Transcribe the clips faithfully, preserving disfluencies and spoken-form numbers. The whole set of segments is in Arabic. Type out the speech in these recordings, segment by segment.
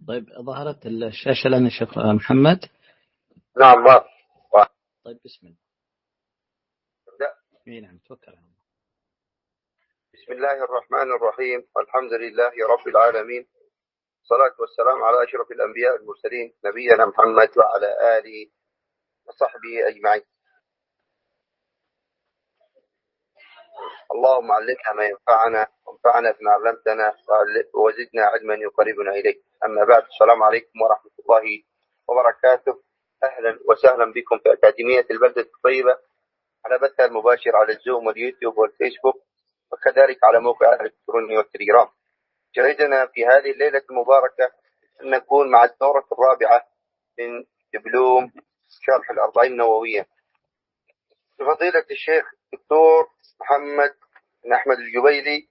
طيب ظهرت الشاشة لنا شيخ محمد؟ نعم ما طيب بسم الله. لا. اي نعم توكل على الله. بسم الله الرحمن الرحيم، والحمد لله رب العالمين، الصلاة والسلام على أشرف الأنبياء المرسلين نبينا محمد وعلى آله وصحبه أجمعين. اللهم علمنا ما ينفعنا وانفعنا بما علمتنا وزدنا علما يقربنا إليك. أما بعد، السلام عليكم ورحمة الله وبركاته. أهلا وسهلا بكم في أكاديمية البلدة الطيبة على بثها المباشر على الزوم واليوتيوب والفيسبوك، وكذلك على موقع الإلكتروني والتليجرام. جريدنا في هذه الليلة المباركة أن نكون مع الدورة الرابعة من دبلوم شرح الأربعين النووية بفضيلة الشيخ الدكتور محمد بن أحمد الجبيلي.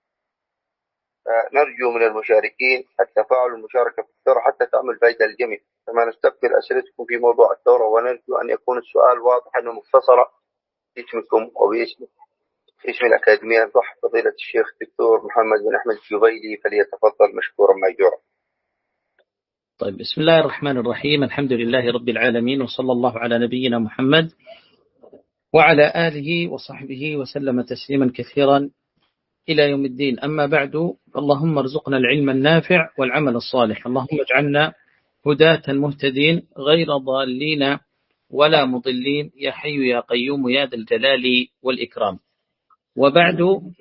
نرجو من المشاركين التفاعل والمشاركة في الدورة حتى تعمل فائدة للجميع. كما نستقبل أسئلتكم في موضوع الدورة، ونرجو أن يكون السؤال واضحا ومختصرا باسمكم وباسم اسم الأكاديمية. نصح فضيلة الشيخ الدكتور محمد بن أحمد الجبيلي فليتفضل مشكورا مأجورا. طيب بسم الله الرحمن الرحيم، الحمد لله رب العالمين، وصلى الله على نبينا محمد وعلى آله وصحبه وسلم تسليما كثيرا إلى يوم الدين. أما بعد، اللهم ارزقنا العلم النافع والعمل الصالح، اللهم اجعلنا هداة مهتدين غير ضالين ولا مضلين، يا حي يا قيوم يا ذا الجلال والإكرام. وبعد،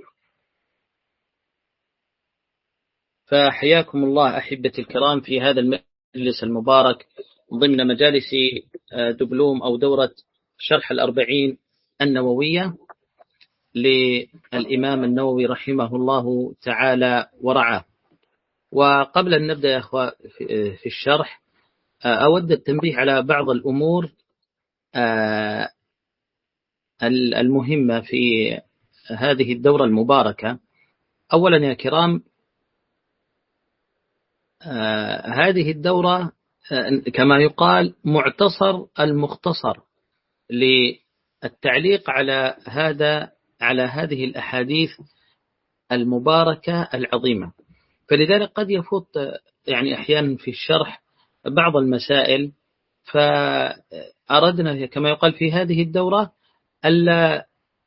فحياكم الله أحبتي الكرام في هذا المجلس المبارك ضمن مجالس دبلوم أو دورة شرح الأربعين النووية للإمام النووي رحمه الله تعالى ورعاه. وقبل أن نبدأ يا أخوة في الشرح، أود التنبيه على بعض الأمور المهمة في هذه الدورة المباركة. أولا يا كرام، هذه الدورة كما يقال معتصر المختصر للتعليق على هذا على هذه الأحاديث المباركة العظيمة. فلذلك قد يفوت يعني أحيانا في الشرح بعض المسائل، فأردنا كما يقال في هذه الدورة ألا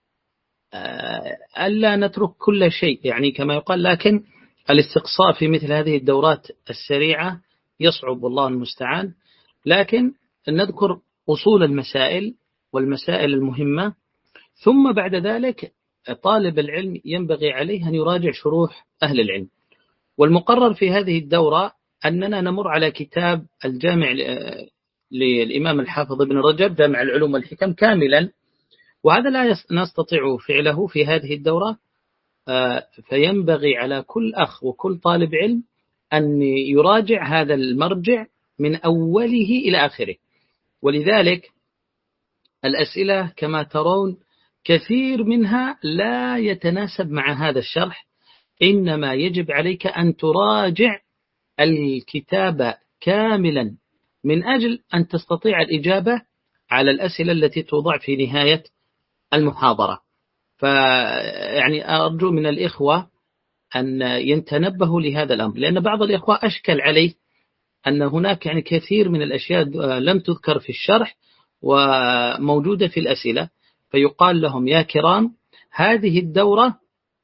ألا نترك كل شيء، يعني كما يقال، لكن الاستقصاء في مثل هذه الدورات السريعة يصعب والله المستعان، لكن نذكر أصول المسائل والمسائل المهمة، ثم بعد ذلك طالب العلم ينبغي عليه أن يراجع شروح أهل العلم. والمقرر في هذه الدورة أننا نمر على كتاب الجامع للإمام الحافظ ابن رجب، جامع العلوم والحكم كاملا، وهذا لا نستطيع فعله في هذه الدورة، فينبغي على كل أخ وكل طالب علم أن يراجع هذا المرجع من أوله إلى آخره. ولذلك الأسئلة كما ترون كثير منها لا يتناسب مع هذا الشرح، إنما يجب عليك أن تراجع الكتاب كاملا من أجل أن تستطيع الإجابة على الأسئلة التي توضع في نهاية المحاضرة. فيعني أرجو من الإخوة أن يتنبهوا لهذا الأمر، لأن بعض الإخوة أشكل عليه أن هناك يعني كثير من الأشياء لم تذكر في الشرح وموجودة في الأسئلة، فيقال لهم يا كرام هذه الدورة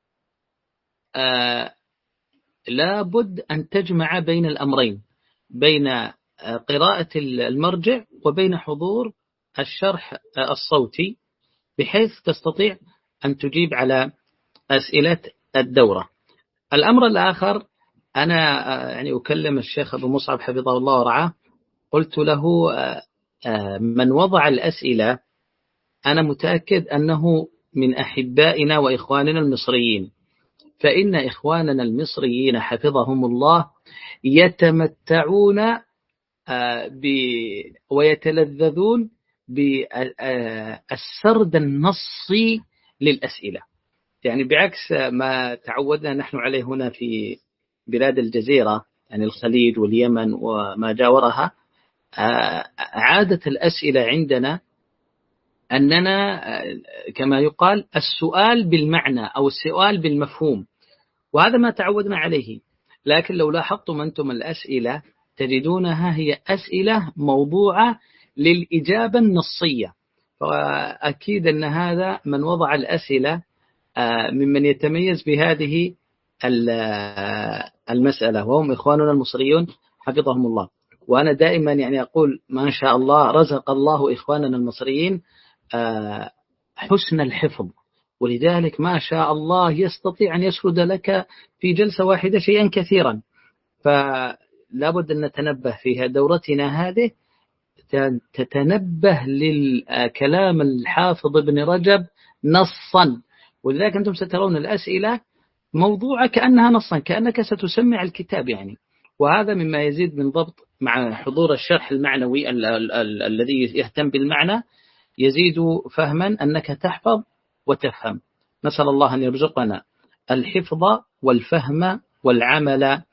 آه لا بد أن تجمع بين الأمرين، بين قراءة المرجع وبين حضور الشرح الصوتي، بحيث تستطيع أن تجيب على أسئلة الدورة. الأمر الآخر، أنا يعني أكلم الشيخ أبو مصعب حفظه الله ورعاه، قلت له من وضع الأسئلة أنا متأكد أنه من أحبائنا وإخواننا المصريين، فإن إخواننا المصريين حفظهم الله يتمتعون ويتلذذون بالسرد النصي للأسئلة، يعني بعكس ما تعودنا نحن عليه هنا في بلاد الجزيرة، يعني الخليج واليمن وما جاورها. عادة الأسئلة عندنا أننا كما يقال السؤال بالمعنى أو السؤال بالمفهوم، وهذا ما تعودنا عليه. لكن لو لاحظتم أنتم الأسئلة تجدونها هي أسئلة موضوعة للإجابة النصية، فأكيد أن هذا من وضع الأسئلة ممن يتميز بهذه المسألة، وهم إخواننا المصريون حفظهم الله. وأنا دائما يعني أقول ما شاء الله رزق الله إخواننا المصريين حسن الحفظ، ولذلك ما شاء الله يستطيع أن يسرد لك في جلسة واحدة شيئا كثيرا. فلا بد أن نتنبه في دورتنا هذه، تتنبه للكلام الحافظ ابن رجب نصا، ولذلك أنتم سترون الأسئلة موضوعة كأنها نصا، كأنك ستسمع الكتاب يعني. وهذا مما يزيد من ضبط مع حضور الشرح المعنوي ال ال ال الذي يهتم بالمعنى، يزيد فهما أنك تحفظ وتفهم. نسأل الله أن يرزقنا الحفظ والفهم والعمل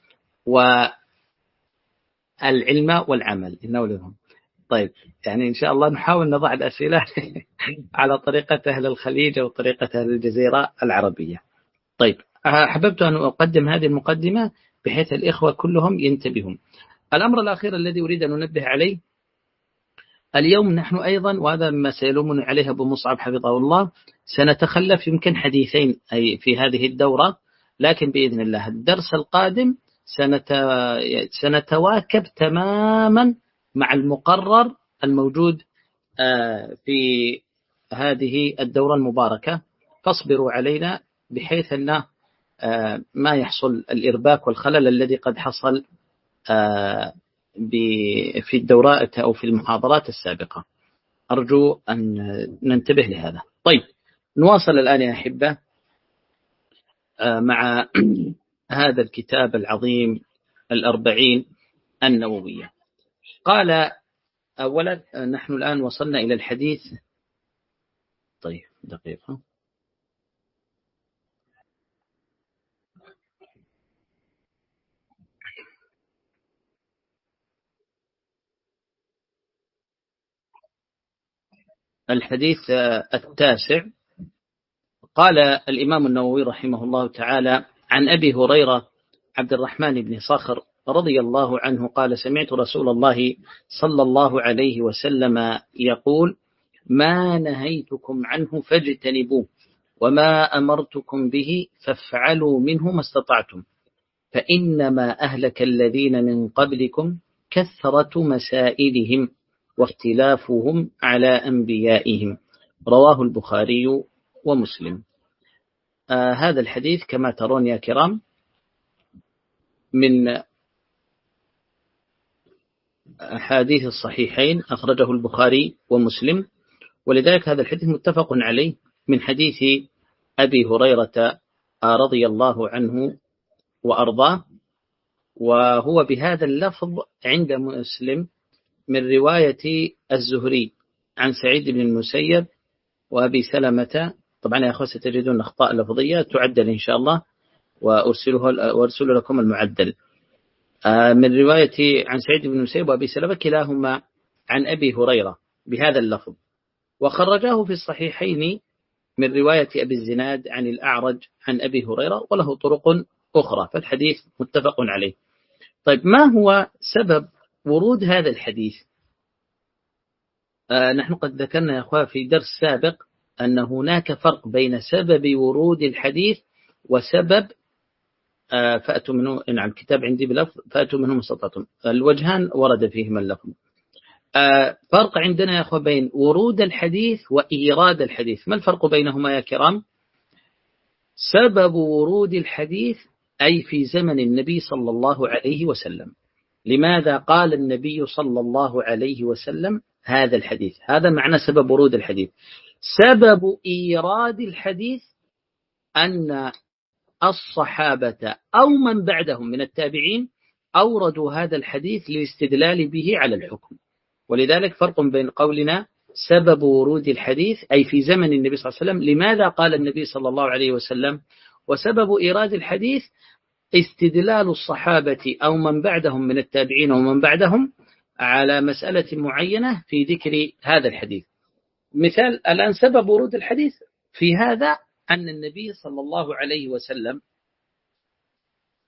والعلم والعمل إنه لهم. طيب يعني إن شاء الله نحاول نضع الأسئلة على طريقة أهل الخليج أو طريقة أهل الجزيرة العربية. طيب أحببت أن أقدم هذه المقدمة بحيث الإخوة كلهم ينتبهون. الأمر الأخير الذي أريد أن أنبه عليه اليوم، نحن أيضا وهذا ما سيلومني عليه أبو مصعب حفظه الله، سنتخلف يمكن حديثين أي في هذه الدورة، لكن بإذن الله الدرس القادم سنت... سنتواكب تماما مع المقرر الموجود في هذه الدورة المباركة، فاصبروا علينا بحيث أن ما يحصل الإرباك والخلل الذي قد حصل في الدورات أو في المحاضرات السابقة. أرجو أن ننتبه لهذا. طيب نواصل الآن يا أحبة مع هذا الكتاب العظيم الأربعين النووية. قال أولا نحن الآن وصلنا إلى الحديث. طيب دقيقة. الحديث التاسع. قال الإمام النووي رحمه الله تعالى عن أبي هريرة عبد الرحمن بن صخر رضي الله عنه قال سمعت رسول الله صلى الله عليه وسلم يقول ما نهيتكم عنه فاجتنبوه وما أمرتكم به فافعلوا منه ما استطعتم فإنما أهلك الذين من قبلكم كثرة مسائلهم واختلافهم على أنبيائهم. رواه البخاري ومسلم. آه هذا الحديث كما ترون يا كرام من أحاديث الصحيحين، أخرجه البخاري ومسلم، ولذلك هذا الحديث متفق عليه من حديث أبي هريرة رضي الله عنه وأرضاه، وهو بهذا اللفظ عند مسلم من رواية الزهري عن سعيد بن المسيب وأبي سلمة. طبعا يا أخوة ستجدون أخطاء لفظية تعدل إن شاء الله وأرسله وأرسل لكم المعدل. من رواية عن سعيد بن المسيب وأبي سلمة كلاهما عن أبي هريرة بهذا اللفظ، وخرجاه في الصحيحين من رواية أبي الزناد عن الأعرج عن أبي هريرة وله طرق أخرى، فالحديث متفق عليه. طيب ما هو سبب ورود هذا الحديث؟ آه نحن قد ذكرنا يا أخوة في درس سابق أن هناك فرق بين سبب ورود الحديث وسبب آه فأتوا منه. نعم الكتاب عندي بلفظ فأتوا منه ما استطعتم، الوجهان ورد فيهما اللفظ. آه فرق عندنا يا أخوة بين ورود الحديث وإيراد الحديث. ما الفرق بينهما يا كرام؟ سبب ورود الحديث أي في زمن النبي صلى الله عليه وسلم. لماذا قال النبي صلى الله عليه وسلم هذا الحديث؟ هذا معنى سبب ورود الحديث. سبب إيراد الحديث أن الصحابة أو من بعدهم من التابعين أوردوا هذا الحديث للاستدلال به على الحكم. ولذلك فرق بين قولنا سبب ورود الحديث أي في زمن النبي صلى الله عليه وسلم لماذا قال النبي صلى الله عليه وسلم، وسبب إيراد الحديث استدلال الصحابة أو من بعدهم من التابعين ومن بعدهم على مسألة معينة في ذكر هذا الحديث. مثال الآن سبب ورود الحديث في هذا أن النبي صلى الله عليه وسلم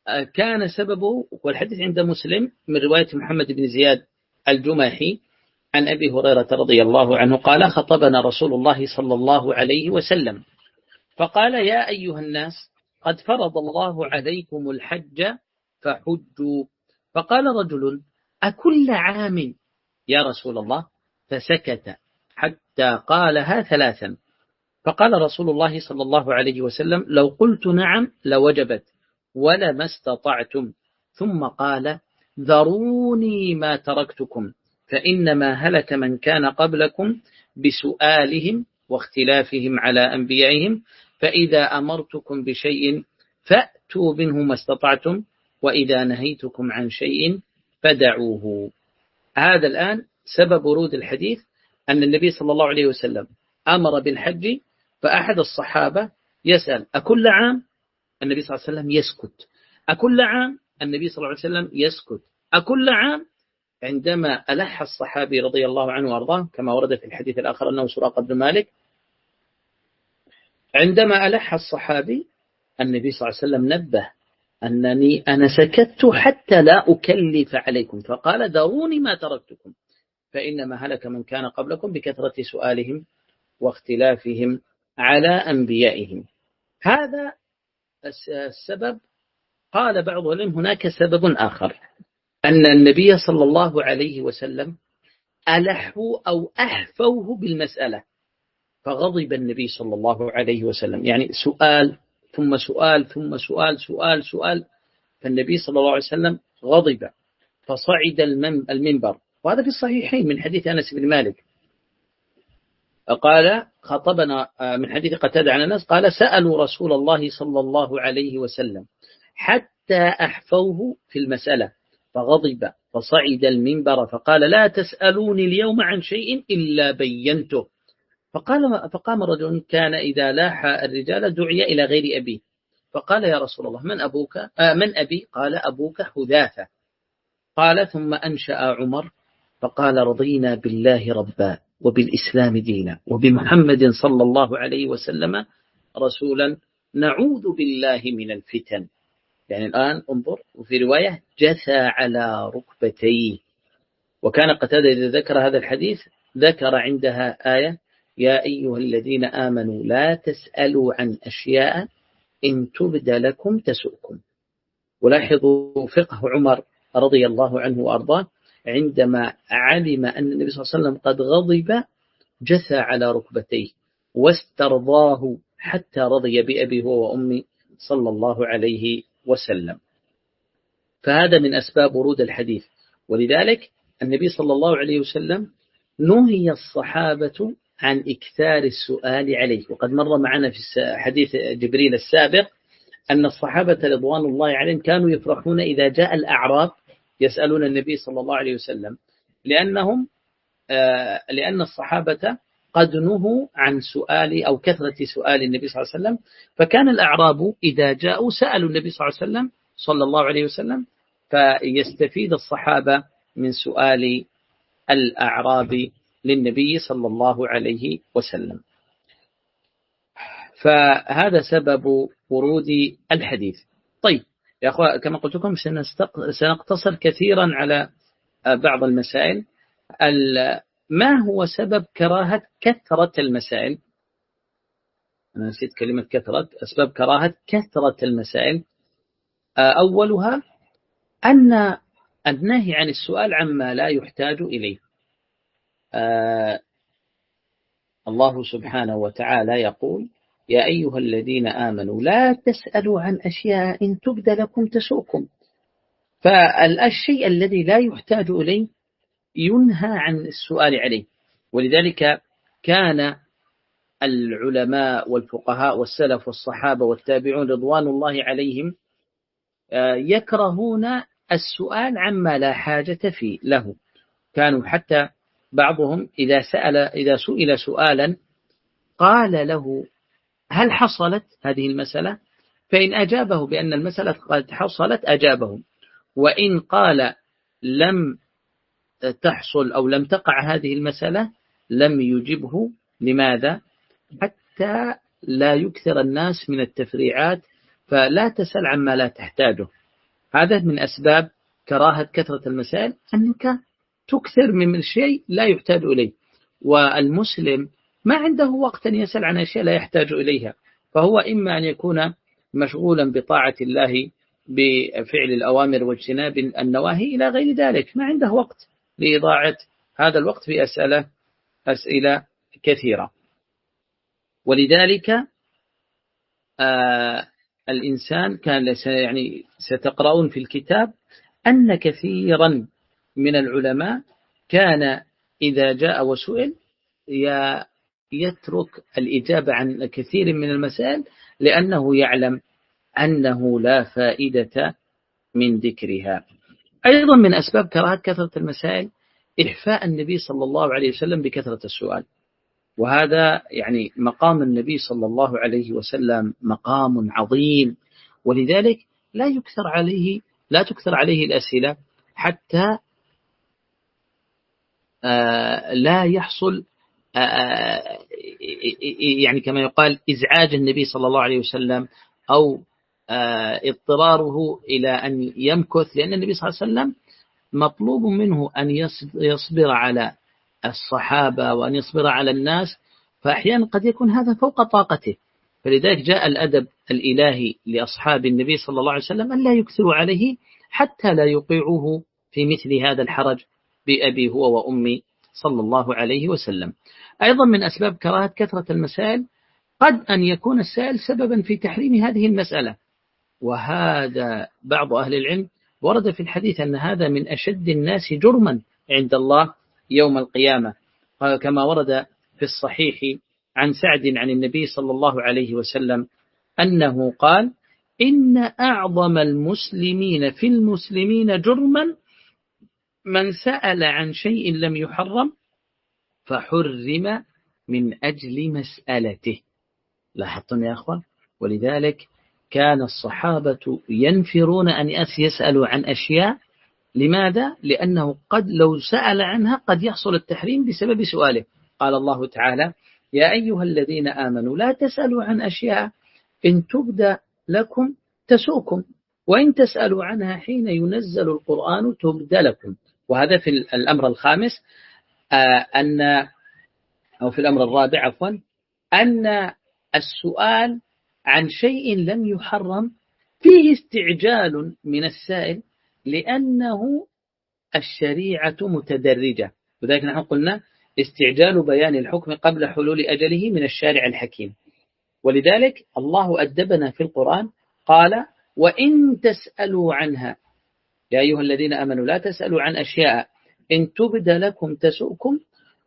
كان سببه، والحديث عند مسلم من رواية محمد بن زياد الجماحي عن أبي هريرة رضي الله عنه قال: خطبنا رسول الله صلى الله عليه وسلم فقال: يا أيها الناس قد فرض الله عليكم الحج فحجوا. فقال رجل: أكل عام يا رسول الله؟ فسكت حتى قالها ثلاثا. فقال رسول الله صلى الله عليه وسلم: لو قلت نعم لوجبت ولما استطعتم. ثم قال: ذروني ما تركتكم فإنما هلك من كان قبلكم بسؤالهم واختلافهم على أنبيائهم، فإذا أمرتكم بشيء فأتوا منه ما استطعتم، وإذا نهيتكم عن شيء فدعوه. هذا الآن سبب ورود الحديث أن النبي صلى الله عليه وسلم أمر بالحج، فأحد الصحابة يسأل: أكل عام؟ النبي صلى الله عليه وسلم يسكت. أكل عام؟ النبي صلى الله عليه وسلم يسكت. أكل عام؟ عندما ألح الصحابي رضي الله عنه وأرضاه كما ورد في الحديث الآخر أنه سراقة بن مالك، عندما ألح الصحابي النبي صلى الله عليه وسلم نبه أنني أنا سكت حتى لا أكلف عليكم، فقال: دعوني ما تركتكم فإنما هلك من كان قبلكم بكثرة سؤالهم واختلافهم على أنبيائهم. هذا السبب. قال بعض العلماء هناك سبب آخر، أن النبي صلى الله عليه وسلم ألحوا أو أحفوه بالمسألة، فغضب النبي صلى الله عليه وسلم، يعني سؤال ثم سؤال ثم سؤال سؤال سؤال، فالنبي صلى الله عليه وسلم غضب فصعد المنبر، وهذا في الصحيحين من حديث أنس بن مالك قال: خطبنا من حديث قتادة عن الناس قال: سألوا رسول الله صلى الله عليه وسلم حتى أحفوه في المسألة فغضب فصعد المنبر فقال: لا تسألوني اليوم عن شيء إلا بينته. فقال فقام رجل كان إذا لاح الرجال دعي إلى غير أبيه، فقال: يا رسول الله من أبوك؟ آه من أبي؟ قال: أبوك حذافة. قال: ثم أنشأ عمر فقال: رضينا بالله ربا وبالإسلام دينا وبمحمد صلى الله عليه وسلم رسولا نعوذ بالله من الفتن. يعني الآن انظر، وفي رواية جثى على ركبتيه. وكان قتادة إذا ذكر هذا الحديث ذكر عندها آية: يا أيها الذين آمنوا لا تسألوا عن أشياء إن تبد لكم تسؤكم. ولاحظوا فقه عمر رضي الله عنه وأرضاه، عندما علم أن النبي صلى الله عليه وسلم قد غضب جثى على ركبتيه واسترضاه حتى رضي بأبي هو وأمي صلى الله عليه وسلم. فهذا من أسباب ورود الحديث. ولذلك النبي صلى الله عليه وسلم نهي الصحابة عن إكثار السؤال عليه. وقد مر معنا في حديث جبريل السابق أن الصحابة رضوان الله عليهم كانوا يفرحون إذا جاء الأعراب يسألون النبي صلى الله عليه وسلم، لأنهم آه لأن الصحابة قد نهوا عن سؤال أو كثرة سؤال النبي صلى الله عليه وسلم، فكان الأعراب إذا جاءوا سألوا النبي صلى الله عليه وسلم صلى الله عليه وسلم، فيستفيد الصحابة من سؤال الأعراب للنبي صلى الله عليه وسلم. فهذا سبب ورود الحديث. طيب يا أخوة، كما قلت لكم سنقتصر كثيرا على بعض المسائل. ما هو سبب كراهة كثرة المسائل؟ أنا نسيت كلمة كثرة. أسباب كراهة كثرة المسائل أولها أن النهي عن السؤال عما لا يحتاج إليه. آه الله سبحانه وتعالى يقول: يا أيها الذين آمنوا لا تسألوا عن أشياء إن تبد لكم تسؤكم. فالشيء الذي لا يحتاج إليه ينهى عن السؤال عليه. ولذلك كان العلماء والفقهاء والسلف والصحابة والتابعون رضوان الله عليهم يكرهون السؤال عما لا حاجة فيه له. كانوا حتى بعضهم إذا سأل إذا سئل سؤالا قال له: هل حصلت هذه المسألة؟ فإن أجابه بأن المسألة قد حصلت أجابه، وإن قال لم تحصل أو لم تقع هذه المسألة لم يجبه. لماذا؟ حتى لا يكثر الناس من التفريعات، فلا تسأل عما لا تحتاجه. هذا من أسباب كراهة كثرة المسائل، أنك تكثر من الشيء لا يحتاج إليه، والمسلم ما عنده وقت أن يسأل عن أشياء لا يحتاج إليها، فهو إما أن يكون مشغولا بطاعة الله بفعل الأوامر واجتناب النواهي إلى غير ذلك، ما عنده وقت لإضاعة هذا الوقت في أسئلة أسئلة كثيرة. ولذلك آه الإنسان كان يعني ستقرؤون في الكتاب أن كثيرا من العلماء كان إذا جاء وسئل يترك الإجابة عن كثير من المسائل، لأنه يعلم أنه لا فائدة من ذكرها. أيضا من أسباب كراهة كثرة المسائل إحفاء النبي صلى الله عليه وسلم بكثرة السؤال، وهذا يعني مقام النبي صلى الله عليه وسلم مقام عظيم، ولذلك لا يكثر عليه لا تكثر عليه الأسئلة حتى آه لا يحصل آه يعني كما يقال إزعاج النبي صلى الله عليه وسلم أو آه اضطراره إلى أن يمكث، لأن النبي صلى الله عليه وسلم مطلوب منه أن يصبر على الصحابة وأن يصبر على الناس، فأحيانا قد يكون هذا فوق طاقته، فلذلك جاء الأدب الإلهي لأصحاب النبي صلى الله عليه وسلم أن لا يكثروا عليه حتى لا يقيعوه في مثل هذا الحرج بأبي هو وأمي صلى الله عليه وسلم. أيضا من أسباب كراهة كثرة المسائل قد أن يكون السائل سببا في تحريم هذه المسألة، وهذا بعض أهل العلم ورد في الحديث أن هذا من أشد الناس جرما عند الله يوم القيامة، كما ورد في الصحيح عن سعد عن النبي صلى الله عليه وسلم أنه قال: إن أعظم المسلمين في المسلمين جرما من سأل عن شيء لم يحرم فحرم من أجل مسألته. لاحظتم يا أخوة؟ ولذلك كان الصحابة ينفرون أن يسألوا عن أشياء. لماذا؟ لأنه قد لو سأل عنها قد يحصل التحريم بسبب سؤاله. قال الله تعالى: يا أيها الذين آمنوا لا تسألوا عن أشياء إن تبدى لكم تسؤكم وإن تسألوا عنها حين ينزل القرآن تبدى لكم. وهذا في الأمر الخامس أن أو في الأمر الرابع عفوا أن السؤال عن شيء لم يحرم فيه استعجال من السائل، لأنه الشريعة متدرجة، وذلك نحن قلنا استعجال بيان الحكم قبل حلول أجله من الشارع الحكيم. ولذلك الله أدبنا في القرآن قال: وإن تسألوا عنها يا أيها الذين آمنوا لا تسألوا عن أشياء إن تبد لكم تسؤكم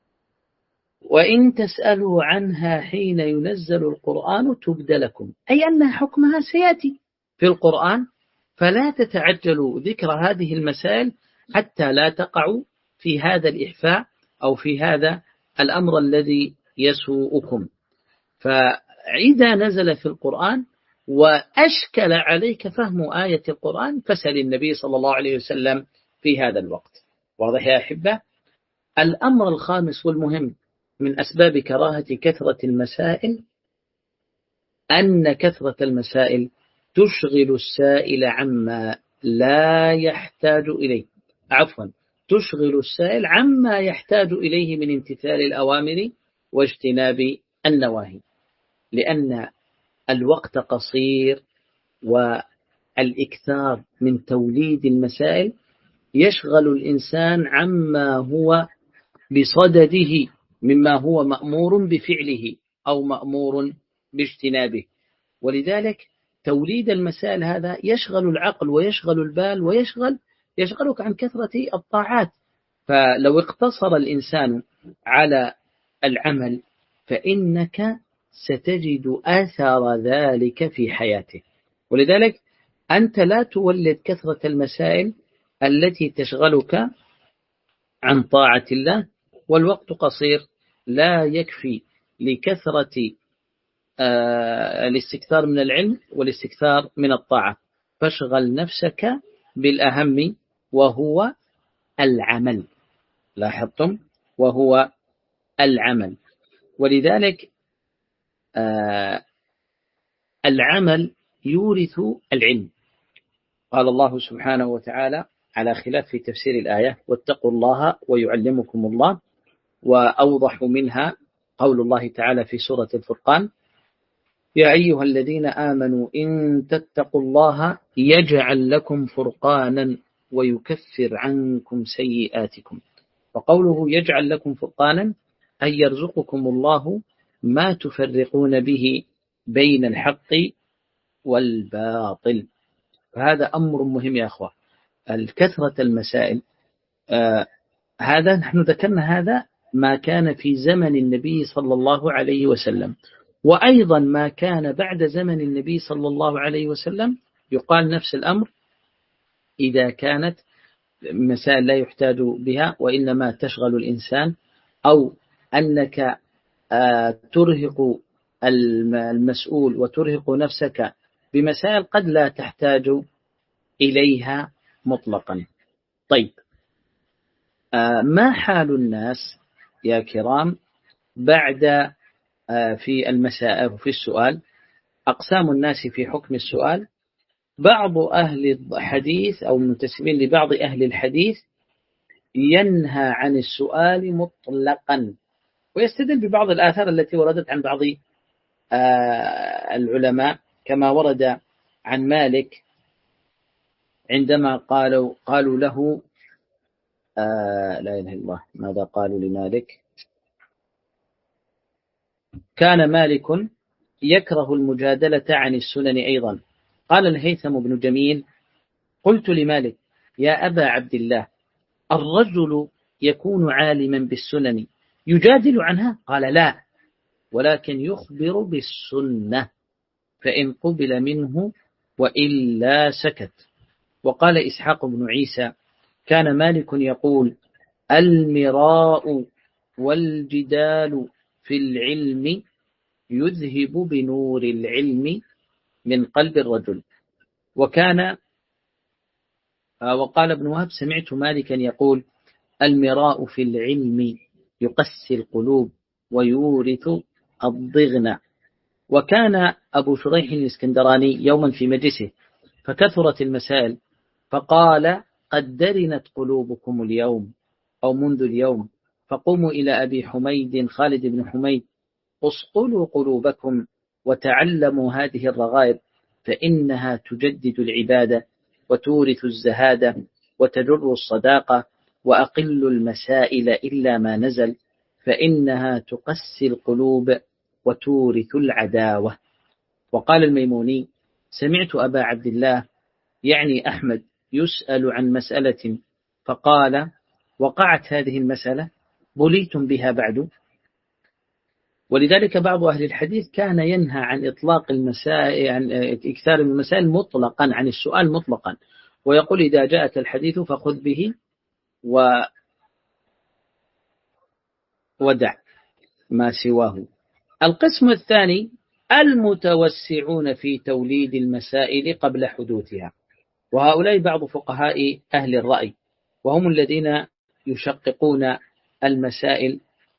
وإن تسألوا عنها حين ينزل القرآن تبد لكم، أي أن حكمها سيأتي في القرآن، فلا تتعجلوا ذكر هذه المسائل حتى لا تقعوا في هذا الإحفاء أو في هذا الأمر الذي يسوءكم. فإذا نزل في القرآن وأشكل عليك فهم آية القرآن فسل النبي صلى الله عليه وسلم في هذا الوقت. واضح يا أحبة؟ الأمر الخامس والمهم من أسباب كراهة كثرة المسائل أن كثرة المسائل تشغل السائل عما لا يحتاج إليه عفوا تشغل السائل عما يحتاج إليه من امتثال الأوامر واجتناب النواهي، لأن الوقت قصير والإكثار من توليد المسائل يشغل الإنسان عما هو بصدده مما هو مأمور بفعله أو مأمور باجتنابه. ولذلك توليد المسائل هذا يشغل العقل ويشغل البال ويشغل يشغلك عن كثرة الطاعات. فلو اقتصر الإنسان على العمل فإنك ستجد آثار ذلك في حياته. ولذلك أنت لا تولد كثرة المسائل التي تشغلك عن طاعة الله، والوقت قصير لا يكفي لكثرة آه الاستكثار من العلم والاستكثار من الطاعة، فاشغل نفسك بالأهم وهو العمل. لاحظتم؟ وهو العمل. ولذلك آه العمل يورث العلم، قال الله سبحانه وتعالى على خلاف في تفسير الآية: واتقوا الله ويعلمكم الله. وأوضح منها قول الله تعالى في سورة الفرقان: يا أيها الذين آمنوا إن تتقوا الله يجعل لكم فرقانا ويكفر عنكم سيئاتكم. وقوله يجعل لكم فرقانا أي يرزقكم الله ما تفرقون به بين الحق والباطل. فهذا أمر مهم يا أخوة، الكثرة المسائل. آه هذا نحن ذكرنا هذا ما كان في زمن النبي صلى الله عليه وسلم، وأيضا ما كان بعد زمن النبي صلى الله عليه وسلم يقال نفس الأمر إذا كانت مسائل لا يحتاج بها وإنما تشغل الإنسان، أو أنك ترهق المسؤول وترهق نفسك بمسائل قد لا تحتاج إليها مطلقا. طيب، ما حال الناس يا كرام بعد في المسائل في السؤال؟ أقسام الناس في حكم السؤال: بعض أهل الحديث أو المنتسبين لبعض أهل الحديث ينهى عن السؤال مطلقا، ويستدل ببعض الآثار التي وردت عن بعض العلماء، كما ورد عن مالك عندما قالوا قالوا له آه لا إله إلا الله، ماذا قالوا لمالك؟ كان مالك يكره المجادلة عن السنن أيضا. قال الهيثم بن جميل: قلت لمالك: يا أبا عبد الله، الرجل يكون عالما بالسنن يجادل عنها؟ قال: لا، ولكن يخبر بالسنة، فإن قبل منه وإلا سكت. وقال إسحاق بن عيسى: كان مالك يقول: المراء والجدال في العلم يذهب بنور العلم من قلب الرجل. وكان وقال ابن وهب: سمعت مالكا يقول: المراء في العلم يقسي القلوب ويورث الضغن. وكان أبو شريح الإسكندراني يوما في مجلسه فكثرت المسائل فقال: قد درنت قلوبكم اليوم أو منذ اليوم، فقوموا إلى أبي حميد خالد بن حميد اصقلوا قلوبكم وتعلموا هذه الرغائب، فإنها تجدد العبادة وتورث الزهادة وتجر الصداقة، وأقل المسائل إلا ما نزل، فإنها تقسي القلوب وتورث العداوة. وقال الميموني: سمعت أبا عبد الله يعني أحمد يسأل عن مسألة فقال: وقعت هذه المسألة بليتم بها بعد؟ ولذلك بعض أهل الحديث كان ينهى عن إطلاق المسائل، عن إكثار المسائل مطلقا، عن السؤال مطلقا، ويقول: إذا جاءك الحديث فخذ به و ودع ما سواه. القسم الثاني: المتوسعون في توليد المسائل قبل حدوثها، وهؤلاء بعض فقهاء أهل الرأي، وهم الذين يشققون المسائل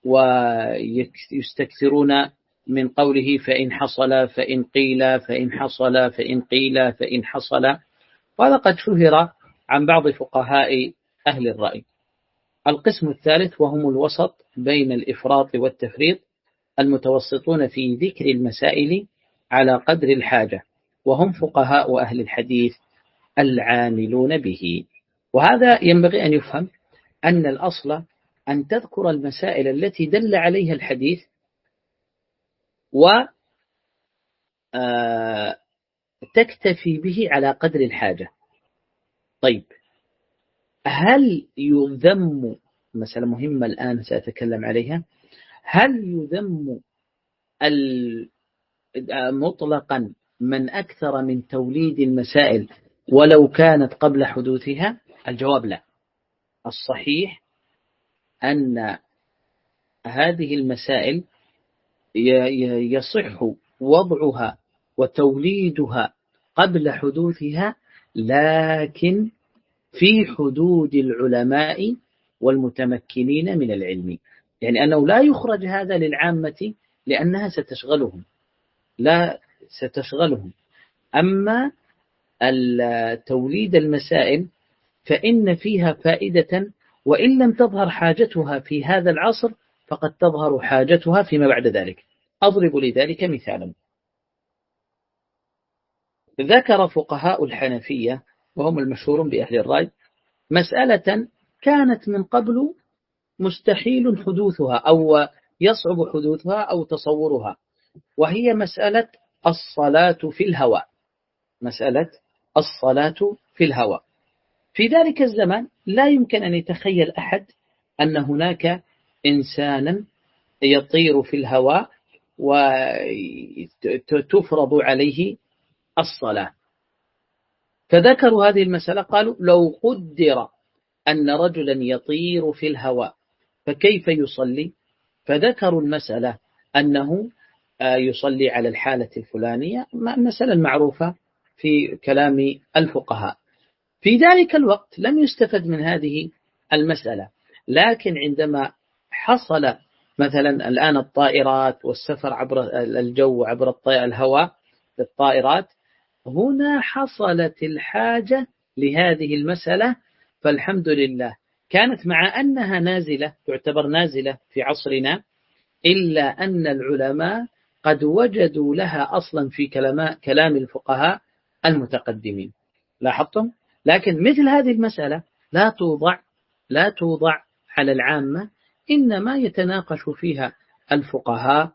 ويستكثرون من قوله فإن حصل فإن قيل فإن حصل فإن قيل فإن حصل، وهذا قد شهر عن بعض فقهاء أهل الرأي. القسم الثالث وهم الوسط بين الإفراط والتفريط، المتوسطون في ذكر المسائل على قدر الحاجة، وهم فقهاء أهل الحديث العاملون به. وهذا ينبغي أن يفهم أن الأصل أن تذكر المسائل التي دل عليها الحديث وتكتفي به على قدر الحاجة. طيب، هل يذم، مسألة مهمة الآن سأتكلم عليها، هل يذم مطلقا من أكثر من توليد المسائل ولو كانت قبل حدوثها؟ الجواب لا. الصحيح أن هذه المسائل يصح وضعها وتوليدها قبل حدوثها، لكن في حدود العلماء والمتمكنين من العلم، يعني أنه لا يخرج هذا للعامة لأنها ستشغلهم، لا ستشغلهم. أما توليد المسائل فإن فيها فائدة، وإن لم تظهر حاجتها في هذا العصر فقد تظهر حاجتها فيما بعد ذلك. أضرب لذلك مثالا. ذكر فقهاء الحنفية وهم المشهورون بأهل الرأي مسألة كانت من قبل مستحيل حدوثها أو يصعب حدوثها أو تصورها، وهي مسألة الصلاة في الهواء. مسألة الصلاة في الهواء في ذلك الزمان لا يمكن أن يتخيل أحد أن هناك إنسانا يطير في الهواء وتفرض عليه الصلاة. فذكروا هذه المسألة، قالوا لو قدر أن رجلا يطير في الهواء فكيف يصلي؟ فذكروا المسألة أنه يصلي على الحالة الفلانية، المسألة المعروفة في كلام الفقهاء. في ذلك الوقت لم يستفد من هذه المسألة، لكن عندما حصل مثلا الآن الطائرات والسفر عبر الجو عبر الهواء بالطائرات، هنا حصلت الحاجة لهذه المسألة. فالحمد لله كانت مع أنها نازلة تعتبر نازلة في عصرنا، إلا أن العلماء قد وجدوا لها أصلا في كلام الفقهاء المتقدمين. لاحظتم؟ لكن مثل هذه المسألة لا توضع لا توضع على العامة، إنما يتناقش فيها الفقهاء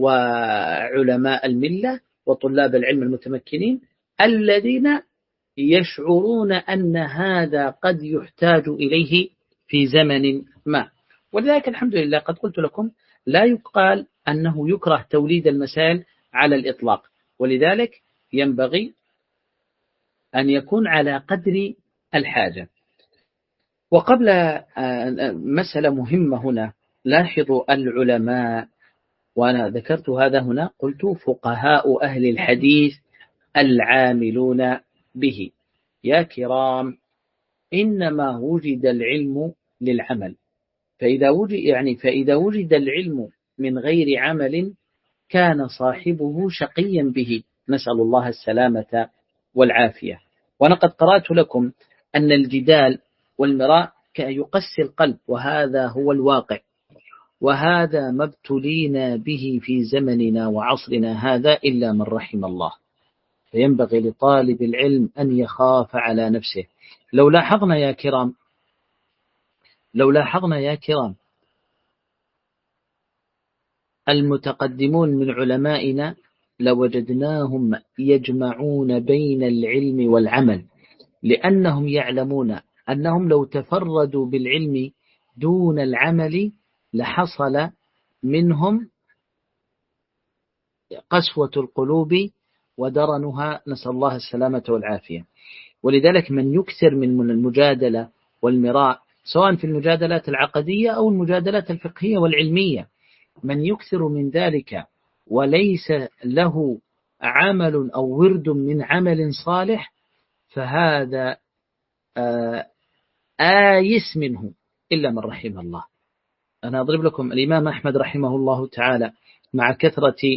وعلماء الملة وطلاب العلم المتمكنين الذين يشعرون أن هذا قد يحتاج إليه في زمن ما. ولذلك الحمد لله قد قلت لكم لا يقال أنه يكره توليد المسائل على الإطلاق، ولذلك ينبغي أن يكون على قدر الحاجة. وقبل مسألة مهمة هنا، لاحظوا العلماء، وأنا ذكرت هذا هنا قلت فقهاء أهل الحديث العاملون به. يا كرام، إنما وجد العلم للعمل، فإذا وجد يعني فإذا وجد العلم من غير عمل كان صاحبه شقيا به، نسأل الله السلامة والعافية. وأنا قد قرأت لكم أن الجدال والمراء يقسي القلب، وهذا هو الواقع، وهذا ما ابتلينا به في زمننا وعصرنا هذا إلا من رحم الله. فينبغي لطالب العلم أن يخاف على نفسه. لو لاحظنا يا كرام لو لاحظنا يا كرام المتقدمون من علمائنا لوجدناهم يجمعون بين العلم والعمل، لأنهم يعلمون أنهم لو تفردوا بالعلم دون العمل لحصل منهم قسوة القلوب ودرنها، نسأل الله السلامة والعافية. ولذلك من يكثر من المجادلة والمراء سواء في المجادلات العقدية أو المجادلات الفقهية والعلمية، من يكثر من ذلك وليس له عمل أو ورد من عمل صالح فهذا آيس منه إلا من رحم الله. أنا أضرب لكم الإمام أحمد رحمه الله تعالى مع كثرة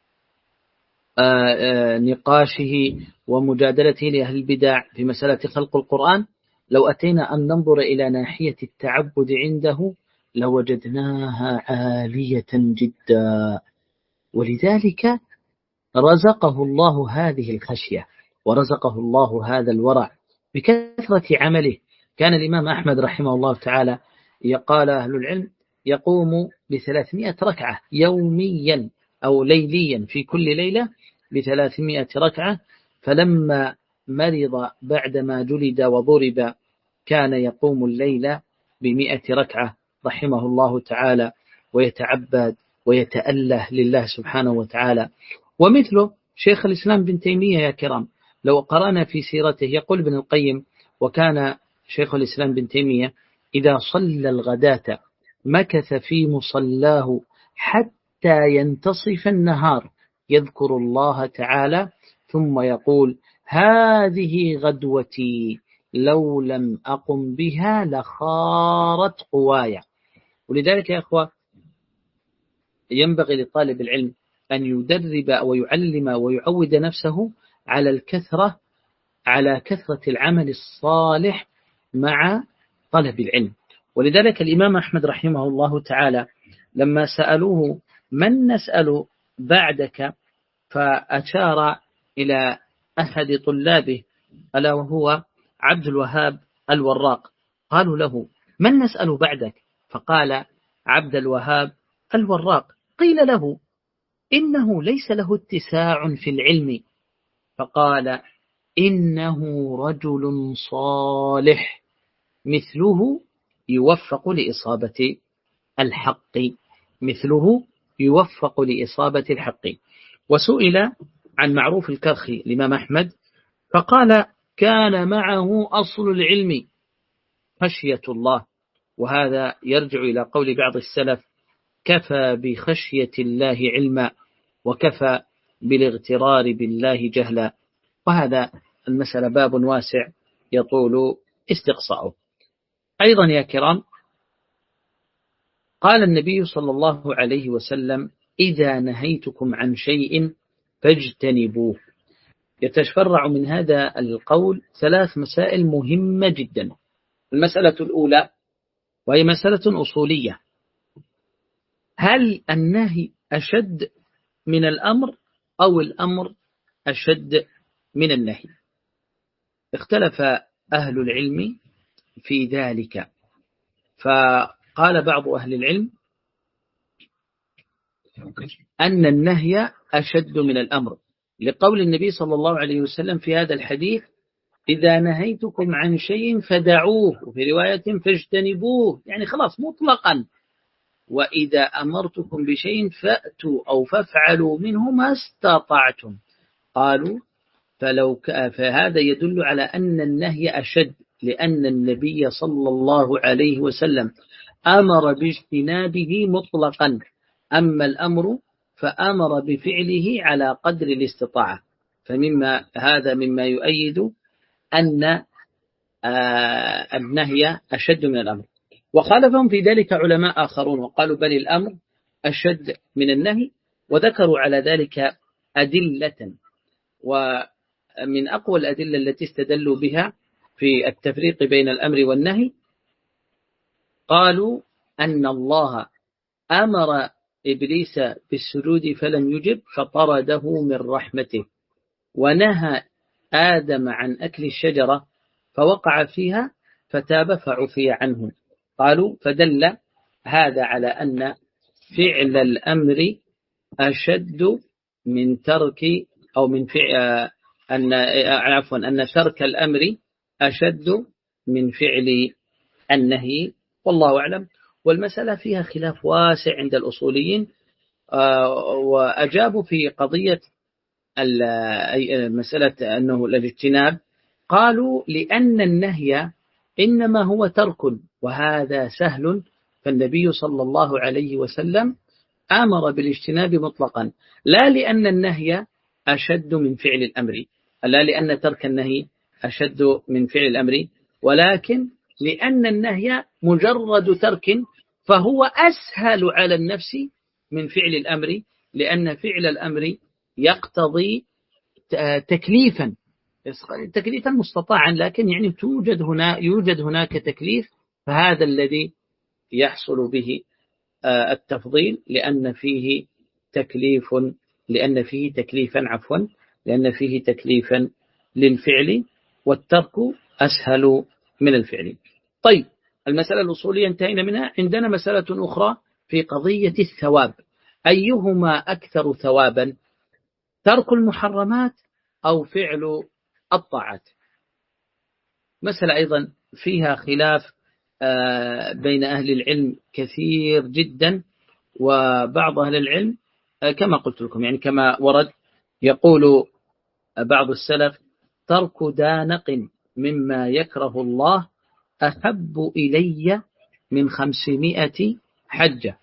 نقاشه ومجادلته لأهل البدع في مسألة خلق القرآن، لو أتينا أن ننظر إلى ناحية التعبد عنده لوجدناها عالية جدا. ولذلك رزقه الله هذه الخشية ورزقه الله هذا الورع بكثرة عمله. كان الإمام أحمد رحمه الله تعالى يقال أهل العلم يقوم بثلاثمائة ركعة يوميا أو ليليا، في كل ليلة بثلاثمائة ركعة. فلما مرض بعدما جلد وضرب كان يقوم الليل بمئة ركعة رحمه الله تعالى، ويتعبد ويتأله لله سبحانه وتعالى. ومثله شيخ الإسلام بن تيمية يا كرام، لو قرأنا في سيرته يقول ابن القيم: وكان شيخ الإسلام بن تيمية إذا صلى الغداة مكث في مصلاه حتى ينتصف النهار يذكر الله تعالى ثم يقول: هذه غدوتي لو لم أقم بها لخارت قوايا. ولذلك يا أخوة ينبغي لطالب العلم أن يدرب ويعلم ويعود نفسه على الكثرة على كثرة العمل الصالح مع طلب العلم. ولذلك الإمام أحمد رحمه الله تعالى لما سألوه من نسأل بعدك، فأشار إلى أحد طلابه ألا وهو عبد الوهاب الوراق، قالوا له من نسأل بعدك؟ فقال عبد الوهاب الوراق. قيل له إنه ليس له اتساع في العلم، فقال إنه رجل صالح مثله يوفق لإصابة الحق، مثله يوفق لإصابة الحق. وسئل عن معروف الكرخي الإمام أحمد فقال كان معه أصل العلم خشية الله، وهذا يرجع إلى قول بعض السلف كفى بخشية الله علما وكفى بالاغترار بالله جهلا. وهذا المسألة باب واسع يطول استقصاؤه. أيضا يا كرام، قال النبي صلى الله عليه وسلم إذا نهيتكم عن شيء فاجتنبوه. يتفرع من هذا القول ثلاث مسائل مهمة جدا. المسألة الأولى وهي مسألة أصولية: هل النهي أشد من الأمر أو الأمر أشد من النهي؟ اختلف أهل العلم في ذلك، فقال بعض أهل العلم أن النهي أشد من الأمر لقول النبي صلى الله عليه وسلم في هذا الحديث إذا نهيتكم عن شيء فدعوه، وفي رواية فاجتنبوه، يعني خلاص مطلقا. وإذا أمرتكم بشيء فأتوا أو فافعلوا منه ما استطعتم. قالوا فلو ك... فهذا يدل على أن النهي أشد، لأن النبي صلى الله عليه وسلم أمر باجتنابه مطلقا، أما الأمر فأمر بفعله على قدر الاستطاعة. فمما هذا مما يؤيد أن آه النهي أشد من الأمر. وخالفهم في ذلك علماء آخرون وقالوا بل الأمر أشد من النهي، وذكروا على ذلك أدلة. ومن أقوى الأدلة التي استدلوا بها في التفريق بين الأمر والنهي قالوا أن الله أمر إبليس بالسجود فلم يجب فطرده من رحمته، ونهى آدم عن أكل الشجرة فوقع فيها فتاب فعفي عنه. قالوا فدل هذا على أن فعل الأمر أشد من ترك أو من فعل أن عفوا أن ترك الأمر أشد من فعل النهي، والله أعلم. والمسألة فيها خلاف واسع عند الأصوليين، وأجابوا في قضية مسألة أنه الاجتناب، قالوا لأن النهي إنما هو ترك وهذا سهل، فالنبي صلى الله عليه وسلم أمر بالاجتناب مطلقا، لا لأن النهي أشد من فعل الأمر، لا لأن ترك النهي أشد من فعل الأمر، ولكن لأن النهي مجرد ترك فهو أسهل على النفس من فعل الأمر، لأن فعل الأمر يقتضي تكليفا تكليفا مستطاعا، لكن يعني توجد هنا يوجد هناك تكليف، فهذا الذي يحصل به التفضيل، لأن فيه تكليف لأن فيه تكليفا عفوا لأن فيه تكليفا للفعل، والترك أسهل من الفعل. طيب، المسألة الأصولية انتهينا منها. عندنا مسألة أخرى في قضية الثواب: أيهما أكثر ثوابا، ترك المحرمات أو فعل الطاعات؟ مسألة أيضا فيها خلاف بين أهل العلم كثير جدا، وبعض أهل العلم كما قلت لكم يعني كما ورد يقول بعض السلف ترك دانق مما يكره الله أحب إلي من خمسمائة حجة.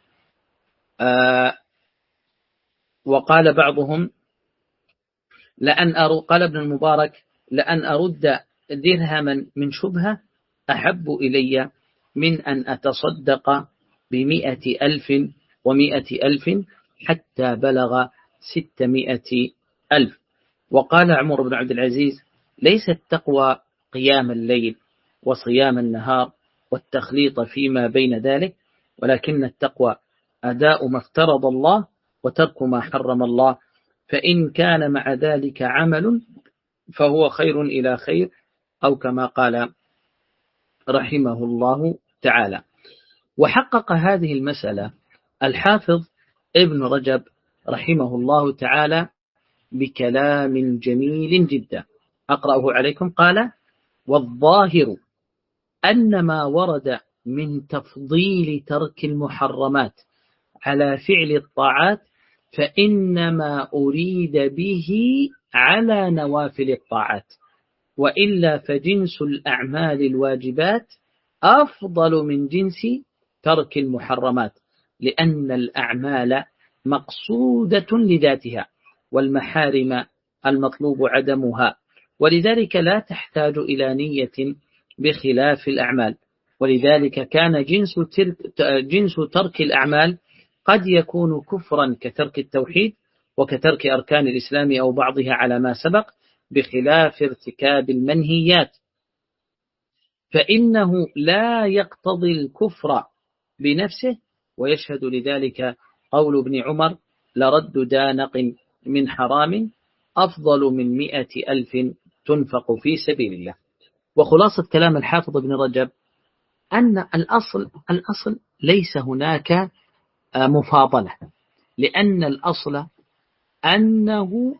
وقال بعضهم لأن أرد قال ابن المبارك لأن أرد درهما من شبهة أحب إلي من أن أتصدق بمئة ألف ومئة ألف حتى بلغ ستمائة ألف. وقال عمر بن عبد العزيز ليس التقوى قيام الليل وصيام النهار والتخليط فيما بين ذلك، ولكن التقوى أداء ما افترض الله وترك ما حرم الله، فإن كان مع ذلك عمل فهو خير إلى خير، أو كما قال رحمه الله تعالى. وحقق هذه المسألة الحافظ ابن رجب رحمه الله تعالى بكلام جميل جدا، أقرأه عليكم. قال: والظاهر أن ما ورد من تفضيل ترك المحرمات على فعل الطاعات فإنما أريد به على نوافل الطاعات، وإلا فجنس الأعمال الواجبات أفضل من جنس ترك المحرمات، لأن الأعمال مقصودة لذاتها والمحارم المطلوب عدمها، ولذلك لا تحتاج إلى نية بخلاف الأعمال. ولذلك كان جنس ترك, جنس ترك الأعمال قد يكون كفرا كترك التوحيد وكترك أركان الإسلام أو بعضها على ما سبق، بخلاف ارتكاب المنهيات، فإنه لا يقتضي الكفر بنفسه. ويشهد لذلك قول ابن عمر: لرد دانق من حرام أفضل من مئة ألف تنفق في سبيل الله. وخلاصة كلام الحافظ ابن رجب أن الأصل الأصل ليس هناك مفاضلة، لأن الأصل أنه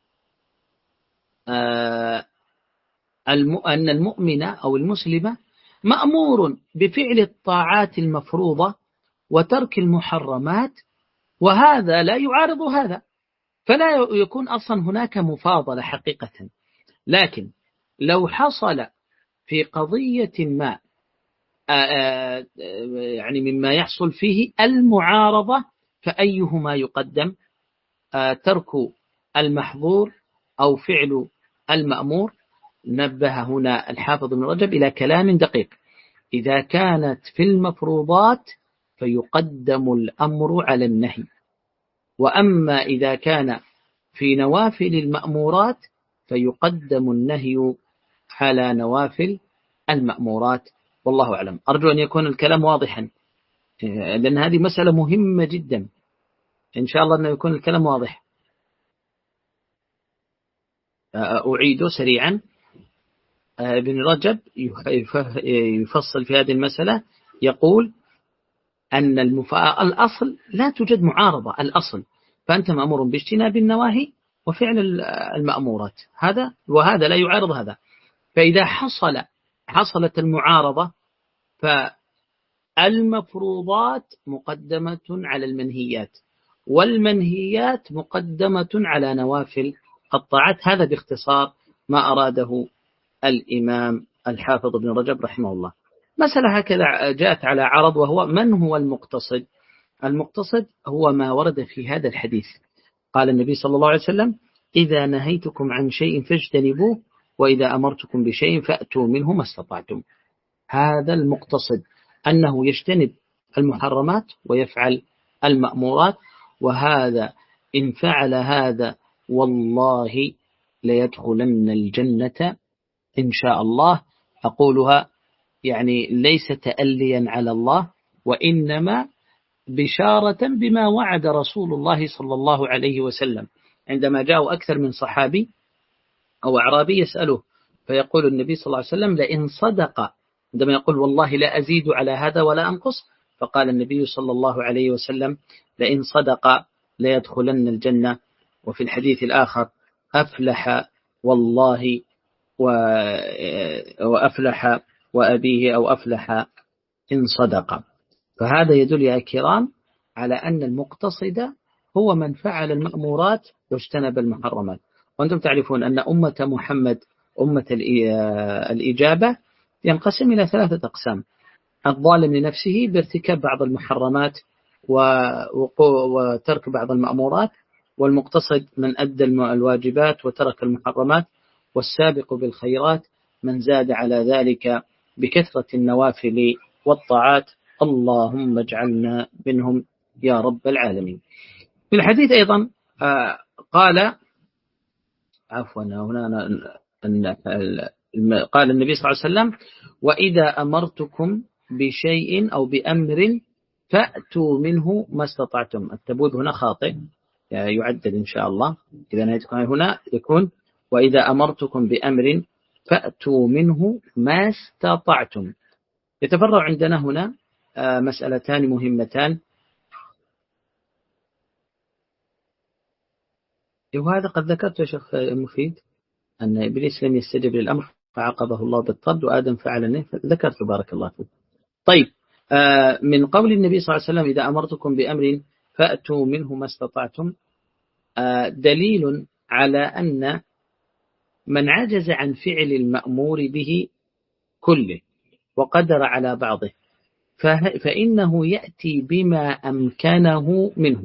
أن المؤمن أو المسلم مأمور بفعل الطاعات المفروضة وترك المحرمات، وهذا لا يعارض هذا، فلا يكون أصلا هناك مفاضلة حقيقة. لكن لو حصل في قضية ما يعني مما يحصل فيه المعارضة، فأيهما يقدم؟ ترك المحظور أو فعل المأمور؟ نبه هنا الحافظ ابن رجب إلى كلام دقيق: إذا كانت في المفروضات فيقدم الأمر على النهي، وأما إذا كان في نوافل المأمورات فيقدم النهي على نوافل المأمورات. والله أعلم. أرجو أن يكون الكلام واضحا، لأن هذه مسألة مهمة جدا، إن شاء الله أن يكون الكلام واضح. أعيد سريعا: ابن رجب يفصل في هذه المسألة، يقول أن المفا... الأصل لا توجد معارضة، الأصل فأنت مأمور باجتناب النواهي وفعل المأمورات، هذا وهذا لا يعارض هذا. فإذا حصل حصلت المعارضة فالمفروضات مقدمة على المنهيات، والمنهيات مقدمة على نوافل الطاعات. هذا باختصار ما أراده الإمام الحافظ ابن رجب رحمه الله. مسألة هكذا جاءت على عرض، وهو: من هو المقتصد؟ المقتصد هو ما ورد في هذا الحديث. قال النبي صلى الله عليه وسلم: إذا نهيتكم عن شيء فاجتنبوه، وإذا أمرتكم بشيء فأتوا منه ما استطعتم. هذا المقتصد، أنه يجتنب المحرمات ويفعل المأمورات. وهذا إن فعل هذا والله ليدخلن الجنة إن شاء الله. أقولها يعني ليس تأليا على الله، وإنما بشارة بما وعد رسول الله صلى الله عليه وسلم. عندما جاءوا أكثر من صحابي أو أعرابي يسأله، فيقول النبي صلى الله عليه وسلم: لئن صدق، عندما يقول والله لا أزيد على هذا ولا أنقص، فقال النبي صلى الله عليه وسلم: لئن صدق ليدخلن الجنة. وفي الحديث الآخر: أفلح والله وأفلح وأبيه أو أفلح إن صدق. فهذا يدل يا كرام على أن المقتصد هو من فعل المأمورات واجتنب المحرمات. وأنتم تعرفون أن أمة محمد أمة الإجابة ينقسم إلى ثلاثة أقسام: الظالم لنفسه بارتكاب بعض المحرمات وترك بعض المأمورات، والمقتصد من أدى الواجبات وترك المحرمات، والسابق بالخيرات من زاد على ذلك بكثرة النوافل والطاعات. اللهم اجعلنا منهم يا رب العالمين. في الحديث أيضا قال عفوا هنا أن قال النبي صلى الله عليه وسلم: وإذا أمرتكم بشيء أو بأمر فأتوا منه ما استطعتم. التبويب هنا خاطئ، يعدل إن شاء الله. إذا نهيتكم هنا يكون: وإذا أمرتكم بأمر فأتوا منه ما استطعتم. يتفرع عندنا هنا مسألتان مهمتان، وهذا قد ذكرت يا شيخ مفيد أن إبليس لم يستجب للأمر فعاقبه الله بالطرد، وآدم فعل النهي، ذكرت بارك الله فيك. طيب، من قول النبي صلى الله عليه وسلم: إذا أمرتكم بأمر فأتوا منه ما استطعتم، دليل على أن من عجز عن فعل المأمور به كله وقدر على بعضه فإنه يأتي بما أمكنه منه،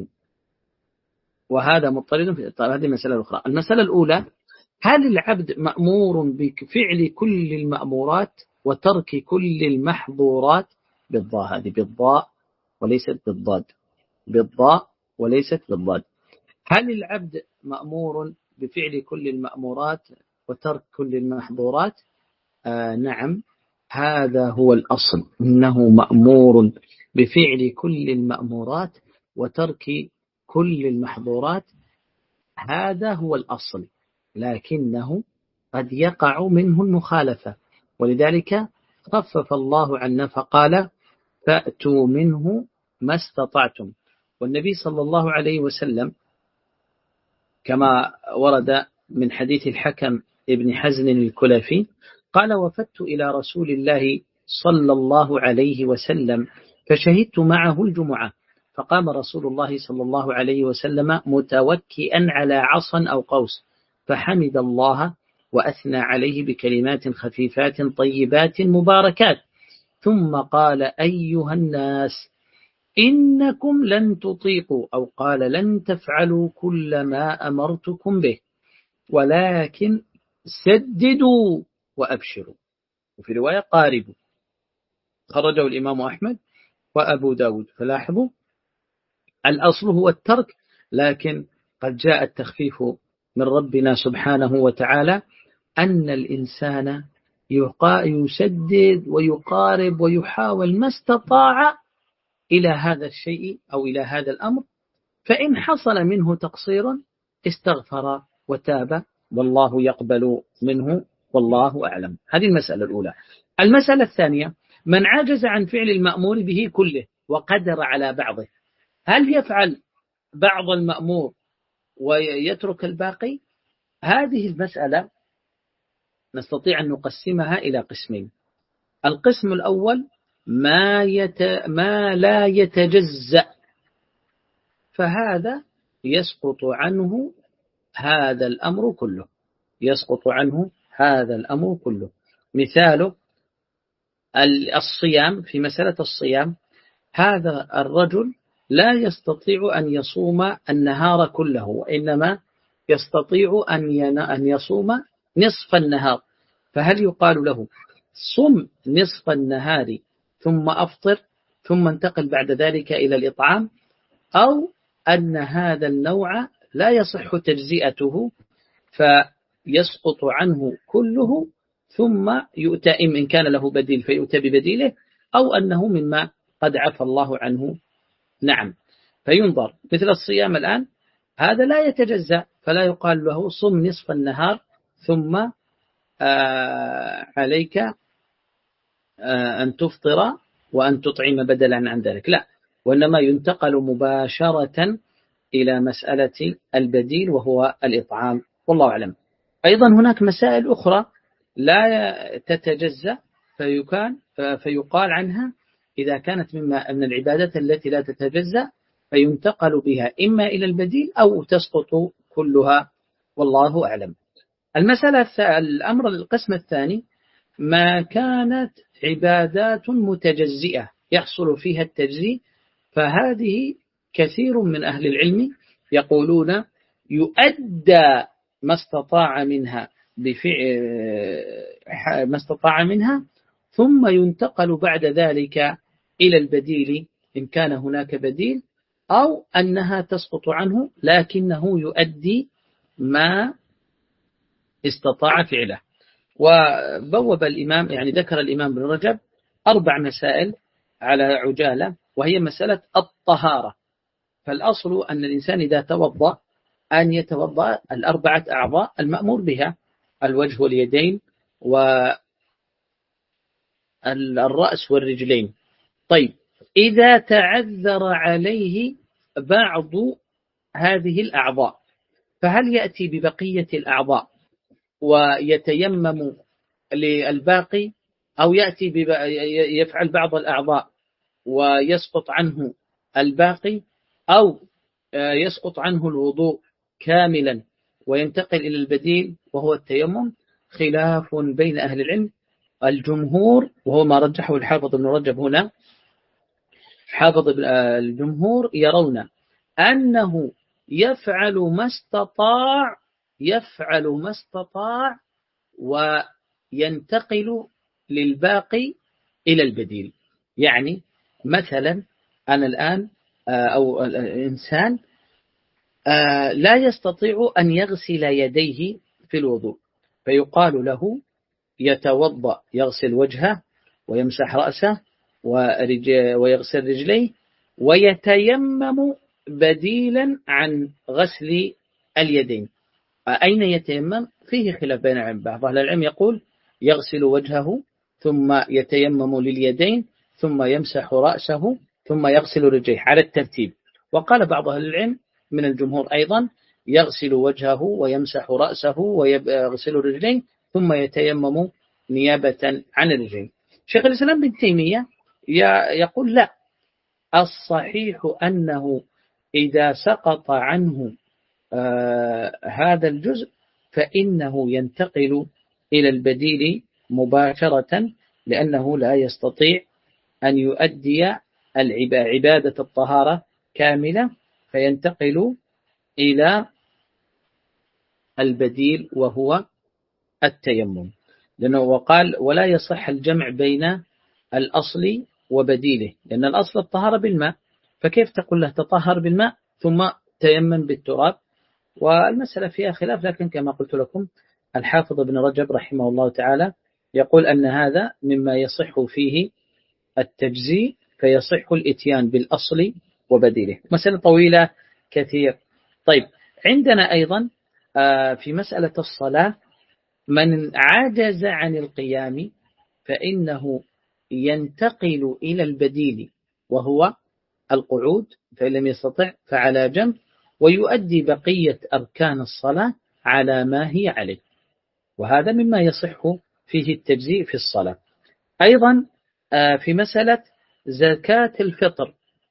وهذا مضطرد في الإطار. هذه المسألة الأخرى. المسألة الأولى: هل العبد مأمور بفعل كل المأمورات وترك كل المحظورات؟ بالضاء، هذه بالضاء وليست بالضاد، بالضاء وليست بالضاد. هل العبد مأمور بفعل كل المأمورات وترك كل المحظورات؟ آه نعم، هذا هو الأصل، إنه مأمور بفعل كل المأمورات وترك كل المحظورات، هذا هو الأصل، لكنه قد يقع منه المخالفة، ولذلك خفف الله عنا فقال: فأتوا منه ما استطعتم. والنبي صلى الله عليه وسلم كما ورد من حديث الحكم ابن حزن الكلفي قال: وفدت إلى رسول الله صلى الله عليه وسلم فشهدت معه الجمعة، فقام رسول الله صلى الله عليه وسلم متوكئا على عصا أو قوس، فحمد الله وأثنى عليه بكلمات خفيفات طيبات مباركات، ثم قال: أيها الناس، إنكم لن تطيقوا، أو قال: لن تفعلوا كل ما أمرتكم به، ولكن سددوا وأبشروا. وفي رواية: قاربوا. خرجه الإمام أحمد وأبو داود. فلاحظوا، الأصل هو الترك، لكن قد جاء التخفيف من ربنا سبحانه وتعالى أن الإنسان يسدد ويقارب ويحاول ما استطاع إلى هذا الشيء أو إلى هذا الأمر، فإن حصل منه تقصير استغفر وتاب، والله يقبل منه، والله أعلم. هذه المسألة الأولى. المسألة الثانية: من عجز عن فعل المأمور به كله وقدر على بعضه، هل يفعل بعض المأمور ويترك الباقي؟ هذه المسألة نستطيع أن نقسمها إلى قسمين. القسم الأول: ما, يت... ما لا يتجزأ، فهذا يسقط عنه هذا الأمر كله، يسقط عنه هذا الأمر كله. مثال الصيام، في مسألة الصيام، هذا الرجل لا يستطيع أن يصوم النهار كله، وإنما يستطيع أن يصوم نصف النهار، فهل يقال له: صم نصف النهار ثم أفطر ثم انتقل بعد ذلك إلى الإطعام؟ أو أن هذا النوع لا يصح تجزئته فيسقط عنه كله، ثم يؤتى إن كان له بديل فيؤتى ببديله، أو أنه مما قد عفى الله عنه؟ نعم، فينظر. مثل الصيام الآن، هذا لا يتجزأ، فلا يقال له: صم نصف النهار ثم آه عليك آه أن تفطر وأن تطعم بدلا عن ذلك، لا، وإنما ينتقل مباشرة إلى مسألة البديل وهو الإطعام، والله أعلم. أيضا هناك مسائل أخرى لا تتجزأ، فيكان فيقال عنها إذا كانت مما من العبادات التي لا تتجزأ فينتقل بها إما إلى البديل أو تسقط كلها، والله أعلم. المسألة الأمر القسم الثاني: ما كانت عبادات متجزئة يحصل فيها التجزي، فهذه كثير من أهل العلم يقولون يؤدى ما استطاع منها بفعل ما استطاع منها، ثم ينتقل بعد ذلك إلى البديل إن كان هناك بديل، أو أنها تسقط عنه لكنه يؤدي ما استطاع فعله. وبوب الإمام يعني ذكر الإمام ابن رجب أربع مسائل على عجالة، وهي مسألة الطهارة. فالأصل أن الإنسان إذا توضأ أن يتوضأ الأربعة أعضاء المأمور بها: الوجه واليدين والرأس والرجلين. طيب، إذا تعذر عليه بعض هذه الأعضاء فهل يأتي ببقية الأعضاء ويتيمم للباقي، أو يأتي يفعل بعض الأعضاء ويسقط عنه الباقي، أو يسقط عنه الوضوء كاملا وينتقل إلى البديل وهو التيمم؟ خلاف بين أهل العلم. الجمهور، وهو ما رجحه الحافظ ابن رجب هنا، حافظ الجمهور يرون أنه يفعل ما استطاع يفعل ما استطاع وينتقل للباقي إلى البديل. يعني مثلا أنا الآن أو الإنسان لا يستطيع أن يغسل يديه في الوضوء، فيقال له يتوضأ، يغسل وجهه ويمسح رأسه ويغسل رجليه ويتيمم بديلا عن غسل اليدين. أين يتيمم؟ فيه خلاف بين العلم. بعض أهل العلم يقول يغسل وجهه ثم يتيمم لليدين ثم يمسح رأسه ثم يغسل رجليه على الترتيب. وقال بعض أهل العلم من الجمهور أيضا يغسل وجهه ويمسح رأسه ويغسل رجليه ثم يتيمم نيابة عن الرجلين. شيخ الإسلام ابن تيمية يقول لا، الصحيح أنه إذا سقط عنه آه هذا الجزء فإنه ينتقل إلى البديل مباشرة، لأنه لا يستطيع أن يؤدي عبادة الطهارة كاملة، فينتقل إلى البديل وهو التيمم. لأنه وقال ولا يصح الجمع بين الأصل وبديله، لأن الأصل الطهارة بالماء، فكيف تقول له تطهر بالماء ثم تيمم بالتراب؟ والمسألة فيها خلاف، لكن كما قلت لكم الحافظ ابن رجب رحمه الله تعالى يقول أن هذا مما يصح فيه التجزي، فيصح الإتيان بالأصل وبديله. مسألة طويلة كثير. طيب، عندنا أيضا في مسألة الصلاة من عجز عن القيام فإنه ينتقل إلى البديل وهو القعود، فإن لم يستطع فعلى جنب، ويؤدي بقية أركان الصلاة على ما هي عليه، وهذا مما يصح فيه التجزيء في الصلاة. أيضا في مسألة زكاة الفطر،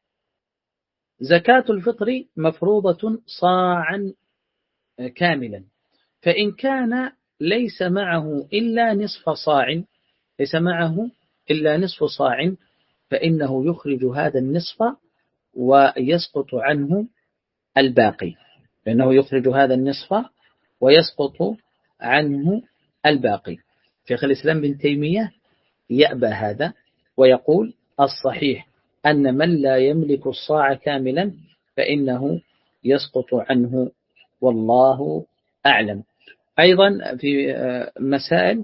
زكاة الفطر مفروضة صاعا كاملا، فإن كان ليس معه إلا نصف صاع ليس معه إلا نصف صاع فإنه يخرج هذا النصف ويسقط عنه الباقي، فإنه يخرج هذا النصف ويسقط عنه الباقي. شيخ الإسلام بن تيمية يأبى هذا ويقول الصحيح أن من لا يملك الصاع كاملا فإنه يسقط عنه، والله أعلم. أيضا في مسائل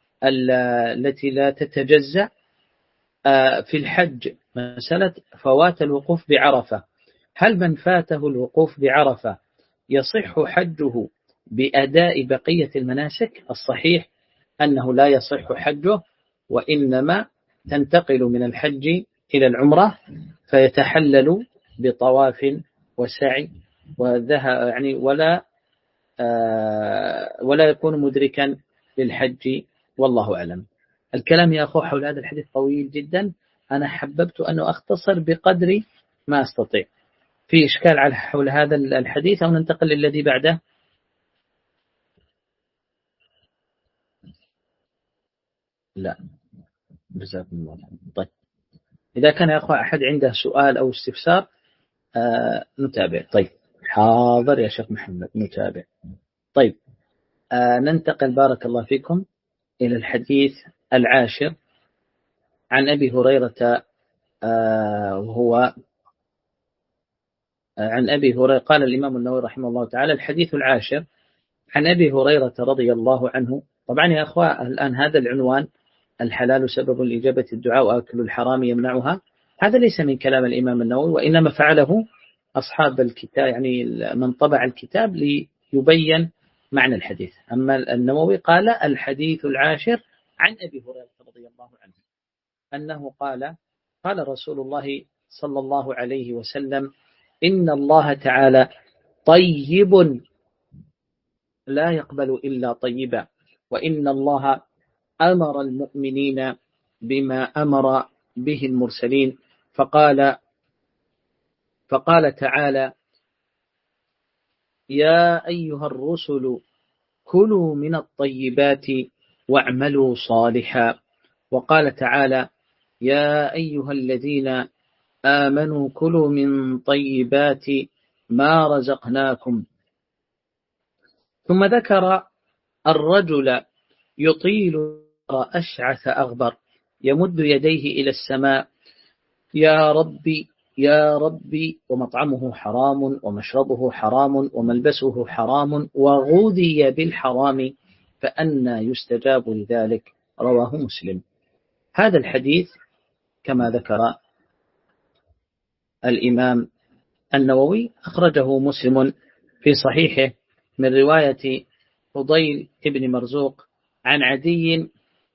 التي لا تتجزأ في الحج، مسألة فوات الوقوف بعرفة، هل من فاته الوقوف بعرفة يصح حجه بأداء بقية المناسك؟ الصحيح أنه لا يصح حجه، وإنما تنتقل من الحج إلى العمرة فيتحلل بطواف وسعي وذهب يعني ولا آه ولا يكون مدركا للحج، والله أعلم. الكلام يا أخو حول هذا الحديث طويل جدا، أنا حببت أن أختصر بقدر ما أستطيع. في إشكال على حول هذا الحديث أو ننتقل للذي بعده؟ لا، جزاكم الله خير. طيب، إذا كان يا أخو أحد عنده سؤال أو استفسار آه نتابع. طيب، حاضر يا شيخ محمد، نتابع. طيب، آه ننتقل بارك الله فيكم إلى الحديث العاشر عن أبي هريرة، آه وهو عن أبي هريرة. قال الإمام النووي رحمه الله تعالى: الحديث العاشر عن أبي هريرة رضي الله عنه طبعا يا أخوة الآن هذا العنوان الحلال سبب لإجابة الدعاء وأكل الحرام يمنعها، هذا ليس من كلام الإمام النووي، وإنما فعله أصحاب الكتاب، يعني من طبع الكتاب ليبين معنى الحديث. أما النووي قال الحديث العاشر عن أبي هريرة رضي الله عنه أنه قال قال رسول الله صلى الله عليه وسلم إن الله تعالى طيب لا يقبل إلا طيبا، وإن الله أمر المؤمنين بما أمر به المرسلين، فقال فقال تعالى يا أيها الرسل كلوا من الطيبات واعملوا صالحا، وقال تعالى يا أيها الذين آمنوا كلوا من طيبات ما رزقناكم. ثم ذكر الرجل يطيل أشعث أغبر يمد يديه إلى السماء يا ربي يا ربي، ومطعمه حرام ومشربه حرام وملبسه حرام وغذي بالحرام فأنى يستجاب لذلك، رواه مسلم. هذا الحديث كما ذكر الإمام النووي أخرجه مسلم في صحيحه من رواية فضيل ابن مرزوق عن عدي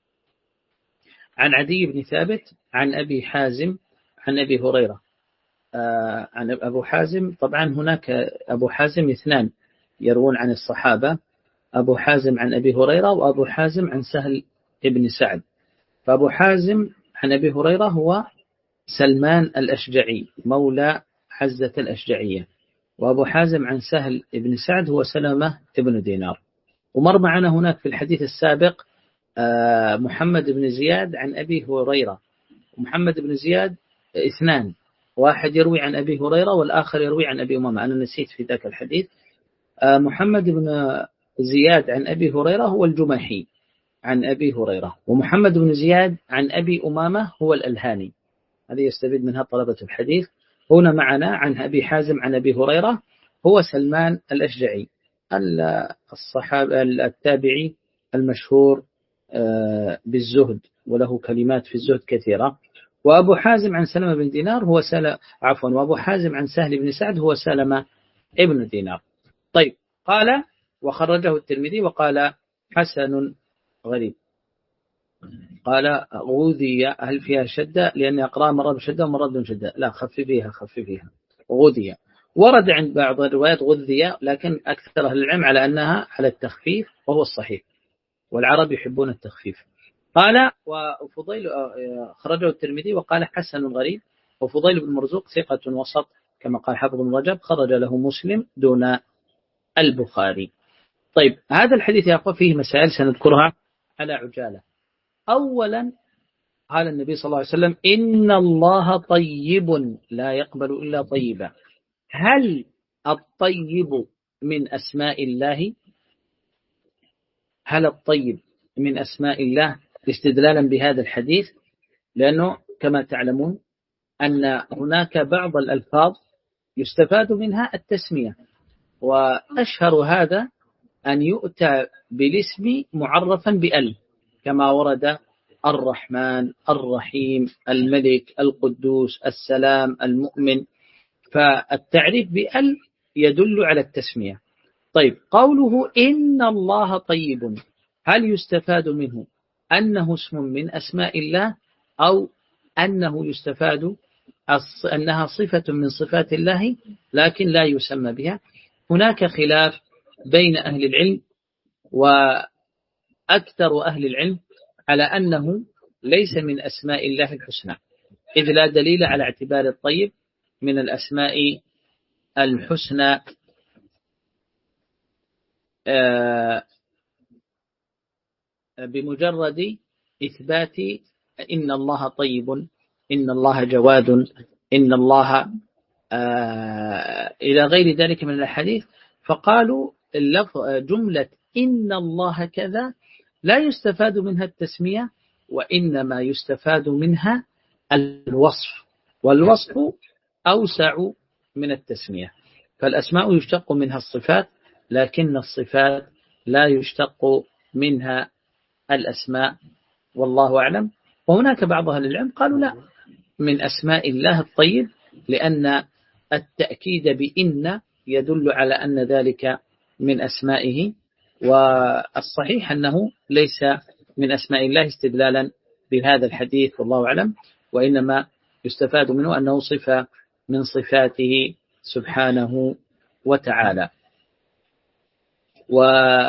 عن عدي بن ثابت عن أبي حازم عن أبي هريرة. آه عن أبو حازم، طبعا هناك أبو حازم اثنان يروون عن الصحابة، أبو حازم عن أبي هريرة وأبو حازم عن سهل ابن سعد. فأبو حازم عن أبي هريرة هو سلمان الأشجعي مولى حزة الأشجعية، وأبو حازم عن سهل ابن سعد هو سلمة ابن دينار. ومر معنا هناك في الحديث السابق آه محمد بن زياد عن أبي هريرة، ومحمد بن زياد اثنان، واحد يروي عن أبي هريرة والآخر يروي عن أبي أمامة، أنا نسيت في ذاك الحديث. محمد بن زياد عن أبي هريرة هو الجمحي عن أبي هريرة، ومحمد بن زياد عن أبي أمامة هو الألهاني. هذه يستفيد منها طلبة الحديث. هنا معنا عن أبي حازم عن أبي هريرة هو سلمان الأشجعي الصحابي التابعي المشهور بالزهد، وله كلمات في الزهد كثيرة. وأبو حازم عن سلمة بن دينار هو سل... عفوا وأبو حازم عن سهل بن سعد هو سلمة ابن دينار. طيب، قال وخرجه الترمذي وقال حسن غريب. قال غذي، هل فيها شدة؟ لأن أقرأ مرة بشدة ومرة بدون شدة. لا، خففيها خففيها. غذي ورد عند بعض الروايات غذي، لكن أكثر أهل العلم على أنها على التخفيف، وهو الصحيح، والعرب يحبون التخفيف. قال وفضيل خرجه الترمذي وقال حسن غريب، وفضيل بن مرزوق ثقة وسط كما قال حافظ بن رجب، خرج له مسلم دون البخاري. طيب، هذا الحديث يا أخوة فيه مسائل سنذكرها على عجالة. أولا، قال النبي صلى الله عليه وسلم إن الله طيب لا يقبل إلا طيبا. هل الطيب من أسماء الله؟ هل الطيب من أسماء الله استدلالا بهذا الحديث؟ لأنه كما تعلمون أن هناك بعض الألفاظ يستفاد منها التسمية، وأشهر هذا أن يؤتى بالاسم معرفا بأل، كما ورد الرحمن، الرحيم، الملك، القدوس، السلام، المؤمن. فالتعريف بأل يدل على التسمية. طيب، قوله إن الله طيب، هل يستفاد منه أنه اسم من أسماء الله، أو أنه يستفاد أنها صفة من صفات الله لكن لا يسمى بها؟ هناك خلاف بين أهل العلم، وأكثر أهل العلم على أنه ليس من أسماء الله الحسنى، إذ لا دليل على اعتبار الطيب من الأسماء الحسنى بمجرد إثبات إن الله طيب، إن الله جواد، إن الله إلى غير ذلك من الحديث. فقالوا جملة إن الله كذا لا يستفاد منها التسمية، وإنما يستفاد منها الوصف، والوصف أوسع من التسمية. فالأسماء يشتق منها الصفات، لكن الصفات لا يشتق منها الأسماء والله أعلم. وهناك بعض أهل العلم قالوا لا، من أسماء الله الطيب، لأن التأكيد بإن يدل على أن ذلك من أسمائه، والصحيح أنه ليس من أسماء الله استدلالا بهذا الحديث والله أعلم، وإنما يستفاد منه أنه صفة من صفاته سبحانه وتعالى. و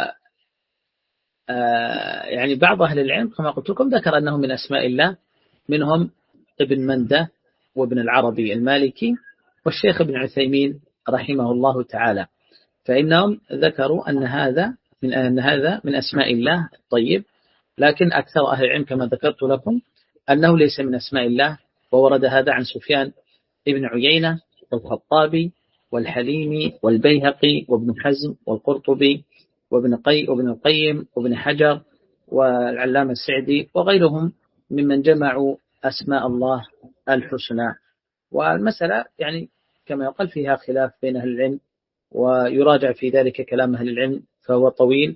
يعني بعض أهل العلم كما قلت لكم ذكر أنه من أسماء الله، منهم ابن منده وابن العربي المالكي والشيخ ابن عثيمين رحمه الله تعالى، فإنهم ذكروا أن هذا من أن هذا من أسماء الله الطيب، لكن أكثر أهل العلم كما ذكرت لكم أنه ليس من أسماء الله. وورد هذا عن سفيان ابن عيينة والخطابي والحليمي والبيهقي وابن حزم والقرطبي وابن قي وابن القيم وابن حجر والعلامة السعدي وغيرهم ممن جمعوا أسماء الله الحسنى. والمسألة يعني كما يقال فيها خلاف بين أهل العلم، ويراجع في ذلك كلام أهل العلم، فهو طويل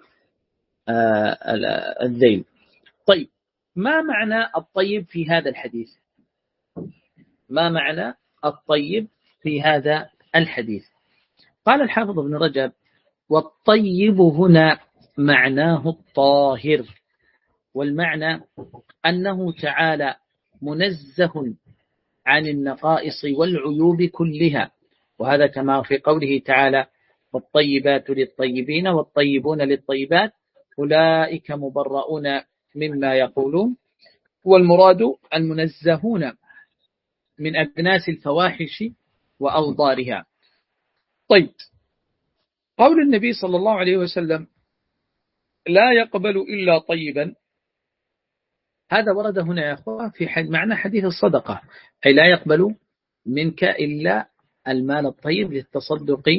الذيل. طيب، ما معنى الطيب في هذا الحديث؟ ما معنى الطيب في هذا الحديث؟ قال الحافظ ابن رجب: والطيب هنا معناه الطاهر، والمعنى أنه تعالى منزه عن النقائص والعيوب كلها، وهذا كما في قوله تعالى: والطيبات للطيبين والطيبون للطيبات أولئك مبرؤون مما يقولون، والمراد المنزهون من أدناس الفواحش وأوضارها. طيب، قول النبي صلى الله عليه وسلم: لا يقبل إلا طيبا، هذا ورد هنا يا أخوة في معنى حديث الصدقة، أي لا يقبل منك إلا المال الطيب للتصدق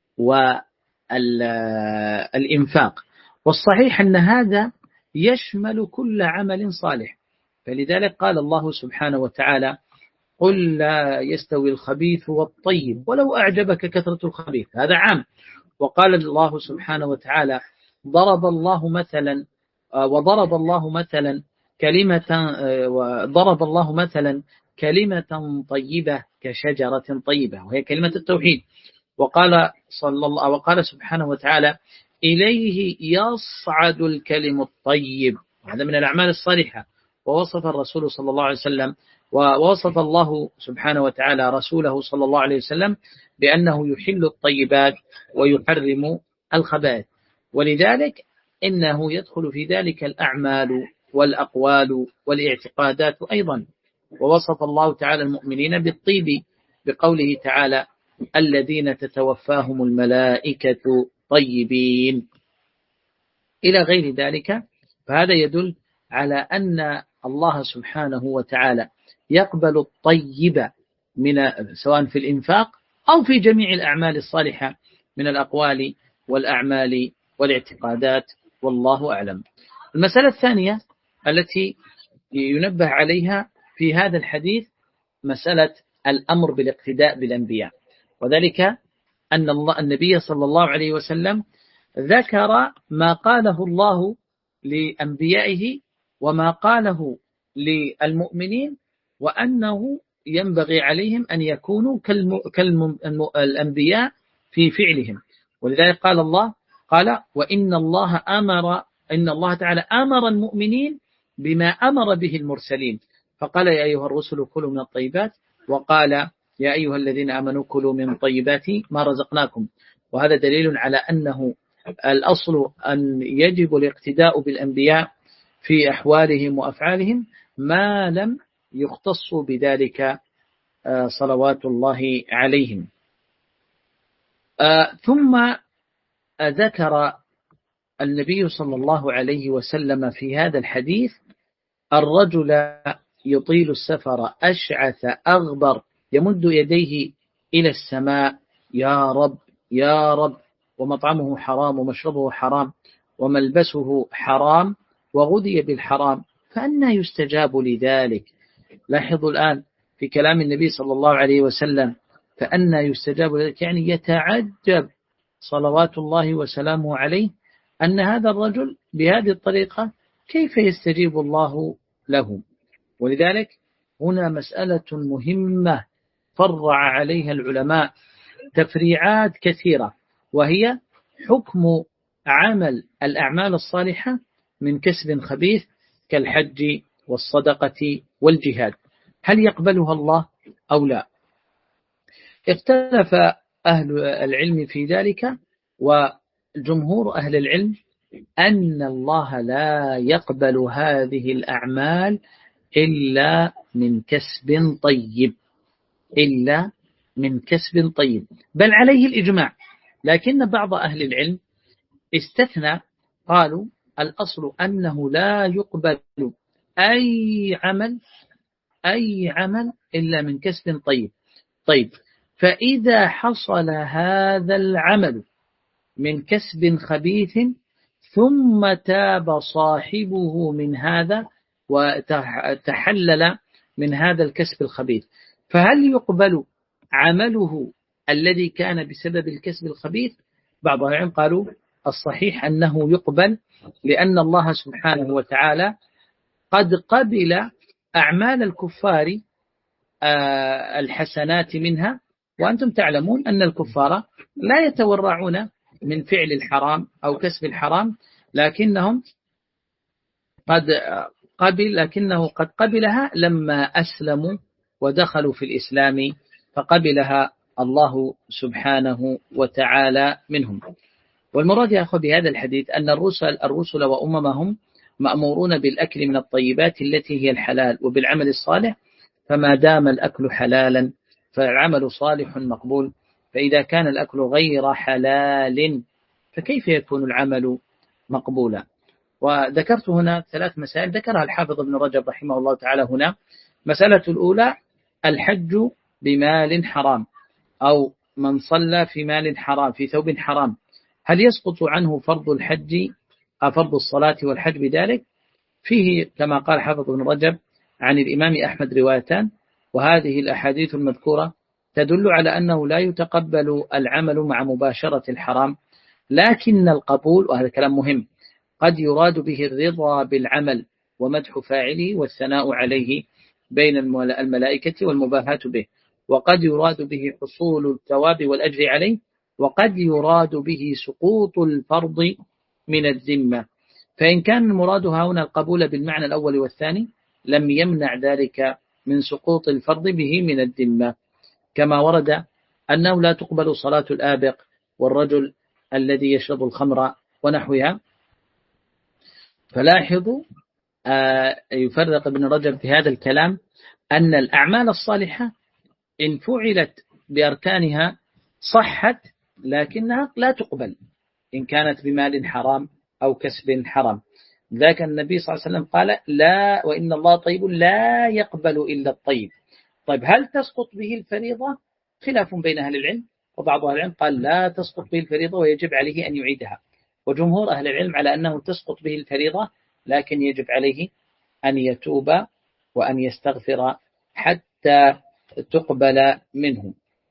والإنفاق. والصحيح أن هذا يشمل كل عمل صالح، فلذلك قال الله سبحانه وتعالى: قل لا يستوي الخبيث والطيب ولو أعجبك كثرة الخبيث، هذا عام. وقال الله سبحانه وتعالى: ضرب الله مثلا وضرب الله مثلا كلمة وضرب الله مثلا كلمة طيبة كشجرة طيبة، وهي كلمة التوحيد. وقال صلى الله وقال سبحانه وتعالى: إليه يصعد الكلم الطيب، هذا من الأعمال الصالحة. ووصف الرسول صلى الله عليه وسلم ووصف الله سبحانه وتعالى رسوله صلى الله عليه وسلم بأنه يحل الطيبات ويحرم الخبائث، ولذلك إنه يدخل في ذلك الأعمال والأقوال والاعتقادات أيضا. ووصف الله تعالى المؤمنين بالطيب بقوله تعالى: الذين تتوفاهم الملائكة طيبين، إلى غير ذلك. فهذا يدل على أن الله سبحانه وتعالى يقبل الطيب من سواء في الإنفاق أو في جميع الأعمال الصالحة من الأقوال والأعمال والاعتقادات، والله أعلم. المسألة الثانية التي ينبه عليها في هذا الحديث مسألة الأمر بالاقتداء بالأنبياء، وذلك أن الله النبي صلى الله عليه وسلم ذكر ما قاله الله لأنبيائه وما قاله للمؤمنين، وأنه ينبغي عليهم أن يكونوا كالأنبياء في فعلهم. ولذلك قال الله قال: وإن الله أمر إن الله تعالى أمر المؤمنين بما أمر به المرسلين، فقال: يا أيها الرسل كلوا من الطيبات، وقال: يا أيها الذين آمنوا كلوا من طيبات ما رزقناكم. وهذا دليل على أنه الأصل أن يجب الاقتداء بالأنبياء في أحوالهم وأفعالهم ما لم يختصوا بذلك صلوات الله عليهم. ثم ذكر النبي صلى الله عليه وسلم في هذا الحديث الرجل يطيل السفر أشعث أغبر يمد يديه إلى السماء: يا رب يا رب، ومطعمه حرام ومشربه حرام وملبسه حرام وغذي بالحرام، فأنى يستجاب لذلك؟ لاحظوا الآن في كلام النبي صلى الله عليه وسلم فأنى يستجاب لذلك، يعني يتعجب صلوات الله وسلامه عليه أن هذا الرجل بهذه الطريقة كيف يستجيب الله له؟ ولذلك هنا مسألة مهمة فرع عليها العلماء تفريعات كثيرة، وهي حكم عمل الأعمال الصالحة من كسب خبيث كالحج والصدقة والجهاد، هل يقبلها الله أو لا؟ اختلف أهل العلم في ذلك، وجمهور أهل العلم أن الله لا يقبل هذه الأعمال إلا من كسب طيب، إلا من كسب طيب، بل عليه الإجماع. لكن بعض أهل العلم استثنى، قالوا الأصل أنه لا يقبل أي عمل أي عمل إلا من كسب طيب. طيب، فإذا حصل هذا العمل من كسب خبيث ثم تاب صاحبه من هذا وتحلل من هذا الكسب الخبيث، فهل يقبل عمله الذي كان بسبب الكسب الخبيث؟ بعض العلماء قالوا الصحيح أنه يقبل، لأن الله سبحانه وتعالى قد قبل أعمال الكفار الحسنات منها، وأنتم تعلمون أن الكفار لا يتورعون من فعل الحرام أو كسب الحرام، لكنهم قد قبل لكنه قد قبلها لما أسلموا ودخلوا في الإسلام، فقبلها الله سبحانه وتعالى منهم. والمراد يا أخوة بهذا الحديث أن الرسل الرسل وأممهم مأمورون بالأكل من الطيبات التي هي الحلال وبالعمل الصالح، فما دام الأكل حلالا فالعمل صالح مقبول، فإذا كان الأكل غير حلال فكيف يكون العمل مقبولا؟ وذكرت هنا ثلاث مسائل ذكرها الحافظ ابن رجب رحمه الله تعالى هنا. مسألة الأولى الحج بمال حرام، أو من صلى في مال حرام في ثوب حرام، هل يسقط عنه فرض الحج أو فرض الصلاة والحج بذلك؟ فيه كما قال حافظ ابن رجب عن الإمام أحمد روايتان، وهذه الأحاديث المذكورة تدل على أنه لا يتقبل العمل مع مباشرة الحرام، لكن القبول، وهذا كلام مهم، قد يراد به الرضا بالعمل ومدح فاعله والثناء عليه بين الملائكة والمباهاة به، وقد يراد به حصول الثواب والأجر عليه، وقد يراد به سقوط الفرض من الذمة. فإن كان المراد هنا القبول بالمعنى الأول والثاني لم يمنع ذلك من سقوط الفرض به من الذمة، كما ورد أنه لا تقبل صلاة الآبق والرجل الذي يشرب الخمر ونحوها. فلاحظوا آه يفرق ابن رجب في هذا الكلام أن الأعمال الصالحة إن فعلت بأركانها صحت، لكنها لا تقبل إن كانت بمال حرام أو كسب حرام. ذاك النبي صلى الله عليه وسلم قال لا، وإن الله طيب لا يقبل إلا الطيب. طيب، هل تسقط به الفريضة؟ خلاف بين أهل العلم، وبعض أهل العلم قال لا تسقط به الفريضة ويجب عليه أن يعيدها، وجمهور أهل العلم على أنه تسقط به الفريضة، لكن يجب عليه أن يتوب وأن يستغفر حتى تقبل منه.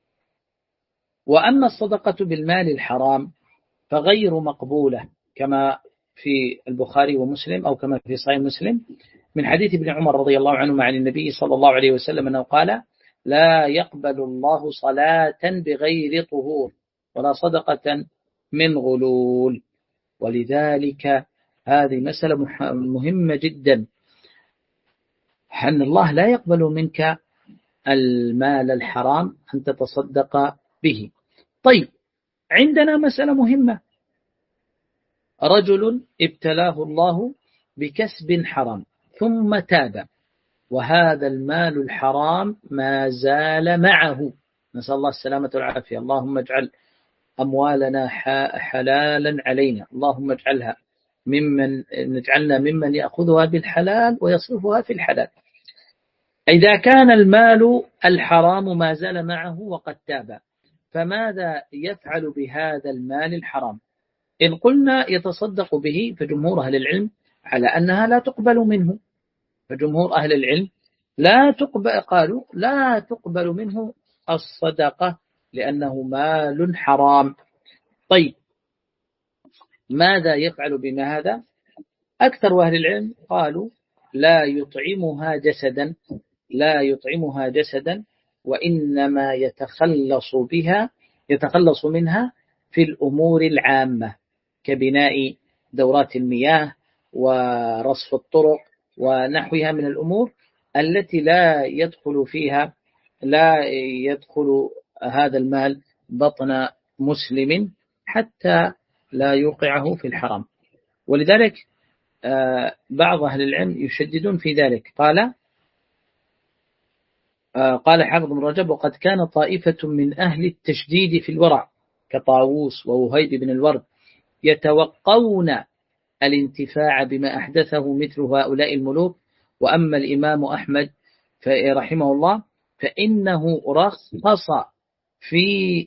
وأما الصدقة بالمال الحرام فغير مقبولة، كما في البخاري ومسلم أو كما في صحيح مسلم من حديث ابن عمر رضي الله عنه عن النبي صلى الله عليه وسلم أنه قال لا يقبل الله صلاة بغير طهور ولا صدقة من غلول. ولذلك هذه مسألة مهمة جدا، أن الله لا يقبل منك المال الحرام أن تتصدق به. طيب، عندنا مسألة مهمة، رجل ابتلاه الله بكسب حرام ثم تاب، وهذا المال الحرام ما زال معه، نسأل الله السلامة والعافية. اللهم اجعل أموالنا حلالا علينا، اللهم اجعلها ممن نجعلنا ممن يأخذها بالحلال ويصرفها في الحلال. إذا كان المال الحرام ما زال معه وقد تاب، فماذا يفعل بهذا المال الحرام؟ إن قلنا يتصدق به فجمهور أهل العلم على أنها لا تقبل منه، فجمهور أهل العلم لا تقبل، قالوا لا تقبل منه الصدقة لأنه مال حرام. طيب، ماذا يفعل بما هذا؟ أكثر أهل العلم قالوا لا يطعمها جسدا لا يطعمها جسدا وإنما يتخلص بها يتخلص منها في الأمور العامة كبناء دورات المياه ورصف الطرق ونحوها من الأمور التي لا يدخل فيها لا يدخل هذا المال بطن مسلم حتى لا يوقعه في الحرام. ولذلك بعض أهل العلم يشددون في ذلك. قال قال حافظ بن رجب وقد كان طائفة من أهل التشديد في الورع كطاووس ووهيب بن الورد يتوقون الانتفاع بما أحدثه مثل هؤلاء الملوك. وأما الإمام أحمد رحمه الله فإنه رخص في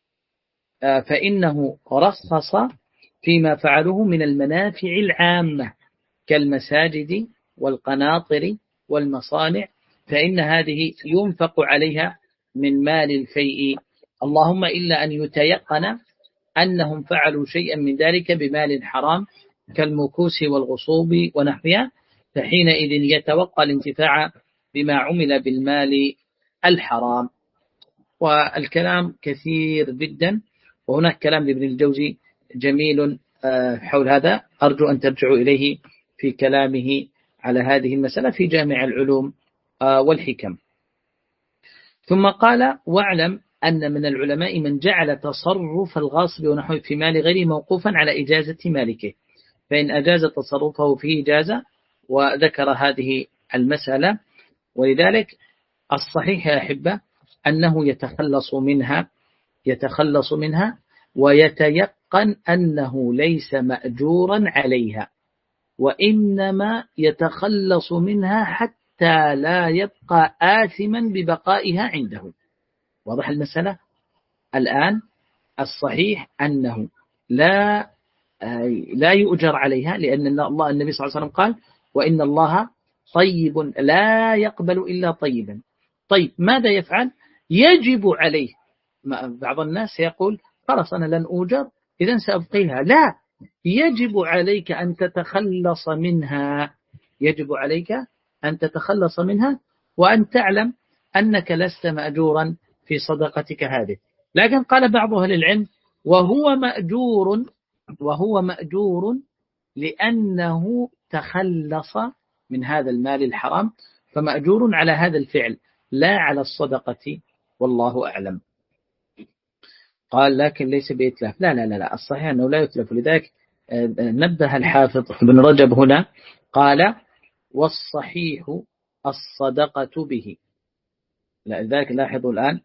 فإنه رخص فيما فعله من المنافع العامة كالمساجد والقناطر والمصانع، فإن هذه ينفق عليها من مال الفيء، اللهم إلا أن يتيقن أنهم فعلوا شيئا من ذلك بمال حرام كالمكوس والغصوب ونحوها، فحينئذ يتوقع الانتفاع بما عمل بالمال الحرام. والكلام كثير جدا، وهناك كلام لابن الجوزي جميل حول هذا، أرجو أن ترجعوا إليه في كلامه على هذه المسألة في جامع العلوم والحكم. ثم قال واعلم أن من العلماء من جعل تصرف الغاصب ونحوه في مال غيره موقوفا على إجازة مالكه، فإن أجاز تصرفه فيه جازة، وذكر هذه المسألة. ولذلك الصحيح يا أحبة أنه يتخلص منها يتخلص منها ويتيقن أنه ليس مأجورا عليها، وإنما يتخلص منها حتى لا يبقى آثما ببقائها عنده. واضح المسألة؟ الآن الصحيح أنه لا لا يؤجر عليها، لأن الله النبي صلى الله عليه وسلم قال وإن الله طيب لا يقبل إلا طيبا. طيب ماذا يفعل؟ يجب عليه. بعض الناس يقول خلاص أنا لن أوجر إذن سأبقيها. لا، يجب عليك أن تتخلص منها يجب عليك أن تتخلص منها وأن تعلم أنك لست مأجورا في صدقتك هذه. لكن قال بعض أهل العلم وهو مأجور وهو مأجور لأنه تخلص من هذا المال الحرام، فمأجور على هذا الفعل لا على الصدقة، والله أعلم. قال لكن ليس بإتلاف. لا لا لا, لا. الصحيح أنه لا يتلف. لذلك نبه الحافظ ابن رجب هنا قال والصحيح الصدقة به. لذلك لاحظوا الآن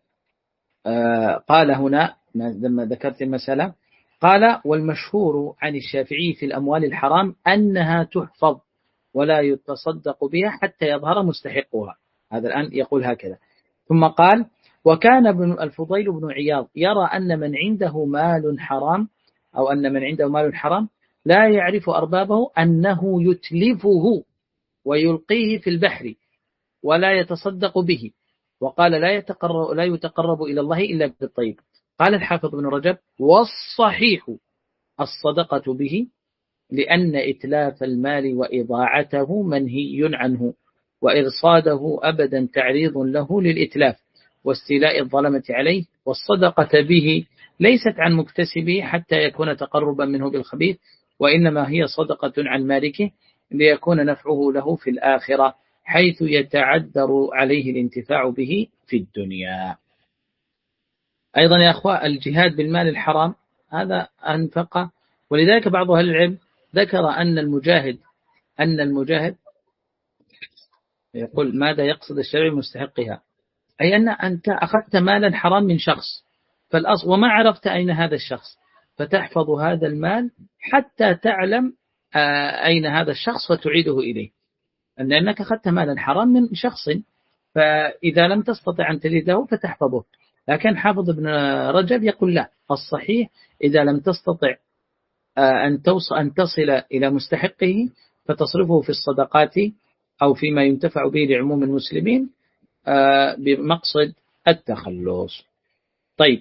قال هنا لما ذكرت المسألة قال والمشهور عن الشافعي في الأموال الحرام أنها تحفظ ولا يتصدق بها حتى يظهر مستحقها. هذا الآن يقول هكذا. ثم قال وكان ابن الفضيل بن عياض يرى أن من عنده مال حرام أو أن من عنده مال حرام لا يعرف أربابه أنه يتلفه ويلقيه في البحر ولا يتصدق به، وقال لا يتقرب, لا يتقرب إلى الله إلا بالطيب. قال الحافظ بن رجب والصحيح الصدقة به، لأن إتلاف المال وإضاعته منهي عنه، وإرصاده أبدا تعريض له للإتلاف واستيلاء الظلمة عليه، والصدقة به ليست عن مكتسبه حتى يكون تقربا منه بالخبيث، وإنما هي صدقة عن مالكه ليكون نفعه له في الآخرة حيث يتعذر عليه الانتفاع به في الدنيا. أيضا يا أخوة الجهاد بالمال الحرام هذا أنفقه. ولذلك بعض أهل العلم ذكر أن المجاهد أن المجاهد يقول ماذا يقصد الشرع مستحقها، أي أن أنت أخذت مالا حرام من شخص فالأصل وما عرفت أين هذا الشخص، فتحفظ هذا المال حتى تعلم أين هذا الشخص وتعيده إليه، لأنك أخذت مالا حرام من شخص، فإذا لم تستطع أن تجده فتحفظه. لكن حافظ ابن رجب يقول لا، الصحيح إذا لم تستطع أن توصل, أن تصل إلى مستحقه فتصرفه في الصدقات أو فيما ينتفع به لعموم المسلمين بمقصد التخلص. طيب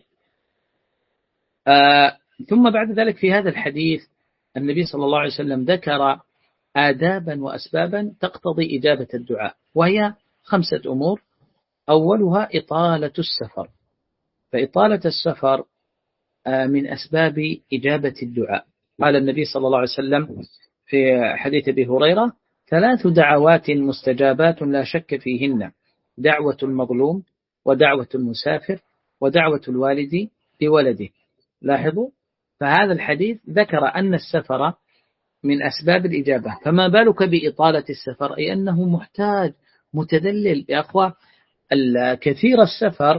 ثم بعد ذلك في هذا الحديث النبي صلى الله عليه وسلم ذكر آدابا وأسبابا تقتضي إجابة الدعاء، وهي خمسة أمور. أولها إطالة السفر، فإطالة السفر من أسباب إجابة الدعاء. قال النبي صلى الله عليه وسلم في حديث أبي هريرة: ثلاث دعوات مستجابات لا شك فيهن: دعوة المظلوم، ودعوة المسافر، ودعوة الوالد لولده. لاحظوا، فهذا الحديث ذكر أن السفر من أسباب الإجابة، فما بالك بإطالة السفر، أي أنه محتاج متذلل. يا أخوة، كثير السفر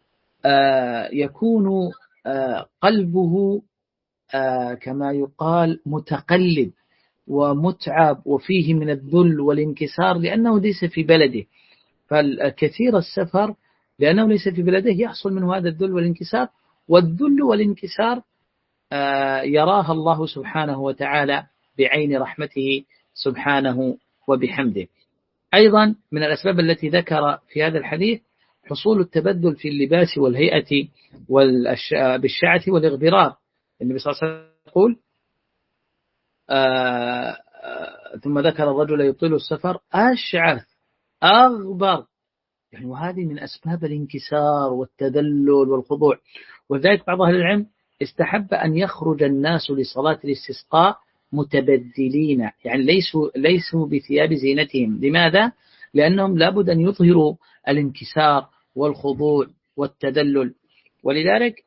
يكون قلبه كما يقال متقلب ومتعب، وفيه من الذل والانكسار لأنه ليس في بلده. فالكثير السفر لأنه ليس في بلده يحصل منه هذا الذل والانكسار، والذل والانكسار يراها الله سبحانه وتعالى بعين رحمته سبحانه وبحمده. أيضا من الأسباب التي ذكر في هذا الحديث حصول التبدل في اللباس والهيئة بالشعث والاغبرار. النبي صلى الله عليه وسلم يقول: آه آه ثم ذكر الرجل يطيل السفر أشعث أغبر، يعني وهذه من أسباب الانكسار والتذلل والخضوع. وذلك بعض أهل العلم استحب أن يخرج الناس لصلاة الاستسقاء متبدلين، يعني ليسوا ليسوا بثياب زينتهم. لماذا؟ لأنهم لابد أن يظهروا الانكسار والخضوع والتذلل. ولذلك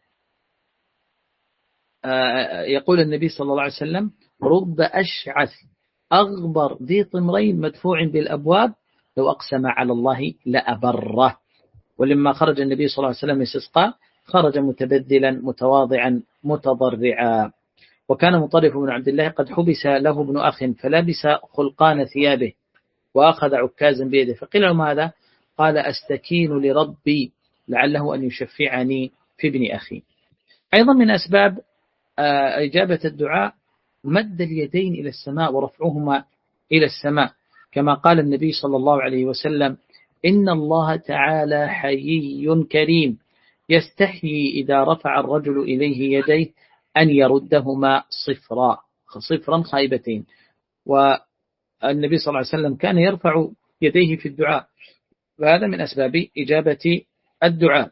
يقول النبي صلى الله عليه وسلم: رب أشعث أغبر ذي طمرين مدفوع بالأبواب لو أقسم على الله لأبره. ولما خرج النبي صلى الله عليه وسلم استسقاء خرج متبذلا متواضعا متضرعا. وكان مطرف بن عبد الله قد حبس له ابن أخ فلبس خلقان ثيابه وأخذ عكازا بيده، فقيل له: ماذا؟ قال: أستكين لربي لعله أن يشفعني في ابن أخي. أيضا من أسباب إجابة الدعاء مد اليدين إلى السماء ورفعهما إلى السماء، كما قال النبي صلى الله عليه وسلم: إن الله تعالى حيي كريم يستحيي إذا رفع الرجل إليه يديه أن يردهما صفرا صفرا خائبتين. والنبي صلى الله عليه وسلم كان يرفع يديه في الدعاء، وهذا من أسباب إجابة الدعاء.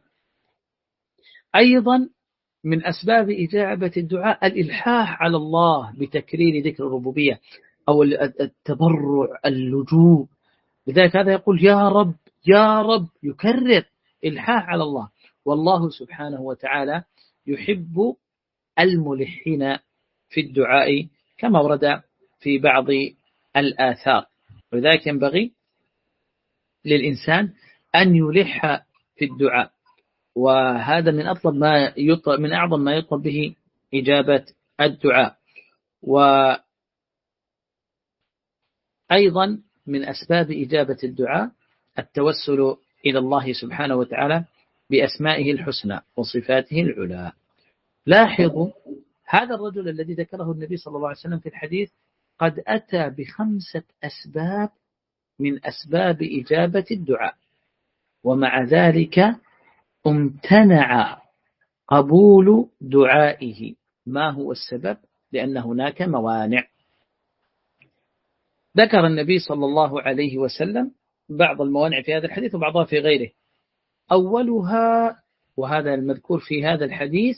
أيضا من أسباب إجابة الدعاء الإلحاح على الله بتكرير ذكر الربوبية أو التضرع اللجوء. لذلك هذا يقول: يا رب يا رب، يكرر إلحاح على الله. والله سبحانه وتعالى يحب الملحين في الدعاء كما ورد في بعض الآثار. ولذلك ينبغي للإنسان أن يلح في الدعاء، وهذا من أطلب ما يطلب من أعظم ما يطلب به إجابة الدعاء. وأيضا من أسباب إجابة الدعاء التوسل إلى الله سبحانه وتعالى بأسمائه الحسنى وصفاته العلى. لاحظوا هذا الرجل الذي ذكره النبي صلى الله عليه وسلم في الحديث قد أتى بخمسة أسباب من أسباب إجابة الدعاء، ومع ذلك امتنع قبول دعائه. ما هو السبب؟ لأن هناك موانع. ذكر النبي صلى الله عليه وسلم بعض الموانع في هذا الحديث وبعضها في غيره. أولها، وهذا المذكور في هذا الحديث،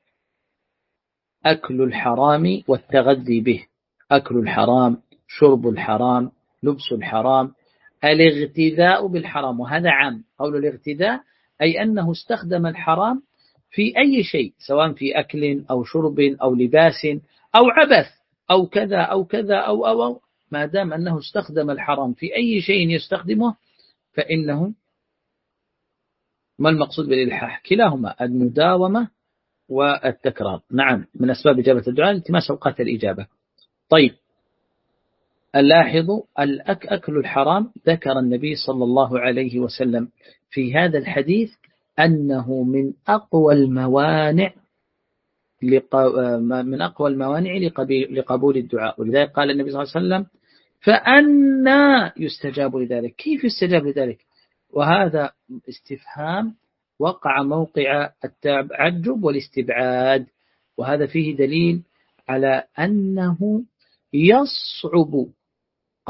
أكل الحرام والتغذي به. أكل الحرام، شرب الحرام، لبس الحرام، الاغتذاء بالحرام. وهذا عام. قول الاغتذاء أي أنه استخدم الحرام في أي شيء، سواء في أكل أو شرب أو لباس أو عبث أو كذا أو كذا أو أو, أو. ما دام أنه استخدم الحرام في أي شيء يستخدمه فإنه، ما المقصود بالإلحاح؟ كلاهما المداومة والتكرار. نعم، من أسباب إجابة الدعاء التماس أوقات الإجابة. طيب، لاحظوا أكل الحرام. ذكر النبي صلى الله عليه وسلم في هذا الحديث أنه من أقوى الموانع من أقوى الموانع لقبول الدعاء. ولذلك قال النبي صلى الله عليه وسلم: فأنا يستجاب لذلك. كيف يستجاب لذلك؟ وهذا استفهام وقع موقع التعجب والاستبعاد، وهذا فيه دليل على أنه يصعب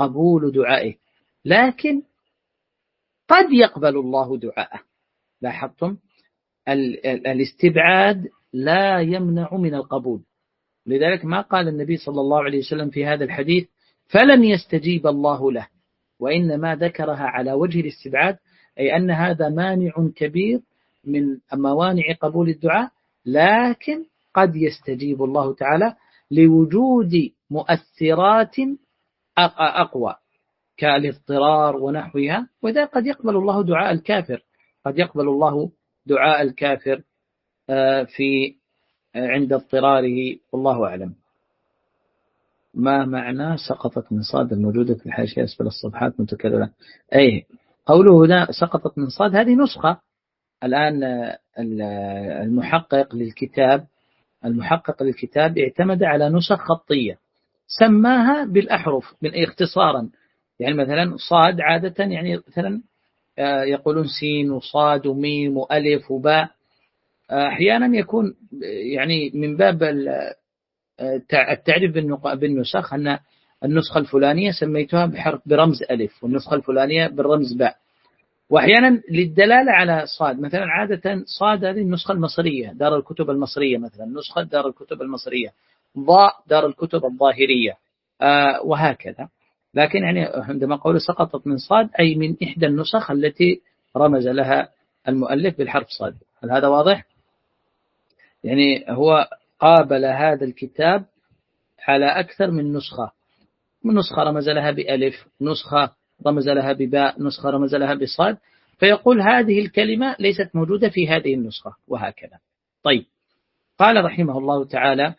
قبول دعائه، لكن قد يقبل الله دعاءه. لاحظتم؟ الاستبعاد لا يمنع من القبول. لذلك ما قال النبي صلى الله عليه وسلم في هذا الحديث فلن يستجيب الله له، وإنما ذكرها على وجه الاستبعاد، أي أن هذا مانع كبير من موانع قبول الدعاء، لكن قد يستجيب الله تعالى لوجود مؤثرات أقوى كالاضطرار ونحوها، وذا قد يقبل الله دعاء الكافر، قد يقبل الله دعاء الكافر في عند اضطراره، والله أعلم. ما معنى سقطت من صاد الموجودة في الحاشية أسفل الصفحات متكررة؟ أي قوله هنا سقطت من صاد هذه نسخة. الآن المحقق للكتاب المحقق للكتاب اعتمد على نسخ خطية سماها بالأحرف من اختصارا. يعني مثلا صاد عادة يعني مثلا يقولون سين وصاد وميم وألف وباء، أحيانا يكون يعني من باب التعريف بالنسخ أن النسخة الفلانية سميتها بحرف برمز ألف والنسخة الفلانية بالرمز باء، وأحيانا للدلالة على صاد. مثلا عادة صاد هذه النسخة المصرية دار الكتب المصرية، مثلا نسخة دار الكتب المصرية، ضاء دار الكتب الظاهرية، آه وهكذا. لكن يعني عندما قول سقطت من صاد أي من إحدى النسخ التي رمز لها المؤلف بالحرف صاد. هل هذا واضح؟ يعني هو قابل هذا الكتاب على أكثر من نسخة، من نسخة رمز لها بألف، نسخة رمز لها بباء، نسخة رمز لها بصاد، فيقول هذه الكلمة ليست موجودة في هذه النسخة وهكذا. طيب، قال رحمه الله تعالى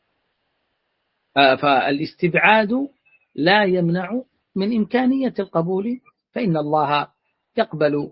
فالاستبعاد لا يمنع من إمكانية القبول، فإن الله يقبل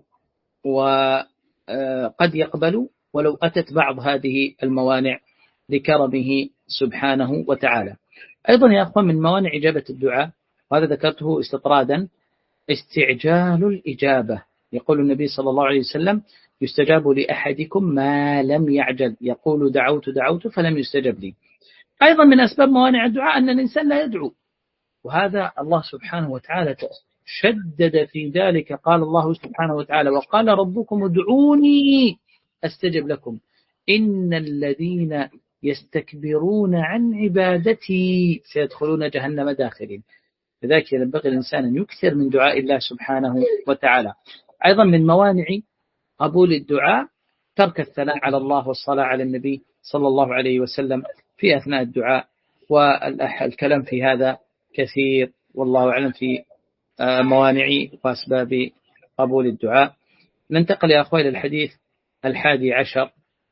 وقد يقبل ولو أتت بعض هذه الموانع لكرمه سبحانه وتعالى. أيضا يا أخوان من موانع إجابة الدعاء، وهذا ذكرته استطرادا، استعجال الإجابة. يقول النبي صلى الله عليه وسلم يستجاب لأحدكم ما لم يعجل، يقول دعوت دعوت فلم يستجب لي. أيضا من أسباب موانع الدعاء أن الإنسان لا يدعو، وهذا الله سبحانه وتعالى شدد في ذلك. قال الله سبحانه وتعالى وقال ربكم ادعوني أستجب لكم إن الذين يستكبرون عن عبادتي سيدخلون جهنم داخلين. لذلك ينبغي الإنسان أن يكثر من دعاء الله سبحانه وتعالى. أيضا من موانع قبول الدعاء ترك الثناء على الله والصلاة على النبي صلى الله عليه وسلم في أثناء الدعاء، والكلام في هذا كثير والله أعلم في موانع وأسباب قبول الدعاء. ننتقل يا أخوة إلى الحديث الحادي عشر.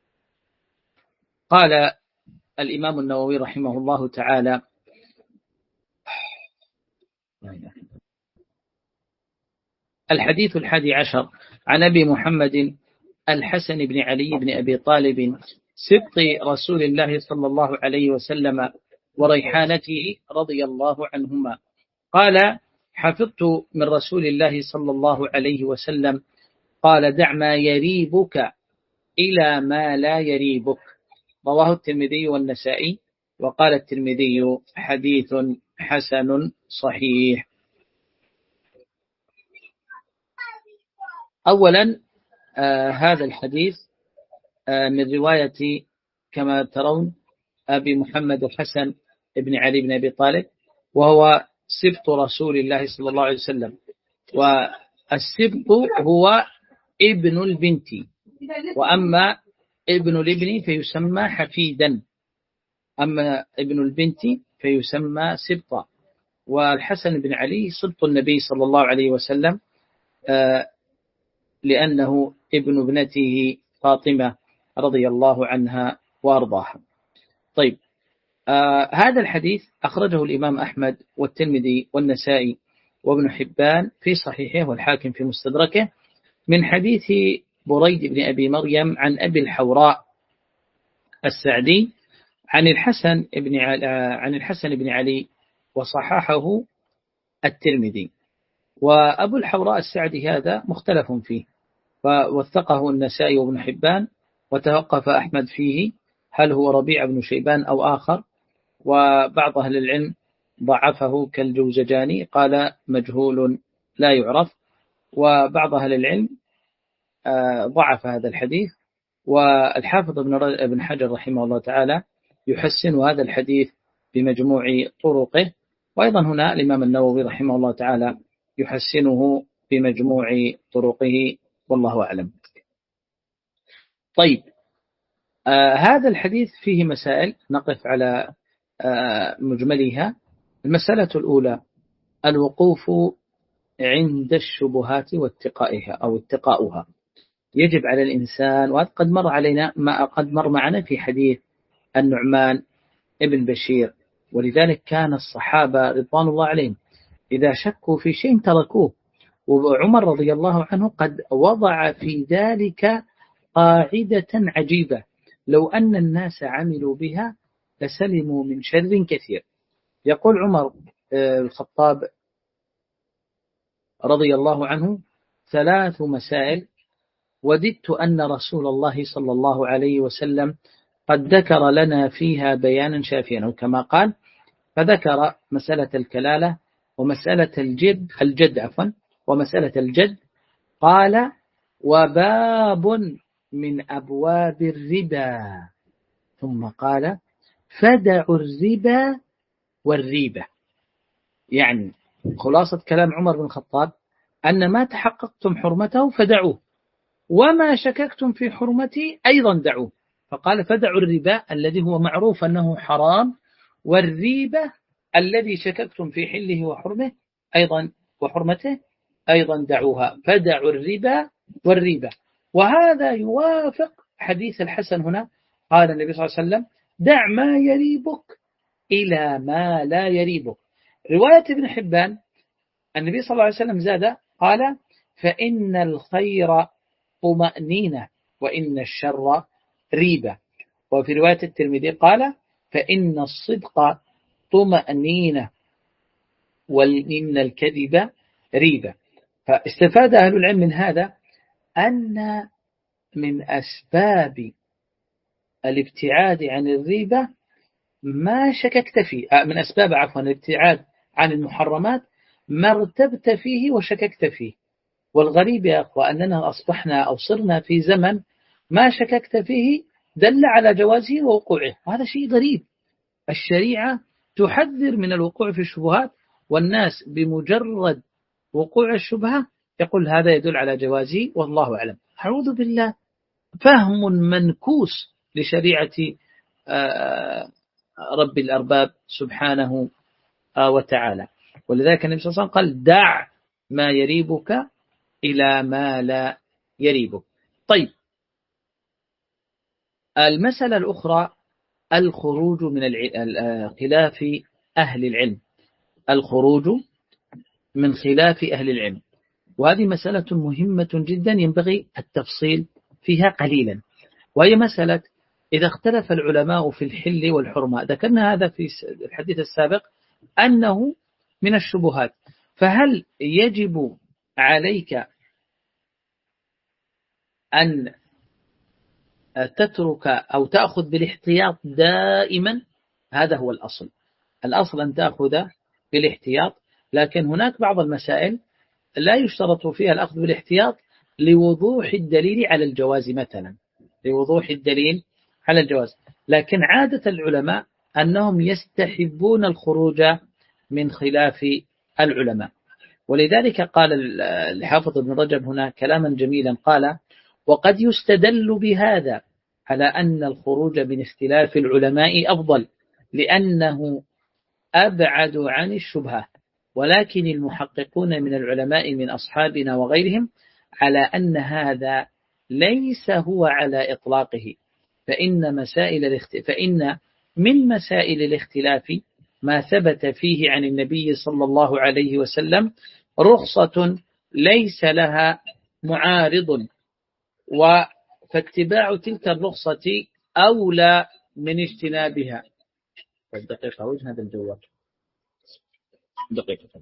قال الإمام النووي رحمه الله تعالى الحديث الحادي عشر عن أبي محمد الحسن بن علي بن أبي طالب سبط رسول الله صلى الله عليه وسلم وريحانته رضي الله عنهما قال حفظت من رسول الله صلى الله عليه وسلم قال دع ما يريبك إلى ما لا يريبك، رواه الترمذي والنسائي، وقال الترمذي حديث حسن صحيح. أولا آه هذا الحديث آه من رواية كما ترون أبي محمد الحسن بن علي بن أبي طالب، وهو سبط رسول الله صلى الله عليه وسلم. والسبط هو ابن البنت، وأما ابن الابن فيسمى حفيدا، أما ابن البنت فيسمى سبطا. والحسن بن علي سبط النبي صلى الله عليه وسلم آه لأنه ابن ابنته فاطمة رضي الله عنها وأرضاها. طيب، آه هذا الحديث أخرجه الإمام أحمد والترمذي والنسائي وابن حبان في صحيحه والحاكم في مستدركه من حديث بريد بن أبي مريم عن أبي الحوراء السعدي عن الحسن بن عن الحسن بن علي، وصححه الترمذي. وأبو الحوراء السعدي هذا مختلف فيه، فوثقه النسائي وابن حبان، وتوقف أحمد فيه هل هو ربيع بن شيبان أو آخر، وبعض أهل العلم ضعفه كالجوزجاني، قال مجهول لا يعرف. وبعض أهل العلم ضعف هذا الحديث. والحافظ ابن حجر رحمه الله تعالى يحسن هذا الحديث بمجموع طرقه، وأيضا هنا الإمام النووي رحمه الله تعالى يحسنه بمجموع طرقه، والله أعلم. طيب، آه هذا الحديث فيه مسائل نقف على آه مجملها. المسألة الأولى الوقوف عند الشبهات واتقائها أو اتقاؤها. يجب على الإنسان، وهذا قد مر علينا ما قد مر معنا في حديث النعمان ابن بشير، ولذلك كان الصحابة رضوان الله عليهم إذا شكوا في شيء تركوه. وعمر رضي الله عنه قد وضع في ذلك قاعدة عجيبة، لو أن الناس عملوا بها لسلموا من شر كثير. يقول عمر الخطاب رضي الله عنه: ثلاث مسائل وددت أن رسول الله صلى الله عليه وسلم قد ذكر لنا فيها بيانا شافيا، أو كما قال، فذكر مسألة الكلالة ومسألة الجد الجد عفوا ومسألة الجد. قال: وباب من أبواب الربا. ثم قال: فدعوا الربا والريبة. يعني خلاصة كلام عمر بن الخطاب أن ما تحققتم حرمته فدعوه، وما شككتم في حرمته أيضا دعوه. فقال: فدعوا الربا الذي هو معروف أنه حرام، والريبة الذي شككتم في حله وحرمه أيضا وحرمته أيضا دعوها. فدعوا الربا والريبة. وهذا يوافق حديث الحسن هنا، قال النبي صلى الله عليه وسلم: دع ما يريبك إلى ما لا يريبك. رواية ابن حبان النبي صلى الله عليه وسلم زاد قال: فإن الخير طمأنينة وإن الشر ريبة. وفي رواية الترمذي قال: فإن الصدق طمأنينة وإن الكذب ريبة. فاستفاد أهل العلم من هذا أن من أسباب الابتعاد عن الريبة ما شككت فيه، من أسباب عفوا الابتعاد عن المحرمات ما ارتبت فيه وشككت فيه. والغريب يا أخوة أننا أصبحنا أو صرنا في زمن ما شككت فيه دل على جوازه ووقوعه، وهذا شيء غريب. الشريعة تحذر من الوقوع في الشبهات، والناس بمجرد وقوع الشبهة يقول هذا يدل على جوازه، والله أعلم. أعوذ بالله، فهم منكوس لشريعة رب الأرباب سبحانه وتعالى. ولذلك النبي صلى الله عليه وسلم قال: دع ما يريبك إلى ما لا يريبك. طيب، المسألة الأخرى الخروج من خلاف أهل العلم. الخروج من خلاف أهل العلم، وهذه مسألة مهمة جدا ينبغي التفصيل فيها قليلا. وهي مسألة إذا اختلف العلماء في الحل والحرمة، ذكرنا هذا في الحديث السابق أنه من الشبهات، فهل يجب عليك أن تترك أو تأخذ بالاحتياط دائما؟ هذا هو الأصل. الأصل أن تأخذ بالاحتياط، لكن هناك بعض المسائل لا يشترط فيها الأخذ بالاحتياط لوضوح الدليل على الجواز مثلا، لوضوح الدليل على الجواز. لكن عادة العلماء أنهم يستحبون الخروج من خلاف العلماء. ولذلك قال الحافظ ابن رجب هنا كلاما جميلا، قال: وقد يستدل بهذا على أن الخروج من اختلاف العلماء أفضل لأنه أبعد عن الشبهة، ولكن المحققون من العلماء من أصحابنا وغيرهم على أن هذا ليس هو على إطلاقه، فإن مسائل الاخت... فإن من مسائل الاختلاف ما ثبت فيه عن النبي صلى الله عليه وسلم رخصة ليس لها معارض، فاتباع تلك الرخصة أولى من اجتنابها. دقيقة، وجه هذا الجواب دقيقة.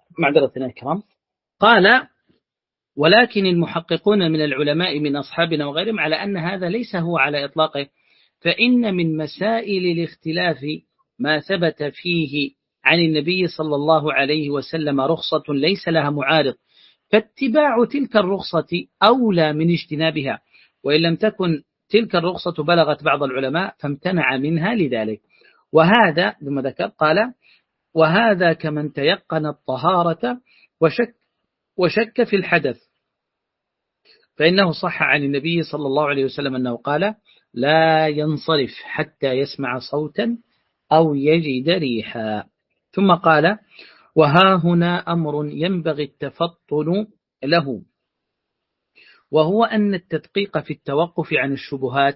معذرة الكرام. قال ولكن المحققون من العلماء من أصحابنا وغيرهم على أن هذا ليس هو على إطلاقه، فإن من مسائل الاختلاف ما ثبت فيه عن النبي صلى الله عليه وسلم رخصة ليس لها معارض، فاتباع تلك الرخصة أولى من اجتنابها، وإن لم تكن تلك الرخصة بلغت بعض العلماء فامتنع منها لذلك. وهذا بما ذكر قال وهذا كمن تيقن الطهارة وشك, وشك في الحدث، فإنه صح عن النبي صلى الله عليه وسلم أنه قال لا ينصرف حتى يسمع صوتا أو يجد ريحا. ثم قال وها هنا أمر ينبغي التفطن له، وهو أن التدقيق في التوقف عن الشبهات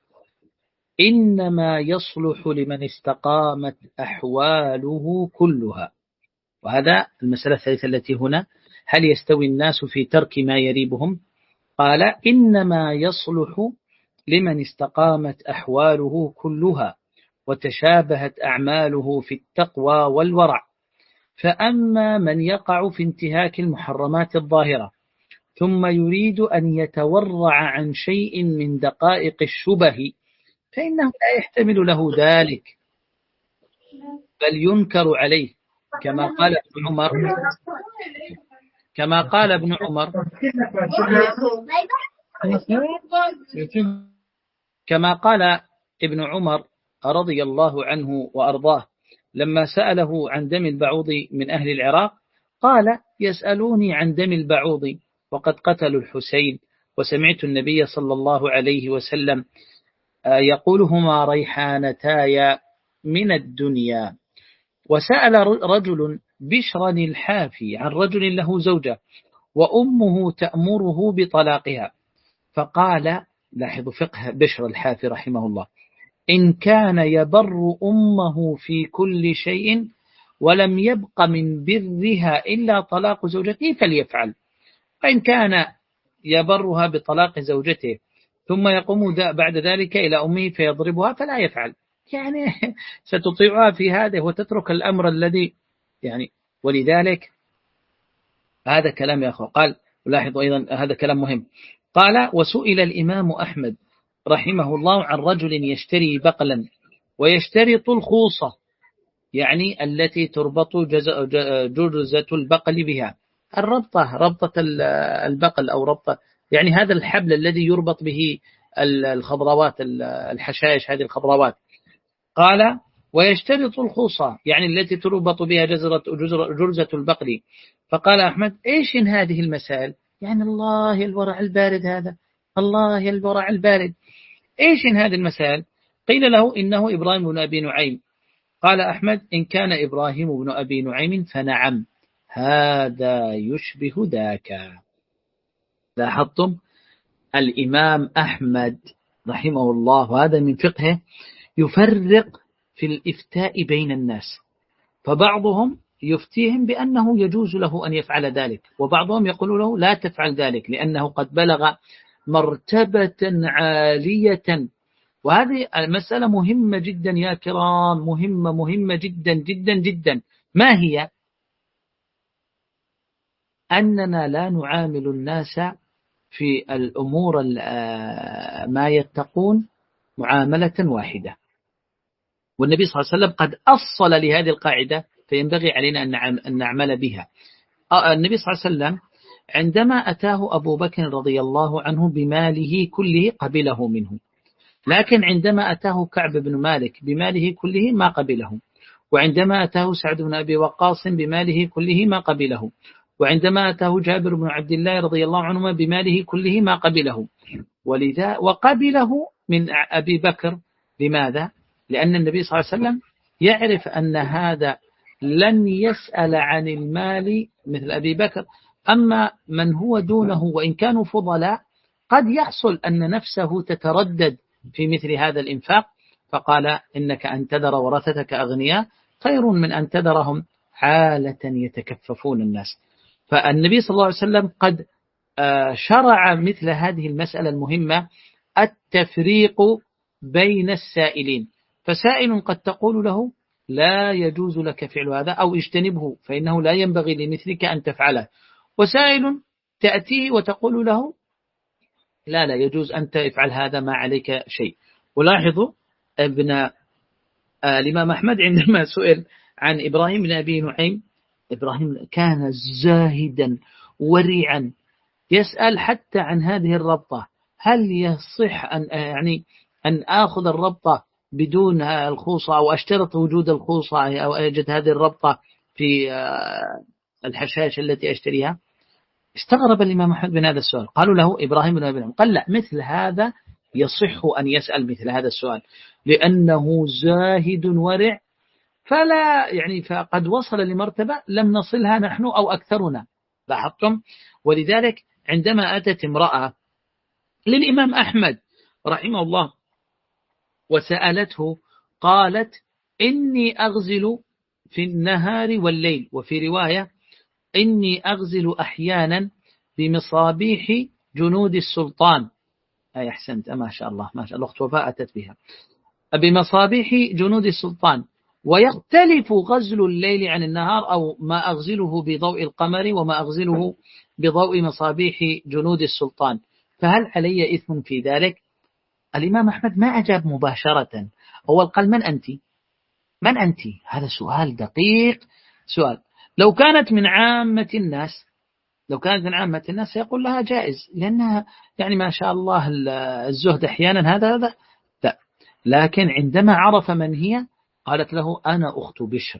إنما يصلح لمن استقامت أحواله كلها. وهذا المسألة الثالثة التي هنا، هل يستوي الناس في ترك ما يريبهم؟ قال إنما يصلح لمن استقامت أحواله كلها وتشابهت أعماله في التقوى والورع. فأما من يقع في انتهاك المحرمات الظاهرة ثم يريد أن يتورع عن شيء من دقائق الشبه فإنه لا يحتمل له ذلك، بل ينكر عليه، كما قال ابن عمر كما قال ابن عمر كما قال ابن عمر رضي الله عنه وأرضاه لما سأله عن دم البعوض من أهل العراق قال يسألوني عن دم البعوض وقد قتلوا الحسين، وسمعت النبي صلى الله عليه وسلم يقولهما ريحانتايا من الدنيا. وسأل رجل بشرا الحافي عن رجل له زوجة وأمه تأمره بطلاقها، فقال لاحظوا فقه بشر الحافي رحمه الله إن كان يبر أمه في كل شيء ولم يبق من برها إلا طلاق زوجته فليفعل، وإن كان يبرها بطلاق زوجته ثم يقوم بعد ذلك إلى أمه فيضربها فلا يفعل، يعني ستطيعها في هذا وتترك الأمر الذي يعني. ولذلك هذا كلام يا أخوة. قال ولاحظوا أيضا هذا كلام مهم. قال وسئل الإمام أحمد رحمه الله عن رجل يشتري بقلا ويشترط الخوصة، يعني التي تربط جرزة البقل بها، الربطة ربطة البقل أو ربطة يعني هذا الحبل الذي يربط به الخضروات الحشائش هذه الخضروات. قال ويشترط الخوصة يعني التي تربط بها جزرة جرزة البقل. فقال أحمد إيش إن هذه المسائل، يعني الله الورع البارد هذا، الله الورع البارد، إيش إن هذه المسائل؟ قيل له إنه إبراهيم بن أبي نعيم. قال أحمد إن كان إبراهيم بن أبي نعيم فنعم هذا يشبه ذاك. لاحظتم الإمام أحمد رحمه الله وهذا من فقهه يفرق في الإفتاء بين الناس، فبعضهم يفتيهم بأنه يجوز له أن يفعل ذلك، وبعضهم يقول له لا تفعل ذلك لأنه قد بلغ مرتبة عالية. وهذه المسألة مهمة جدا يا كرام، مهمة مهمة جدا جدا جدا. ما هي؟ أننا لا نعامل الناس في الأمور ما يتقون معاملة واحدة، والنبي صلى الله عليه وسلم قد أصل لهذه القاعدة فينبغي علينا أن نعمل بها. النبي صلى الله عليه وسلم عندما أتاه أبو بكر رضي الله عنه بماله كله قبله منه، لكن عندما أتاه كعب بن مالك بماله كله ما قبله، وعندما أتاه سعد بن أبي وقاص بماله كله ما قبله، وعندما أتاه جابر بن عبد الله رضي الله عنهما بماله كله ما قبله. ولذا وقبله من أبي بكر. لماذا؟ لأن النبي صلى الله عليه وسلم يعرف أن هذا لن يسأل عن المال مثل أبي بكر، أما من هو دونه وإن كانوا فضلاء قد يحصل أن نفسه تتردد في مثل هذا الإنفاق، فقال إنك أن تذر ورثتك أغنياء خير من أن تذرهم عالة يتكففون الناس. فالنبي صلى الله عليه وسلم قد شرع مثل هذه المسألة المهمة التفريق بين السائلين. فسائل قد تقول له لا يجوز لك فعل هذا أو اجتنبه فإنه لا ينبغي لمثلك أن تفعله. وسائل تأتيه وتقول له لا لا يجوز أن تفعل هذا ما عليك شيء. ولاحظوا ابن آه الإمام أحمد عندما سئل عن إبراهيم بن أبي نعيم، إبراهيم كان زاهدا ورعا، يسأل حتى عن هذه الربطة، هل يصح أن يعني أن آخذ الربطة بدون الخوصة أو أشترط وجود الخوصة أو أجد هذه الربطة في الحشائش التي أشتريها؟ استغرب الإمام أحمد من هذا السؤال. قالوا له إبراهيم بن أبي نعيم قال لا، مثل هذا يصح أن يسأل مثل هذا السؤال لأنه زاهد ورع، فلا يعني فقد وصل لمرتبة لم نصلها نحن أو أكثرنا. لاحظتم؟ ولذلك عندما أتت امرأة للإمام أحمد رحمه الله وسألته قالت إني أغزل في النهار والليل، وفي رواية إني أغزل أحيانا بمصابيح جنود السلطان. أي أحسنت ما شاء الله ما شاء الله، أخت وفاء أتت بها، بمصابيح جنود السلطان، ويختلف غزل الليل عن النهار، أو ما أغزله بضوء القمر وما أغزله بضوء مصابيح جنود السلطان، فهل علي إثم في ذلك؟ الإمام أحمد ما أجاب مباشرة، أول قال من أنت؟ من أنت؟ هذا سؤال دقيق، سؤال لو كانت من عامة الناس لو كانت من عامة الناس يقول لها جائز، لأنها يعني ما شاء الله الزهد أحيانا هذا هذا لا، لكن عندما عرف من هي قالت له أنا أخت بشر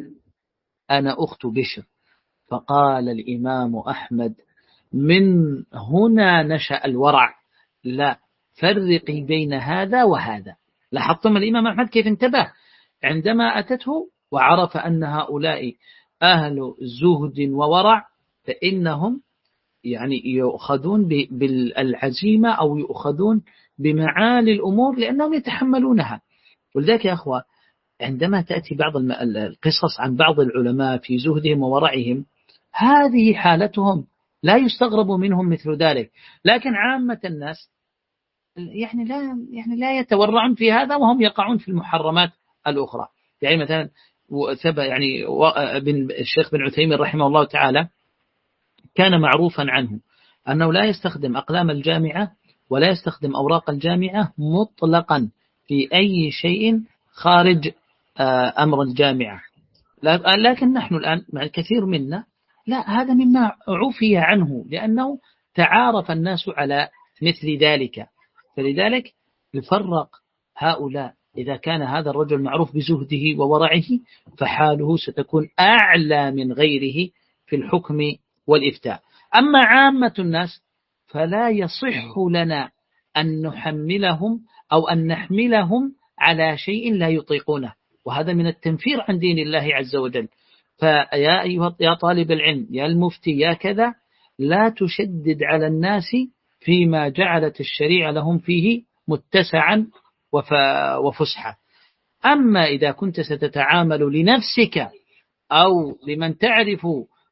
أنا أخت بشر فقال الإمام أحمد من هنا نشأ الورع، لا فرقي بين هذا وهذا. لاحظتم الإمام أحمد كيف انتبه عندما أتته وعرف أن هؤلاء أهل زهد وورع، فإنهم يعني يؤخذون بالعزيمة أو يؤخذون بمعالي الأمور لأنهم يتحملونها. ولذلك يا أخوة عندما تأتي بعض القصص عن بعض العلماء في زهدهم وورعهم، هذه حالتهم لا يستغرب منهم مثل ذلك، لكن عامة الناس يعني لا يعني لا يتورعون في هذا وهم يقعون في المحرمات الأخرى. يعني مثلا يعني الشيخ بن عثيمين رحمه الله تعالى كان معروفا عنه أنه لا يستخدم أقلام الجامعة ولا يستخدم أوراق الجامعة مطلقا في أي شيء خارج أمر الجامعة. لكن نحن الآن مع الكثير منا لا، هذا مما عفي عنه لأنه تعارف الناس على مثل ذلك. فلذلك يفرق هؤلاء، إذا كان هذا الرجل معروف بزهده وورعه فحاله ستكون أعلى من غيره في الحكم والإفتاء. أما عامة الناس فلا يصح لنا أن نحملهم أو أن نحملهم على شيء لا يطيقونه، وهذا من التنفير عن دين الله عز وجل. فيا أيها يا طالب العلم يا المفتي يا كذا، لا تشدد على الناس فيما جعلت الشريعة لهم فيه متسعا وفسحة. أما إذا كنت ستتعامل لنفسك أو لمن تعرف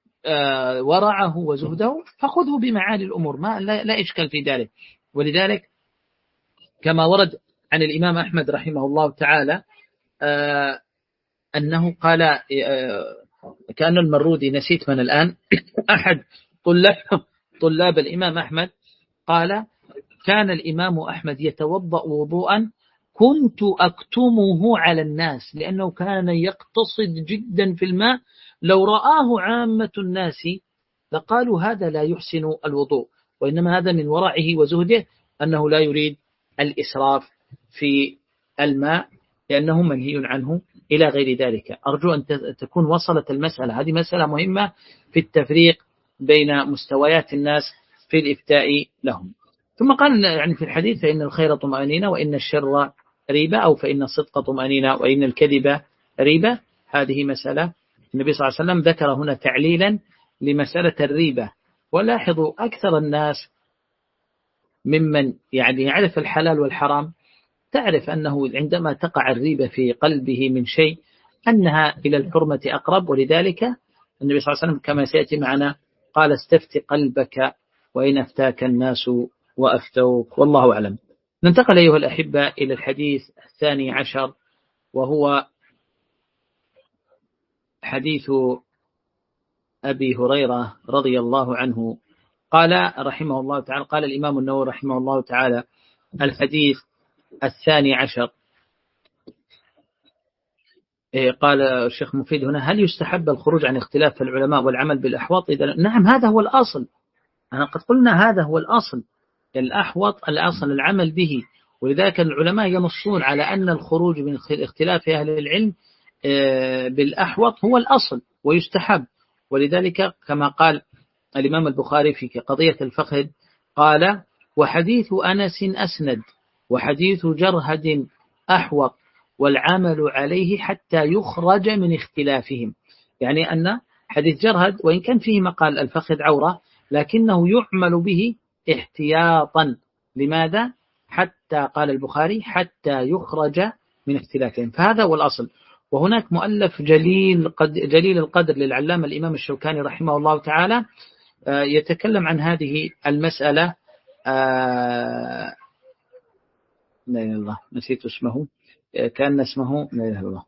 ورعه وزهده فخذه بمعالي الأمور، ما لا, لا إشكال في ذلك. ولذلك كما ورد عن الإمام أحمد رحمه الله تعالى أنه قال كأن المرودي نسيت من الآن أحد طلاب طلاب الإمام أحمد قال كان الإمام أحمد يتوضأ وضوءا كنت أكتمه على الناس، لأنه كان يقتصد جدا في الماء، لو رآه عامة الناس لقالوا هذا لا يحسن الوضوء، وإنما هذا من ورعه وزهده أنه لا يريد الإسراف في الماء لأنه منهي عنه إلى غير ذلك. أرجو أن تكون وصلت المسألة، هذه مسألة مهمة في التفريق بين مستويات الناس في الإفتاء لهم. ثم قال يعني في الحديث فإن الخير طمأنينة وإن الشر ريبة، أو فإن الصدق طمأنينة وإن الكذب ريبة. هذه مسألة النبي صلى الله عليه وسلم ذكر هنا تعليلا لمسألة الريبة. ولاحظوا أكثر الناس ممن يعني يعرف الحلال والحرام تعرف أنه عندما تقع الريبة في قلبه من شيء أنها إلى الحرمة أقرب، ولذلك النبي صلى الله عليه وسلم كما سيأتي معنا قال استفت قلبك وإن أفتاك الناس وأفتوك، والله أعلم. ننتقل أيها الأحبة إلى الحديث الثاني عشر، وهو حديث أبي هريرة رضي الله عنه قال رحمه الله تعالى، قال الإمام النووي رحمه الله تعالى: الحديث الثاني عشر، قال الشيخ مفيد هنا: هل يستحب الخروج عن اختلاف العلماء والعمل بالأحوط؟ إذا نعم، هذا هو الأصل. أنا قد قلنا هذا هو الأصل، الأحوط الأصل العمل به. ولذلك العلماء ينصون على أن الخروج من اختلاف أهل العلم بالأحوط هو الأصل ويستحب. ولذلك كما قال الإمام البخاري في قضية الفقه قال: وحديث أنس أسند، وحديث جرهد أحوط، والعمل عليه حتى يخرج من اختلافهم. يعني أن حديث جرهد وإن كان فيه مقال الفخذ عورة، لكنه يعمل به احتياطا. لماذا؟ حتى قال البخاري: حتى يخرج من اختلافهم. فهذا هو الأصل. وهناك مؤلف جليل قد جليل القدر للعلامة الإمام الشوكاني رحمه الله تعالى يتكلم عن هذه المسألة. لا إله إلا الله، نسيت اسمه، كان اسمه لا إله إلا الله،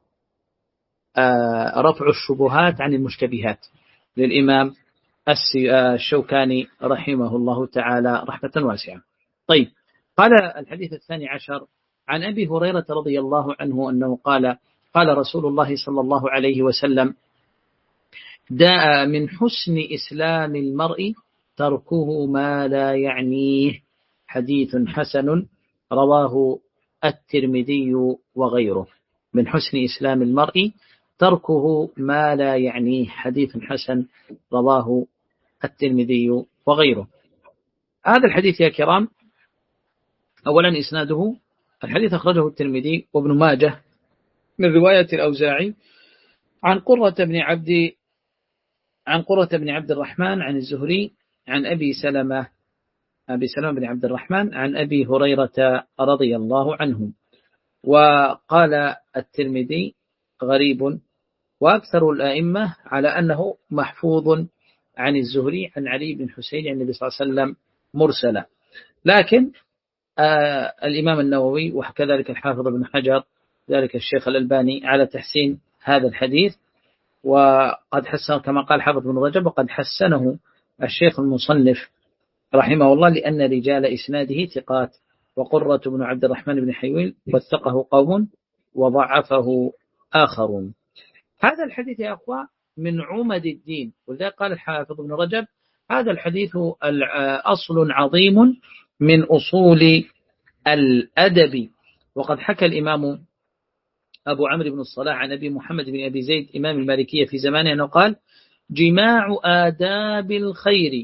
رفع الشبهات عن المشتبهات للإمام الشوكاني رحمه الله تعالى رحمة واسعة. طيب، قال الحديث الثاني عشر عن أبي هريرة رضي الله عنه أنه قال: قال رسول الله صلى الله عليه وسلم: داء من حسن إسلام المرء تركه ما لا يعنيه. حديث حسن رواه الترمذي وغيره. من حسن إسلام المرء تركه ما لا يعنيه، حديث حسن رواه الترمذي وغيره. هذا الحديث يا كرام، أولا إسناده، الحديث أخرجه الترمذي وابن ماجه من رواية الأوزاعي عن قرة بن عبد عن قرة بن عبد الرحمن عن الزهري عن أبي سلمة أبي سلمة بن عبد الرحمن عن أبي هريرة رضي الله عنه. وقال الترمذي غريب، وأكثر الأئمة على أنه محفوظ عن الزهري عن علي بن حسين عن النبي صلى الله عليه وسلم مرسلا. لكن آه الإمام النووي وكذلك الحافظ ابن حجر ذلك الشيخ الألباني على تحسين هذا الحديث، وقد حسن كما قال حافظ بن رجب، وقد حسنه الشيخ المصنف رحمه الله لأن رجال إسناده ثقات. وقرة بن عبد الرحمن بن حيويل وثقه قوم وضعفه آخرون. هذا الحديث يا أخوة من عمد الدين، ولذلك قال الحافظ بن رجب: هذا الحديث أصل عظيم من أصول الأدب. وقد حكى الإمام أبو عمرو بن الصلاح عن أبي محمد بن أبي زيد إمام المالكية في زمانه أنه قال: جماع آداب الخير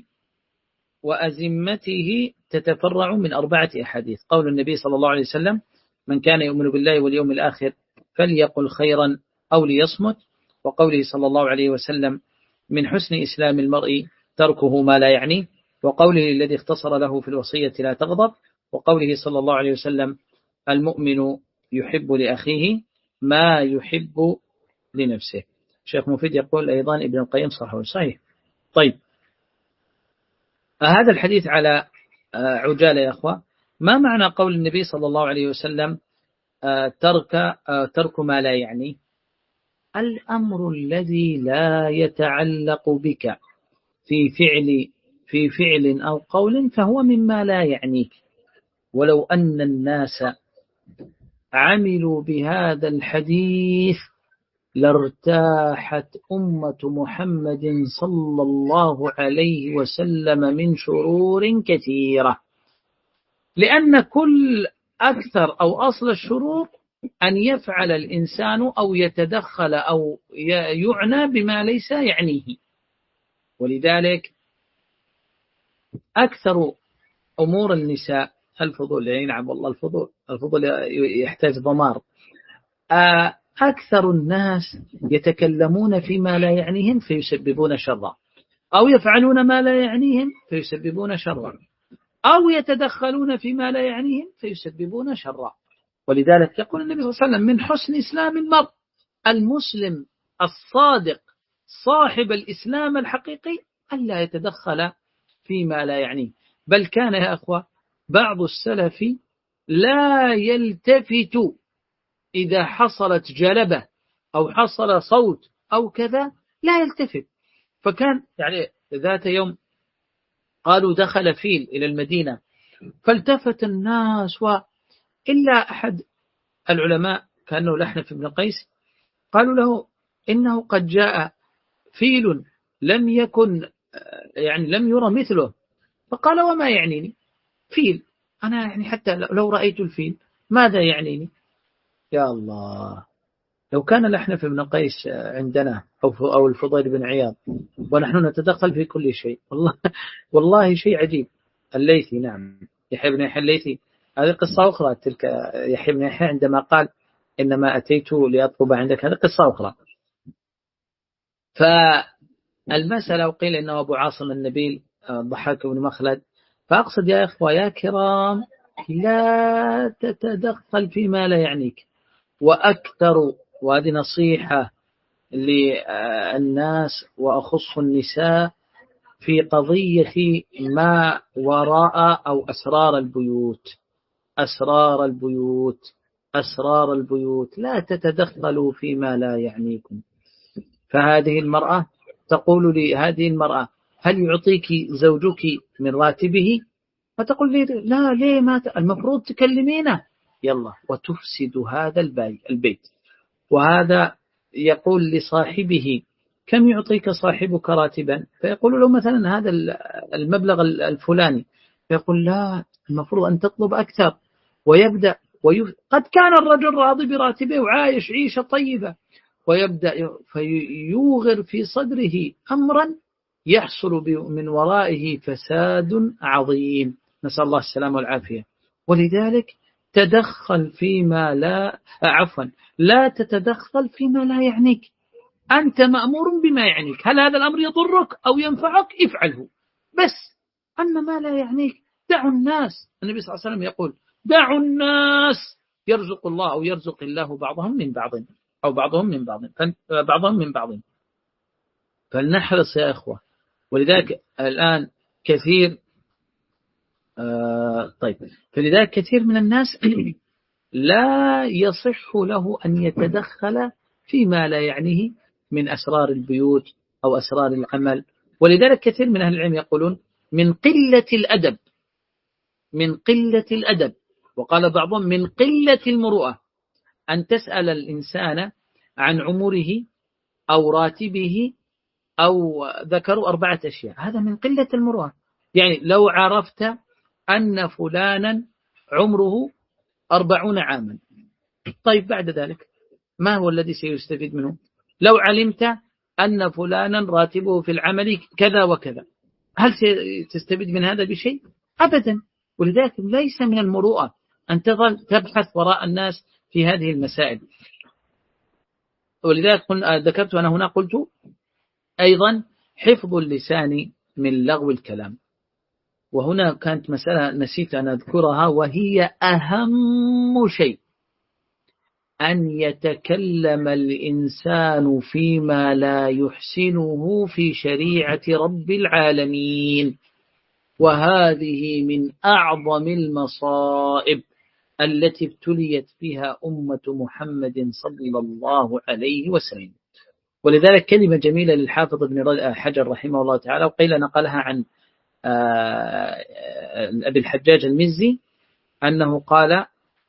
وأزمته تتفرع من أربعة أحاديث. قول النبي صلى الله عليه وسلم: من كان يؤمن بالله واليوم الآخر فليقل خيرا أو ليصمت. وقوله صلى الله عليه وسلم: من حسن إسلام المرء تركه ما لا يعنيه. وقوله الذي اختصر له في الوصية لا تغضب. وقوله صلى الله عليه وسلم: المؤمن يحب لأخيه ما يحب لنفسه. شيخ مفيد يقول أيضا ابن القيم صحيح صحيح. طيب، هذا الحديث على عجالة يا أخوة. ما معنى قول النبي صلى الله عليه وسلم ترك ترك ما لا يعني؟ الأمر الذي لا يتعلق بك في فعل في فعل أو قول فهو مما لا يعنيك. ولو أن الناس عملوا بهذا الحديث لارتاحت أمة محمد صلى الله عليه وسلم من شرور كثيرة. لأن كل أكثر أو أصل الشرور أن يفعل الإنسان أو يتدخل أو يعنى بما ليس يعنيه. ولذلك أكثر أمور النساء الفضول، يعني نعم والله الفضول الفضول يحتاج ضمار. أكثر الناس يتكلمون فيما لا يعنيهم فيسببون شرا، أو يفعلون ما لا يعنيهم فيسببون شرا، أو يتدخلون فيما لا يعنيهم فيسببون شرا. ولذلك يقول النبي صلى الله عليه وسلم: من حسن إسلام المرء، المسلم الصادق صاحب الإسلام الحقيقي ألا يتدخل فيما لا يعنيه. بل كان يا أخوة بعض السلف لا يلتفت إذا حصلت جلبة أو حصل صوت أو كذا لا يلتفت. فكان يعني ذات يوم قالوا دخل فيل إلى المدينة فالتفت الناس، وإلا أحد العلماء كأنه لحنف بن قيس قالوا له إنه قد جاء فيل لم يكن يعني لم يرى مثله. فقال وما يعنيني فيل، أنا يعني حتى لو رأيت الفيل ماذا يعنيني. يا الله، لو كان لحنف بن قيس عندنا أو أو الفضيل بن عياض ونحن نتدخل في كل شيء، والله والله شيء عجيب. الليثي، نعم، يحيى بن يحيى الليثي، هذه قصة أخرى. تلك يحيى بن يحيى عندما قال إنما أتيت لأطلب عندك، هذه قصة أخرى. فالمسألة وقيل إنه أبو عاصم النبيل ضحاك بن مخلد. فأقصد يا إخوة يا كرام لا تتدخل فيما لا يعنيك. وأكثر، وهذه نصيحة للناس وأخص النساء في قضية ما وراء أو أسرار البيوت، أسرار البيوت أسرار البيوت لا تتدخلوا فيما لا يعنيكم. فهذه المرأة تقول لي، هذه المرأة هل يعطيك زوجك من راتبه؟ فتقول لي لا، ليه ما ت... المفروض تكلمينه. يلا، وتفسد هذا البيت. وهذا يقول لصاحبه كم يعطيك صاحبك راتبا؟ فيقول له مثلا هذا المبلغ الفلاني، فيقول لا، المفروض أن تطلب أكثر. ويبدأ ويف... قد كان الرجل راضي براتبه وعايش عيشة طيبة، ويبدأ فيوغر في صدره أمرا يحصل من ورائه فساد عظيم، نسأل الله السلامة والعافية. ولذلك تدخل فيما لا عفوا لا تتدخل فيما لا يعنيك. أنت مأمور بما يعنيك، هل هذا الأمر يضرك أو ينفعك افعله بس. أما ما لا يعنيك دعوا الناس. النبي صلى الله عليه وسلم يقول دعوا الناس يرزق الله أو يرزق الله بعضهم من بعض أو بعضهم من بعض بعضهم من بعض. فلنحرص يا إخوة. ولذلك الآن كثير آه طيب فلذلك كثير من الناس لا يصح له أن يتدخل فيما لا يعنيه من أسرار البيوت أو أسرار العمل. ولذلك كثير من أهل العلم يقولون من قلة الأدب من قلة الأدب وقال بعضهم من قلة المروءة أن تسأل الإنسان عن عمره أو راتبه أو ذكروا أربعة أشياء. هذا من قلة المروءة. يعني لو عرفت أن فلانا عمره أربعون عاما، طيب بعد ذلك ما هو الذي سيستفيد منه؟ لو علمت أن فلانا راتبه في العمل كذا وكذا، هل ستستفيد من هذا بشيء؟ أبدا. ولذلك ليس من المروءة أن تظل تبحث وراء الناس في هذه المسائل. ولذلك ذكرت أنا هنا قلت أيضا حفظ اللسان من لغو الكلام. وهنا كانت مسألة نسيت أن أذكرها، وهي أهم شيء أن يتكلم الإنسان فيما لا يحسنه في شريعة رب العالمين. وهذه من أعظم المصائب التي ابتليت فيها أمة محمد صلى الله عليه وسلم. ولذلك كلمة جميلة للحافظ ابن حجر رحمه الله تعالى، وقيل نقلها عن أبي الحجاج المزي أنه قال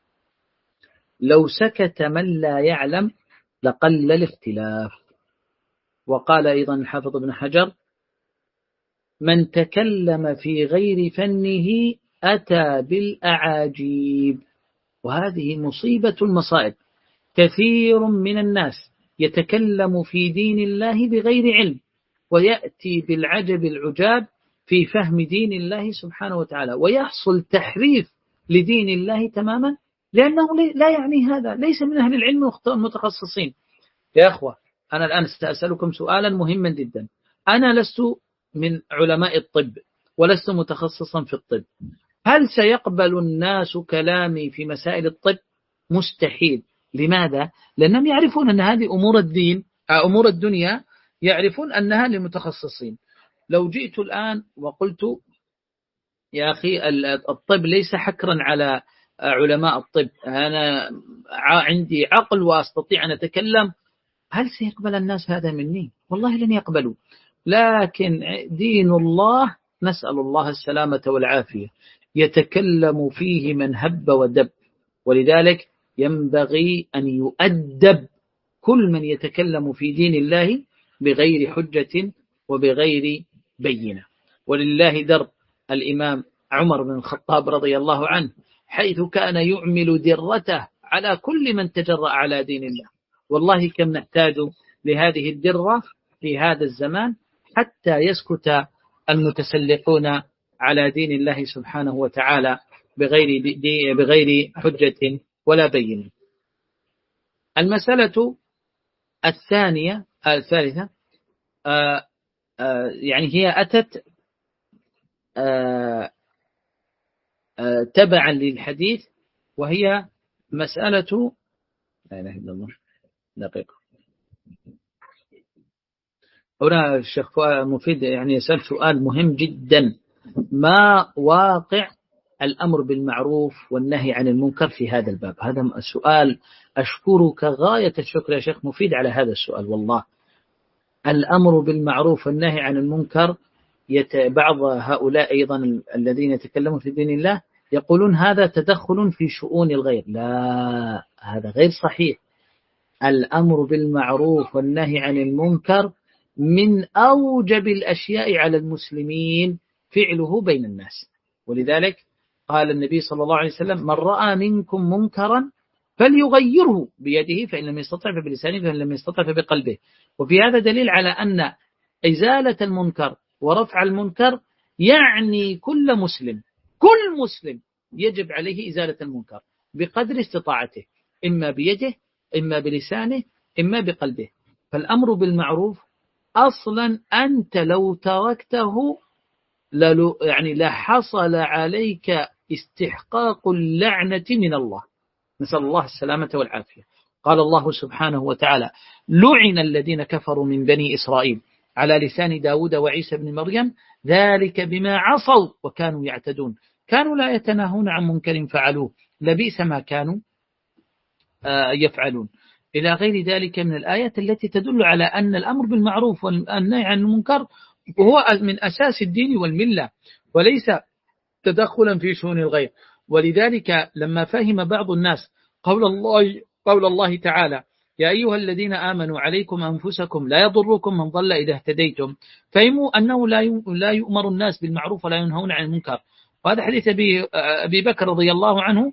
لو سكت من لا يعلم لقل الاختلاف. وقال أيضا الحافظ ابن حجر من تكلم في غير فنه أتى بالأعاجيب. وهذه مصيبة المصائب. كثير من الناس يتكلم في دين الله بغير علم، ويأتي بالعجب العجاب في فهم دين الله سبحانه وتعالى، ويحصل تحريف لدين الله تماما لأنه لا يعني هذا، ليس من أهل العلم المتخصصين. يا أخوة، أنا الآن سأسألكم سؤالا مهما جدا. أنا لست من علماء الطب ولست متخصصا في الطب. هل سيقبل الناس كلامي في مسائل الطب؟ مستحيل. لماذا؟ لأنهم يعرفون أن هذه أمور الدين أمور الدنيا يعرفون أنها للمتخصصين. لو جئت الآن وقلت يا أخي الطب ليس حكرا على علماء الطب، أنا عندي عقل وأستطيع أن أتكلم هل سيقبل الناس هذا مني؟ والله لن يقبلوا. لكن دين الله نسأل الله السلامة والعافية يتكلم فيه من هب ودب، ولذلك ينبغي أن يؤدب كل من يتكلم في دين الله بغير حجة وبغير بينة. ولله در الإمام عمر بن الخطاب رضي الله عنه، حيث كان يعمل درته على كل من تجرأ على دين الله. والله كم نحتاج لهذه الدرة في هذا الزمان حتى يسكت المتسلقون على دين الله سبحانه وتعالى بغير, دي بغير حجة ولا بينة. المسألة الثانية الثالثة آآ آآ يعني هي أتت آآ آآ تبعا للحديث، وهي مسألة لا إله إلا الله دقيقة. هنا الشيخ مفيد يعني يسأل سؤال مهم جدا: ما واقع الأمر بالمعروف والنهي عن المنكر في هذا الباب؟ هذا السؤال أشكرك غاية الشكر يا شيخ مفيد على هذا السؤال. والله الأمر بالمعروف والنهي عن المنكر، بعض هؤلاء أيضا الذين يتكلمون في دين الله يقولون هذا تدخل في شؤون الغير. لا، هذا غير صحيح. الأمر بالمعروف والنهي عن المنكر من أوجب الأشياء على المسلمين فعله بين الناس. ولذلك قال النبي صلى الله عليه وسلم: من رأى منكم منكرا فليغيره بيده، فإن لم يستطع فبلسانه، فإن لم يستطع فبقلبه. وفي هذا دليل على أن إزالة المنكر ورفع المنكر يعني كل مسلم كل مسلم يجب عليه إزالة المنكر بقدر استطاعته، إما بيده إما بلسانه إما بقلبه. فالأمر بالمعروف أصلا أنت لو تركته يعني لحصل عليك استحقاق اللعنة من الله، نسأل الله السلامة والعافية. قال الله سبحانه وتعالى: لعن الذين كفروا من بني إسرائيل على لسان داود وعيسى بن مريم ذلك بما عصوا وكانوا يعتدون كانوا لا يتناهون عن منكر فعلوه لبئس ما كانوا يفعلون، إلى غير ذلك من الآيات التي تدل على أن الأمر بالمعروف والنهي عن المنكر هو من أساس الدين والملة، وليس تدخلا في شؤون الغير. ولذلك لما فهم بعض الناس قول الله قول الله تعالى: يا أيها الذين آمنوا عليكم أنفسكم لا يضركم من ضل إذا اهتديتم، فهموا أنه لا يؤمر الناس بالمعروف ولا ينهون عن المنكر. وهذا حديث أبي بكر رضي الله عنه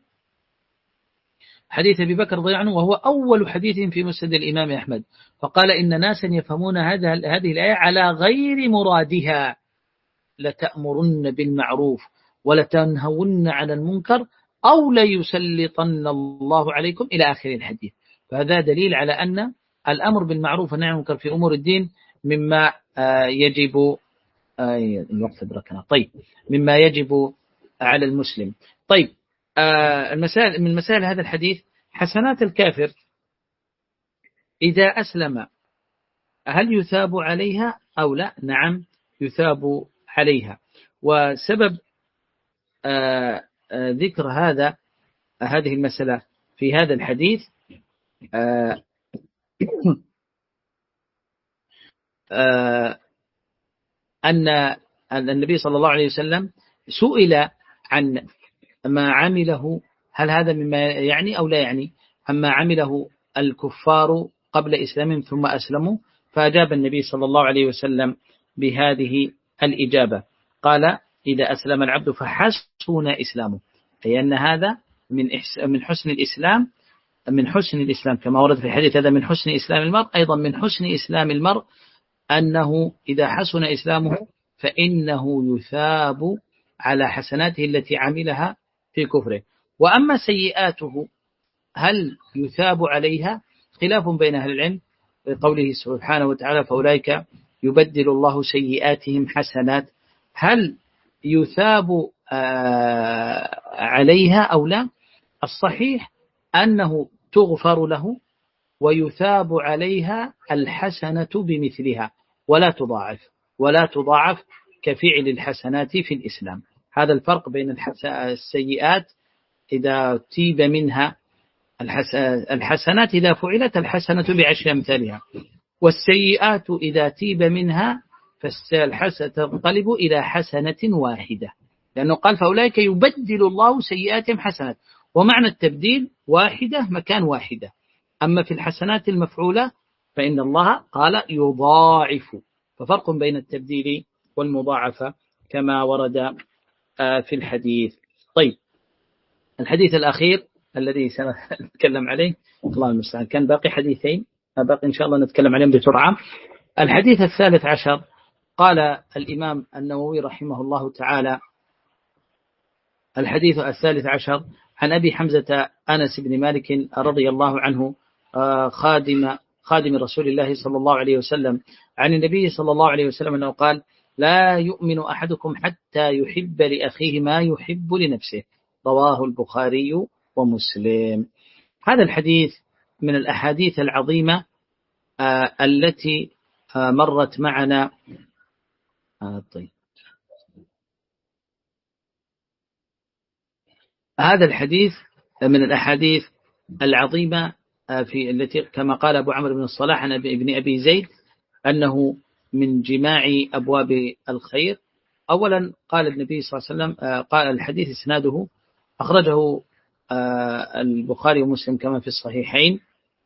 حديث أبي بكر رضي الله عنه وهو أول حديث في مسند الإمام أحمد، فقال: إن ناسا يفهمون هذه هذه الآية على غير مرادها، لتأمرن بالمعروف ولتنهون عن المنكر أو ليسلطن الله عليكم إلى آخر الحديث. فهذا دليل على أن الأمر بالمعروف والنهي عن المنكر في أمور الدين مما يجب الوقت أدركنا طيب مما يجب على المسلم. طيب المسائل من مسائل هذا الحديث: حسنات الكافر إذا أسلم هل يثاب عليها أو لا؟ نعم يثاب عليها. وسبب ذكر هذا هذه المسألة في هذا الحديث أن النبي صلى الله عليه وسلم سئل عن ما عمله، هل هذا مما يعني أو لا يعني، أما عمله الكفار قبل إسلامهم ثم أسلموا، فأجاب النبي صلى الله عليه وسلم بهذه الإجابة، قال: إذا أسلم العبد فحسن إسلامه، أي أن هذا من من حسن الإسلام من حسن الإسلام كما ورد في الحديث، هذا من حسن إسلام المرء. أيضا من حسن إسلام المرء أنه إذا حسن إسلامه فإنه يثاب على حسناته التي عملها في كفره. وأما سيئاته هل يثاب عليها؟ خلاف بين أهل العلم، قوله سبحانه وتعالى: فأولئك يبدل الله سيئاتهم حسنات، هل يثاب عليها أو لا؟ الصحيح أنه تغفر له ويثاب عليها الحسنة بمثلها ولا تضاعف ولا تضاعف كفعل الحسنات في الإسلام. هذا الفرق بين السيئات إذا تيب منها الحسنات إذا فعلت الحسنة بعشر أمثالها، والسيئات إذا تيب منها فالحسنة تنقلب إلى حسنة واحدة، لأنه قال فأولئك يبدل الله سيئاتهم حسنات، ومعنى التبديل واحدة مكان واحدة. أما في الحسنات المفعولة فإن الله قال يضاعف، ففرق بين التبديل والمضاعفة كما ورد في الحديث. طيب، الحديث الأخير الذي سنتكلم عليه، الله المستعان، كان باقي حديثين، باقي إن شاء الله نتكلم عليهم بسرعة. الحديث الثالث عشر، قال الإمام النووي رحمه الله تعالى: الحديث الثالث عشر عن أبي حمزة أنس بن مالك رضي الله عنه خادم خادم رسول الله صلى الله عليه وسلم عن النبي صلى الله عليه وسلم أنه قال: لا يؤمن أحدكم حتى يحب لأخيه ما يحب لنفسه، رواه البخاري ومسلم. هذا الحديث من الأحاديث العظيمة التي مرت معنا. طيب، هذا الحديث من الأحاديث العظيمة في التي كما قال أبو عمرو بن الصلاح عن ابن أبي زيد أنه من جماع أبواب الخير. أولا قال النبي صلى الله عليه وسلم، قال الحديث إسناده أخرجه البخاري ومسلم كما في الصحيحين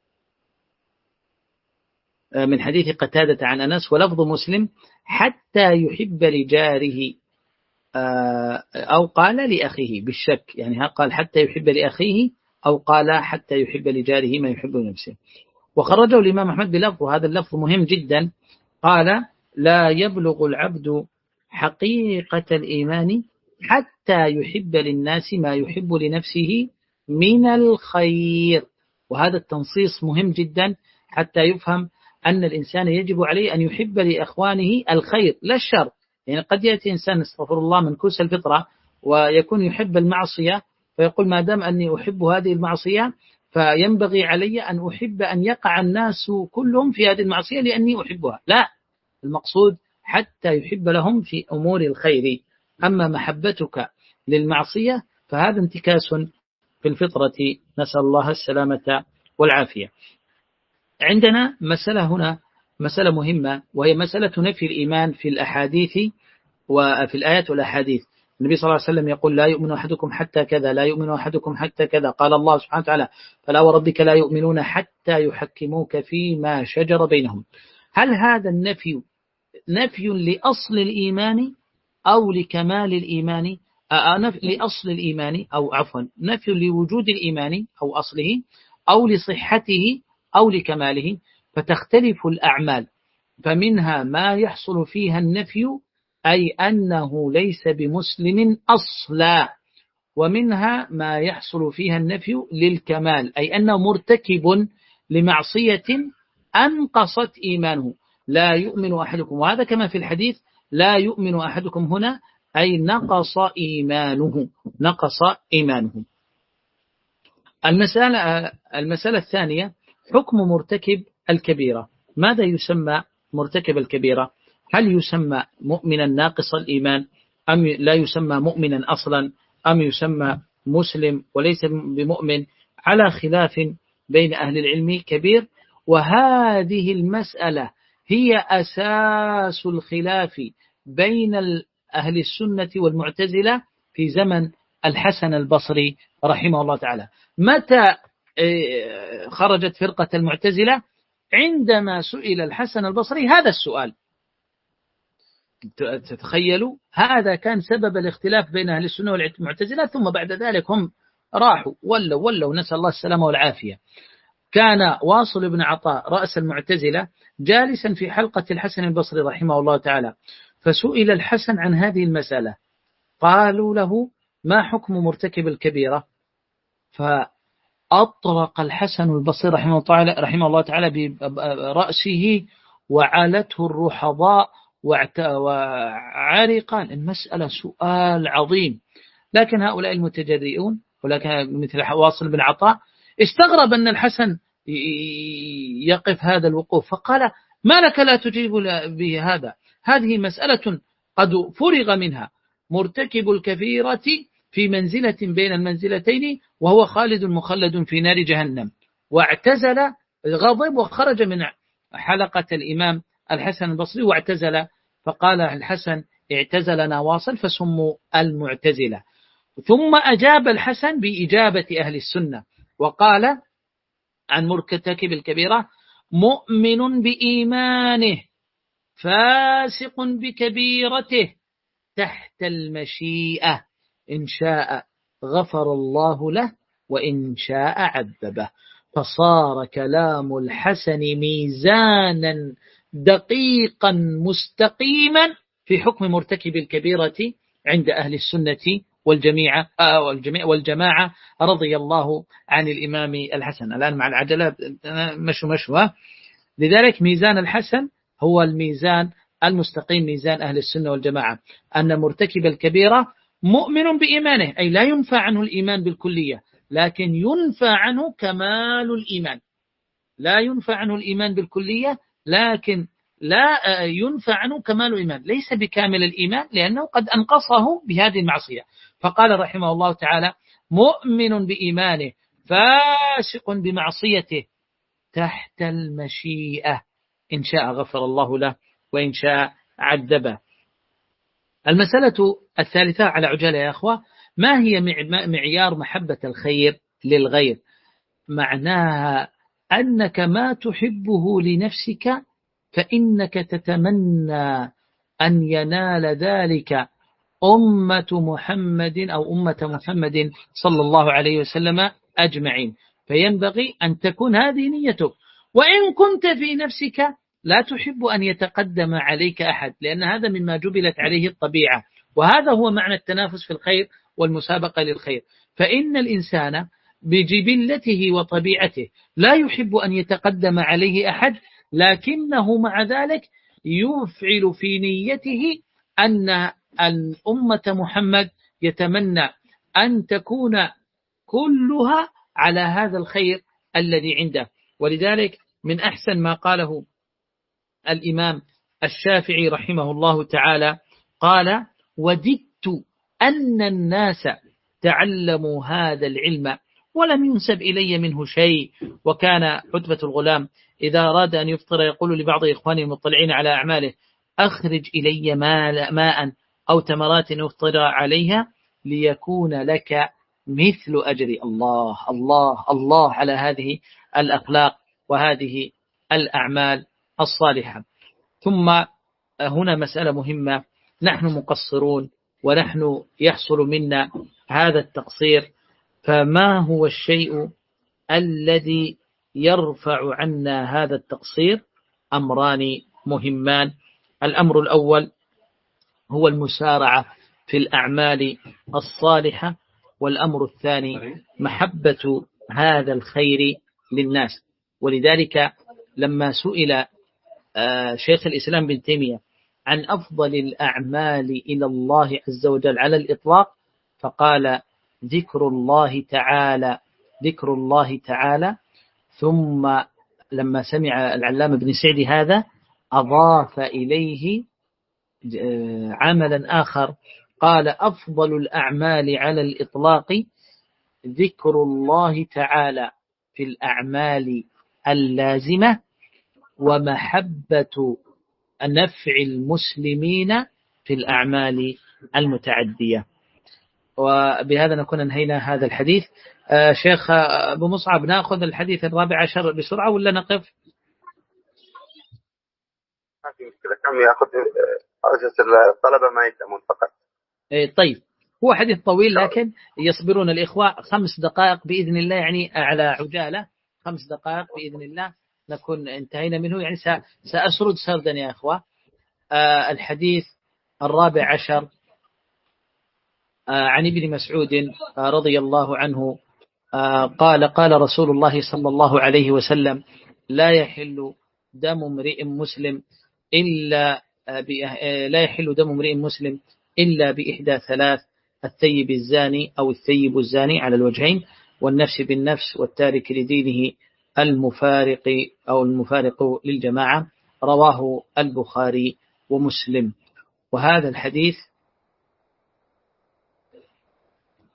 من حديث قتادة عن أنس، ولفظ مسلم: حتى يحب لجاره، أو قال لأخيه بالشك، يعني قال حتى يحب لأخيه أو قال حتى يحب لجاره ما يحب لنفسه. وخرجه الإمام أحمد بلفظ، هذا اللفظ مهم جدا، قال: لا يبلغ العبد حقيقة الإيمان حتى يحب للناس ما يحب لنفسه من الخير. وهذا التنصيص مهم جدا حتى يفهم أن الإنسان يجب عليه أن يحب لأخوانه الخير لا الشر. يعني قد يأتي إنسان استغفر الله منكوس الفطرة ويكون يحب المعصية، فيقول ما دام أني أحب هذه المعصية فينبغي علي أن أحب أن يقع الناس كلهم في هذه المعصية لأني أحبها. لا، المقصود حتى يحب لهم في أمور الخير. أما محبتك للمعصية فهذا انتكاس في الفطرة، نسأل الله السلامة والعافية. عندنا مسألة هنا، مسألة مهمة، وهي مسألة نفي الإيمان في الأحاديث وفي الآيات والأحاديث. النبي صلى الله عليه وسلم يقول: لا يؤمن أحدكم حتى كذا، لا يؤمن أحدكم حتى كذا. قال الله سبحانه وتعالى: فلا وربك لا يؤمنون حتى يحكموك فيما شجر بينهم. هل هذا النفي نفي لأصل الإيمان أو لكمال الإيمان؟ لأصل الإيمان، أو عفوا نفي لوجود الإيمان أو أصله، أو لصحته أو لكماله؟ فتختلف الأعمال، فمنها ما يحصل فيها النفي أي أنه ليس بمسلم أصلا، ومنها ما يحصل فيها النفي للكمال أي أنه مرتكب لمعصية أنقصت إيمانه. لا يؤمن أحدكم، وهذا كما في الحديث: لا يؤمن أحدكم هنا أي نقص إيمانه، نقص إيمانه. المسألة المسألة الثانية: حكم مرتكب الكبيرة. ماذا يسمى مرتكب الكبيرة؟ هل يسمى مؤمنا ناقص الإيمان، أم لا يسمى مؤمنا أصلا، أم يسمى مسلم وليس بمؤمن؟ على خلاف بين أهل العلم كبير، وهذه المسألة هي أساس الخلاف بين أهل السنة والمعتزلة في زمن الحسن البصري رحمه الله تعالى. متى خرجت فرقة المعتزلة؟ عندما سئل الحسن البصري هذا السؤال. تتخيلوا، هذا كان سبب الاختلاف بين أهل السنة والمعتزلة، ثم بعد ذلك هم راحوا ولوا ولوا نسأل الله السلامة والعافية. كان واصل بن عطاء رأس المعتزلة جالسا في حلقة الحسن البصري رحمه الله تعالى، فسئل الحسن عن هذه المسألة، قالوا له: ما حكم مرتكب الكبيرة؟ فأطرق الحسن البصري رحمه الله تعالى برأسه وعلته الرحضاء وعرق. المسألة سؤال عظيم، لكن هؤلاء المتجرئون، ولكن مثل واصل بن عطاء، استغرب أن الحسن يقف هذا الوقوف، فقال: ما لك لا تجيب بهذا؟ هذه مسألة قد فرغ منها. مرتكب الكبيرة في منزلة بين المنزلتين وهو خالد مخلد في نار جهنم. واعتزل، غضب وخرج من حلقة الإمام الحسن البصري واعتزل، فقال الحسن اعتزلنا واصل فسموا المعتزلة. ثم أجاب الحسن بإجابة أهل السنة وقال عن مرتكب الكبيرة: مؤمن بإيمانه فاسق بكبيرته تحت المشيئة، إن شاء غفر الله له وإن شاء عذبه. فصار كلام الحسن ميزانا دقيقا مستقيما في حكم مرتكب الكبيرة عند أهل السنة والجميع والجماعة رضي الله عن الإمام الحسن. الآن مع العجلة مشو مشوى. لذلك ميزان الحسن هو الميزان المستقيم، ميزان أهل السنة والجماعة، أن مرتكب الكبيرة مؤمن بإيمانه، أي لا ينفى عنه الإيمان بالكلية، لكن ينفى عنه كمال الإيمان. لا ينفى عنه الإيمان بالكلية، لكن لا ينفى عنه كمال الإيمان، ليس بكامل الإيمان لأنه قد أنقصه بهذه المعصية. فقال رحمه الله تعالى: مؤمن بإيمانه فاسق بمعصيته تحت المشيئة، إن شاء غفر الله له وإن شاء عذبه. المسألة الثالثة على عجالة يا أخوة: ما هي معيار محبة الخير للغير؟ معناها أنك ما تحبه لنفسك فإنك تتمنى أن ينال ذلك أمة محمد أو أمة محمد صلى الله عليه وسلم أجمعين، فينبغي أن تكون هذه نيتك. وإن كنت في نفسك لا تحب أن يتقدم عليك أحد، لأن هذا مما جبلت عليه الطبيعة، وهذا هو معنى التنافس في الخير والمسابقة للخير. فإن الإنسان بجبلته وطبيعته لا يحب أن يتقدم عليه أحد، لكنه مع ذلك يفعل في نيته أن الأمة محمد يتمنى أن تكون كلها على هذا الخير الذي عنده. ولذلك من أحسن ما قاله الإمام الشافعي رحمه الله تعالى قال: وددت أن الناس تعلموا هذا العلم ولم ينسب إلي منه شيء. وكان حتبة الغلام إذا أراد أن يفطر يقول لبعض إخوانه المطلعين على أعماله: أخرج إلي ماء أو تمرات أفطر عليها ليكون لك مثل أجري. الله الله الله على هذه الأخلاق وهذه الأعمال الصالحة. ثم هنا مسألة مهمة: نحن مقصرون ونحن يحصل منا هذا التقصير، فما هو الشيء الذي يرفع عنا هذا التقصير؟ أمران مهمان. الأمر الأول هو المسارعة في الأعمال الصالحة، والأمر الثاني محبة هذا الخير للناس. ولذلك لما سئل شيخ الإسلام بن تيمية عن أفضل الأعمال إلى الله عز وجل على الإطلاق، فقال: ذكر الله تعالى ذكر الله تعالى. ثم لما سمع العلامة بن سعدي هذا أضاف إليه عملا آخر، قال: أفضل الأعمال على الإطلاق ذكر الله تعالى في الأعمال اللازمة ومحبة نفع المسلمين في الأعمال المتعدية. وبهذا نكون انهينا هذا الحديث. آه شيخ أبو مصعب، نأخذ الحديث الرابع عشر بسرعة ولا نقف؟ ما في مشكلة، كم يأخذ أساس الطلبة ما يسأمون فقط. إيه طيب، هو حديث طويل لكن يصبرون الإخوة خمس دقائق بإذن الله، يعني على عجالة خمس دقائق بإذن الله نكون انتهينا منه. يعني سأسرد سردا يا إخوة. آه الحديث الرابع عشر آه عن ابن مسعود آه رضي الله عنه آه قال: قال رسول الله صلى الله عليه وسلم: لا يحل دم امرئ مسلم إلا آه لا يحل دم امرئ مسلم إلا بإحدى ثلاث: الثيب الزاني أو الثيب الزاني على الوجهين، والنفس بالنفس، والتارك لدينه، المفارق أو المفارق للجماعة. رواه البخاري ومسلم. وهذا الحديث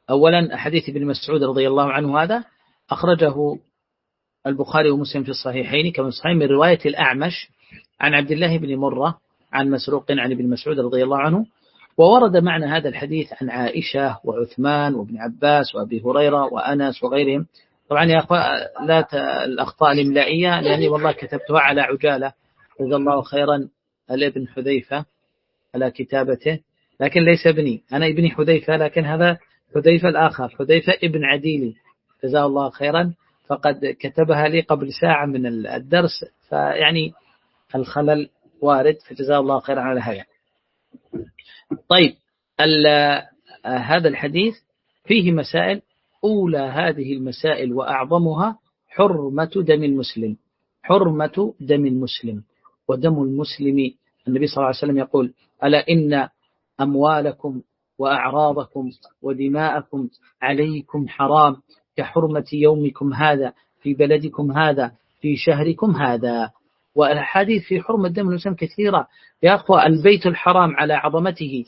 أولا حديث ابن مسعود رضي الله عنه هذا أخرجه البخاري ومسلم في الصحيحين كما صحيح من رواية الأعمش عن عبد الله بن مرة عن مسروق عن ابن مسعود رضي الله عنه. وورد معنى هذا الحديث عن عائشة وعثمان وابن عباس وأبي هريرة وأنس وغيرهم. طبعا يا أخوة لا الأخطاء الإملائية لأني والله كتبتها على عجالة جزا الله خيرا الابن حذيفة على كتابته، لكن ليس ابني، أنا ابني حذيفة لكن هذا حذيفة الآخر حذيفة ابن عديلي جزاه الله خيرا، فقد كتبها لي قبل ساعة من الدرس، فيعني الخلل وارد، فجزاه الله خيرا على هذا. طيب هذا الحديث فيه مسائل، أولى هذه المسائل وأعظمها حرمة دم المسلم، حرمة دم المسلم. ودم المسلم النبي صلى الله عليه وسلم يقول ألا إن أموالكم وأعراضكم ودماءكم عليكم حرام كحرمة يومكم هذا في بلدكم هذا في شهركم هذا. والحديث في حرمة دم المسلم كثيرة يا أخوة. البيت الحرام على عظمته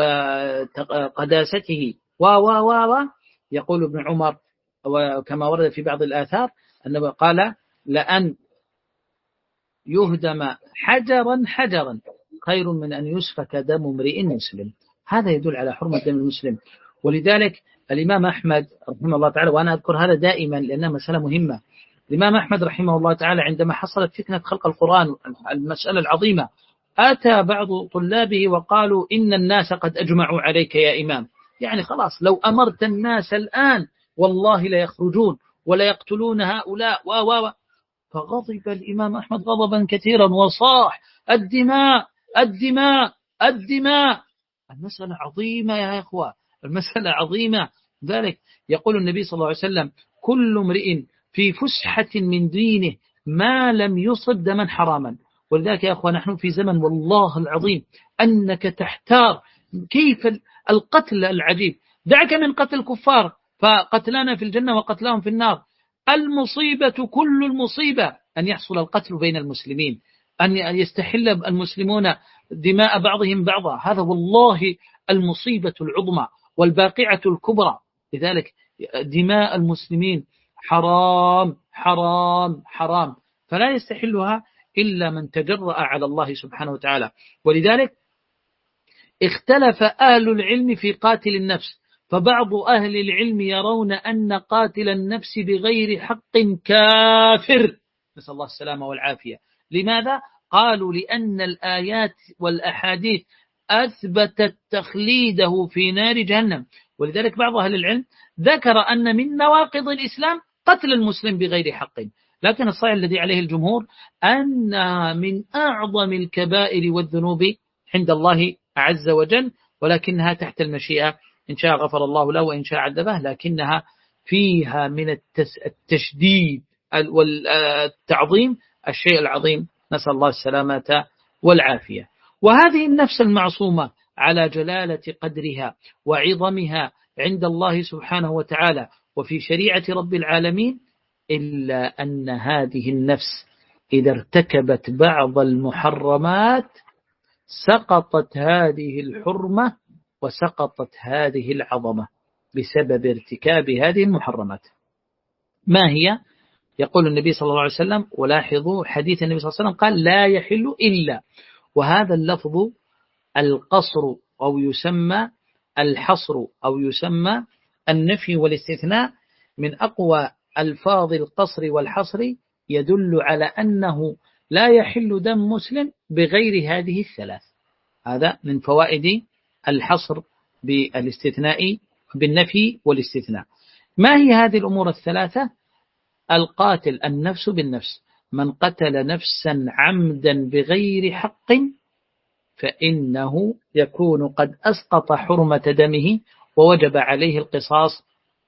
وقداسته و و و يقول ابن عمر وكما ورد في بعض الآثار أنه قال لأن يهدم حجرا حجرا خير من أن يسفك دم امرئ مسلم. هذا يدل على حرمة دم المسلم. ولذلك الإمام أحمد رحمه الله تعالى، وأنا أذكر هذا دائما لأنها مسألة مهمة، الإمام أحمد رحمه الله تعالى عندما حصلت فتنة خلق القرآن المسألة العظيمة أتى بعض طلابه وقالوا إن الناس قد أجمعوا عليك يا إمام، يعني خلاص لو أمرت الناس الآن والله لا يخرجون ولا يقتلون هؤلاء و و فغضب الإمام أحمد غضبا كثيرا وصاح الدماء الدماء الدماء. المسألة عظيمة يا إخوة، المسألة عظيمة. ذلك يقول النبي صلى الله عليه وسلم كل امرئ في فسحة من دينه ما لم يصب دما حراما. ولذلك يا أخوة نحن في زمن والله العظيم أنك تحتار كيف القتل العجيب. دعك من قتل الكفار فقتلنا في الجنة وقتلهم في النار. المصيبة كل المصيبة أن يحصل القتل بين المسلمين، أن يستحل المسلمون دماء بعضهم بعضا، هذا والله المصيبة العظمى والباقعة الكبرى. لذلك دماء المسلمين حرام حرام حرام، فلا يستحلها إلا من تجرأ على الله سبحانه وتعالى. ولذلك اختلف أهل العلم في قاتل النفس، فبعض أهل العلم يرون أن قاتل النفس بغير حق كافر، نسأل الله السلامة والعافية. لماذا؟ قالوا لأن الآيات والأحاديث أثبتت تخليده في نار جهنم. ولذلك بعض أهل العلم ذكر أن من نواقض الإسلام قتل المسلم بغير حق، لكن الصحيح الذي عليه الجمهور أنها من أعظم الكبائر والذنوب عند الله عز وجل، ولكنها تحت المشيئة، إن شاء غفر الله له وإن شاء عذبه، لكنها فيها من التشديد والتعظيم الشيء العظيم، نسأل الله السلامة والعافية. وهذه النفس المعصومة على جلالة قدرها وعظمها عند الله سبحانه وتعالى وفي شريعة رب العالمين، إلا أن هذه النفس إذا ارتكبت بعض المحرمات سقطت هذه الحرمة وسقطت هذه العظمة بسبب ارتكاب هذه المحرمات. ما هي؟ يقول النبي صلى الله عليه وسلم، ولاحظوا حديث النبي صلى الله عليه وسلم قال لا يحل إلا، وهذا اللفظ القصر أو يسمى الحصر أو يسمى النفي والاستثناء من أقوى ألفاظ القصر والحصر، يدل على أنه لا يحل دم مسلم بغير هذه الثلاث. هذا من فوائد الحصر بالاستثناء بالنفي والاستثناء. ما هي هذه الأمور الثلاثة؟ القاتل النفس بالنفس، من قتل نفسا عمدا بغير حق فإنه يكون قد أسقط حرمة دمه ووجب عليه القصاص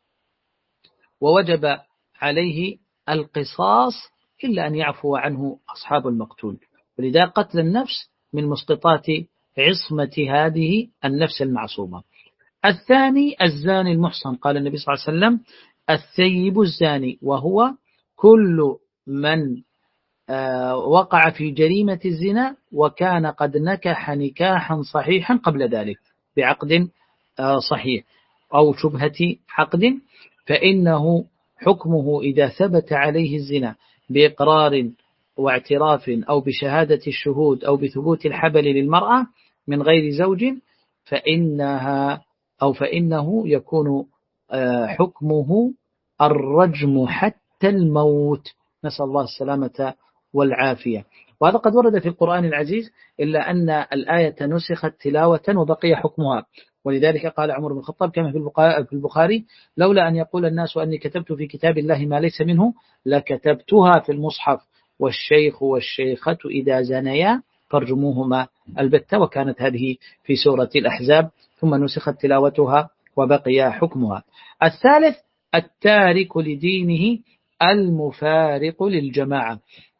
ووجب عليه القصاص إلا أن يعفو عنه أصحاب المقتول. ولذا قتل النفس من مسقطات عصمة هذه النفس المعصومة. الثاني الزاني المحصن، قال النبي صلى الله عليه وسلم الثيب الزاني، وهو كل من وقع في جريمة الزنا وكان قد نكح نكاحا صحيحا قبل ذلك بعقد صحيح. أو شبهة عقد فإنه حكمه إذا ثبت عليه الزنا بإقرار واعتراف أو بشهادة الشهود أو بثبوت الحبل للمرأة من غير زوج فإنها أو فإنه يكون حكمه الرجم حتى الموت، نسأل الله السلامة والعافية. وهذا قد ورد في القرآن العزيز إلا أن الآية نسخت تلاوة وبقي حكمها، ولذلك قال عمر بن الخطاب كما في البخاري لولا أن يقول الناس أني كتبت في كتاب الله ما ليس منه لكتبتها في المصحف والشيخ والشيخة إذا زنيا فارجموهما البتة، وكانت هذه في سورة الأحزاب ثم نسخت تلاوتها وبقي حكمها. الثالث التارك لدينه المفارق للجماعة،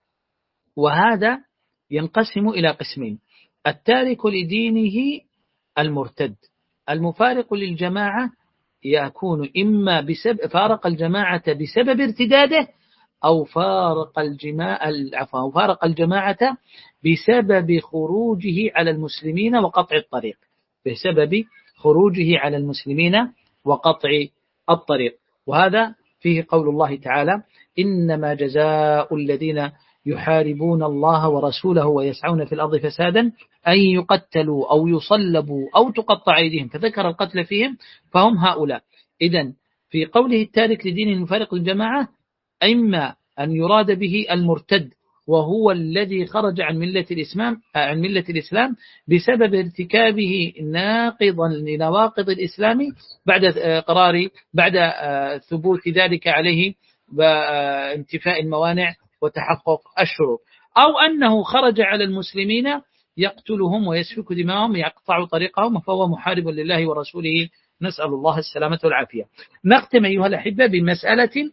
وهذا ينقسم إلى قسمين: التارك لدينه المرتد. المفارق للجماعة يكون إما بسبب فارق الجماعة بسبب ارتداده أو فارق الجماعة أو فارق الجماعة بسبب خروجه على المسلمين وقطع الطريق بسبب خروجه على المسلمين وقطع الطريق. وهذا فيه قول الله تعالى: إنما جزاء الذين يحاربون الله ورسوله ويسعون في الأرض فسادا أن يقتلوا أو يصلبوا أو تقطع أيديهم، فذكر القتل فيهم فهم هؤلاء. إذن في قوله التارك لدين المفارق للجماعة إما أن يراد به المرتد وهو الذي خرج عن ملة الإسلام عن ملة الإسلام بسبب ارتكابه ناقضا لنواقض الإسلام بعد قرار بعد ثبوت ذلك عليه بانتفاء الموانع وتحقق الشروط، أو أنه خرج على المسلمين يقتلهم ويسفك دماءهم يقطع طريقهم فهو محارب لله ورسوله، نسأل الله السلامة والعافية. نختم أيها الأحبة بمسألة،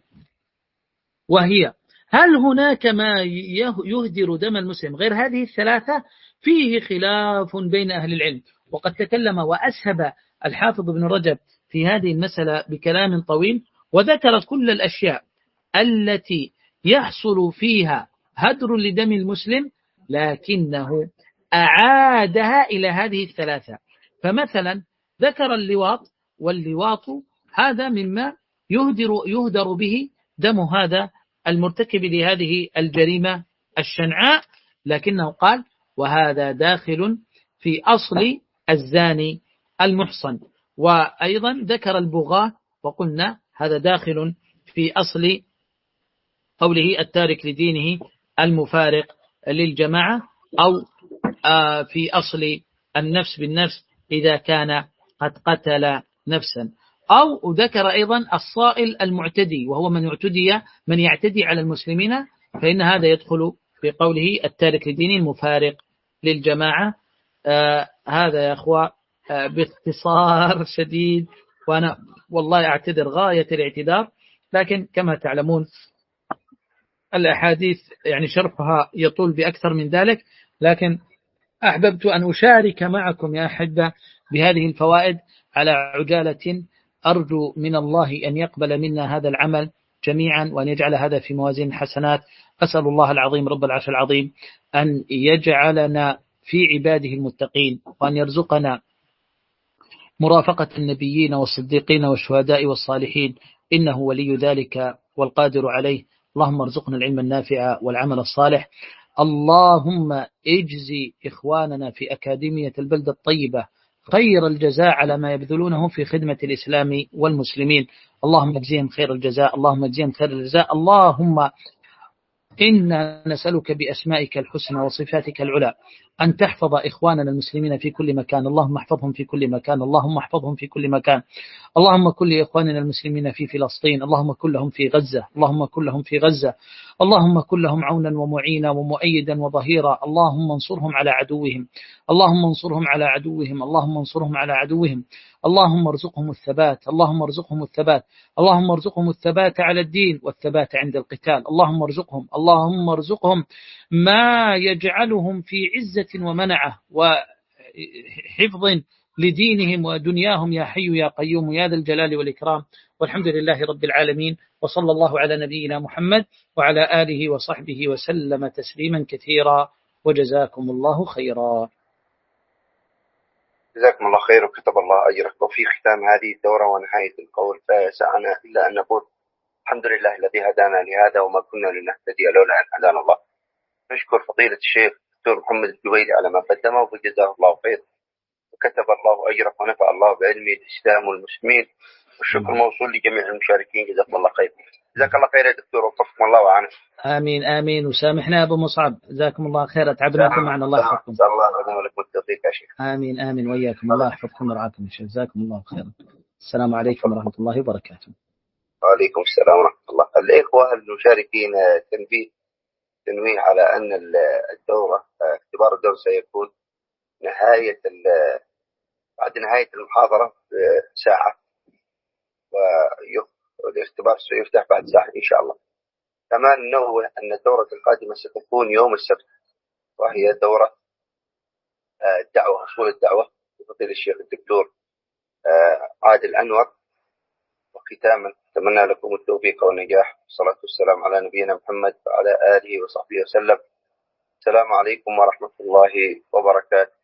وهي: هل هناك ما يهدر دم المسلم غير هذه الثلاثة؟ فيه خلاف بين أهل العلم، وقد تكلم وأسهب الحافظ ابن رجب في هذه المسألة بكلام طويل، وذكر كل الأشياء التي يحصل فيها هدر لدم المسلم لكنه أعادها إلى هذه الثلاثة. فمثلا ذكر اللواط، واللواط هذا مما يهدر, يهدر به دم هذا المرتكب لهذه الجريمة الشنعاء، لكنه قال: وهذا داخل في أصل الزاني المحصن. وأيضا ذكر البغاة وقلنا هذا داخل في أصل قوله التارك لدينه المفارق للجماعة، أو في أصل النفس بالنفس إذا كان قد قتل نفسا، أو ذكر أيضا الصائل المعتدي وهو من يعتدي من يعتدي على المسلمين، فإن هذا يدخل في قوله التارك لدينه المفارق للجماعة. آه هذا يا أخوة آه باختصار شديد، وأنا والله أعتذر غاية الاعتذار، لكن كما تعلمون الأحاديث يعني شرحها يطول بأكثر من ذلك، لكن أحببت أن أشارك معكم يا أحبة بهذه الفوائد على عجالة. أرجو من الله أن يقبل منا هذا العمل جميعا وأن يجعل هذا في موازين الحسنات. أسأل الله العظيم رب العرش العظيم أن يجعلنا في عباده المتقين، وأن يرزقنا مرافقة النبيين والصديقين والشهداء والصالحين، إنه ولي ذلك والقادر عليه. اللهم ارزقنا العلم النافع والعمل الصالح. اللهم اجزي إخواننا في أكاديمية البلدة الطيبة خير الجزاء على ما يبذلونه في خدمة الإسلام والمسلمين. اللهم اجزيهم خير الجزاء، اللهم اجزيهم خير الجزاء. اللهم إنا نسألك بأسمائك الحسنى وصفاتك العلى أن تحفظ إخواننا المسلمين في كل مكان. اللهم احفظهم في كل مكان، اللهم احفظهم في كل مكان. اللهم كن لإخواننا المسلمين في فلسطين، اللهم كن لهم في غزة، اللهم كن لهم في غزة، اللهم كن لهم عونا ومعينا ومؤيدا وظهيرا. اللهم انصرهم على عدوهم، اللهم انصرهم على عدوهم، اللهم انصرهم على عدوهم. اللهم ارزقهم الثبات، اللهم ارزقهم الثبات، اللهم ارزقهم الثبات على الدين والثبات عند القتال. اللهم ارزقهم اللهم ارزقهم ما يجعلهم في عزة ومنعة وحفظ لدينهم ودنياهم يا حي يا قيوم يا ذا الجلال والإكرام. والحمد لله رب العالمين، وصلى الله على نبينا محمد وعلى آله وصحبه وسلم تسليما كثيرا، وجزاكم الله خيرا. جزاكم الله خير وكتب الله أجرك. وفي ختام هذه الدورة ونهاية القول فسعنا إلا أن نقول الحمد لله الذي هدانا لهذا وما كنا لنهتدي لولا أن هدانا الله. نشكر فضيلة الشيخ الدكتور محمد الجويري على ما قدمه وجزاه الله خير وكتب الله أجرك ونفع الله بعلمه الإسلام والمسلمين. والشكر موصول لجميع المشاركين جزاكم الله خير. جزاك الله خير يا دكتور وفقكم الله وعانه. آمين آمين. وسامحنا يا أبو مصعب، جزاكم الله خير، أتعبناكم معنا، الله يحفظكم. نسأل الله لنا ولكم التوفيق يا شيخ. آمين آمين وإياكم، الله يحفظكم ورعاكم، جزاكم الله خيرا. السلام عليكم ورحمة الله وبركاته. وعليكم السلام ورحمة الله. الإخوة المشاركين تنبيه تنويه على أن الدورة اختبار الدورة سيكون نهاية بعد نهاية المحاضرة ساعة، والاختبار سيفتح بعد ساعة إن شاء الله. كمان ننوه أن الدورة القادمة ستكون يوم السبت، وهي دورة الدعوة، أصول الدعوة بفضيلة الشيخ الدكتور عادل أنور. وختاما أتمنى لكم التوفيق والنجاح، والصلاة والسلام على نبينا محمد وعلى آله وصحبه وسلم. السلام عليكم ورحمة الله وبركاته.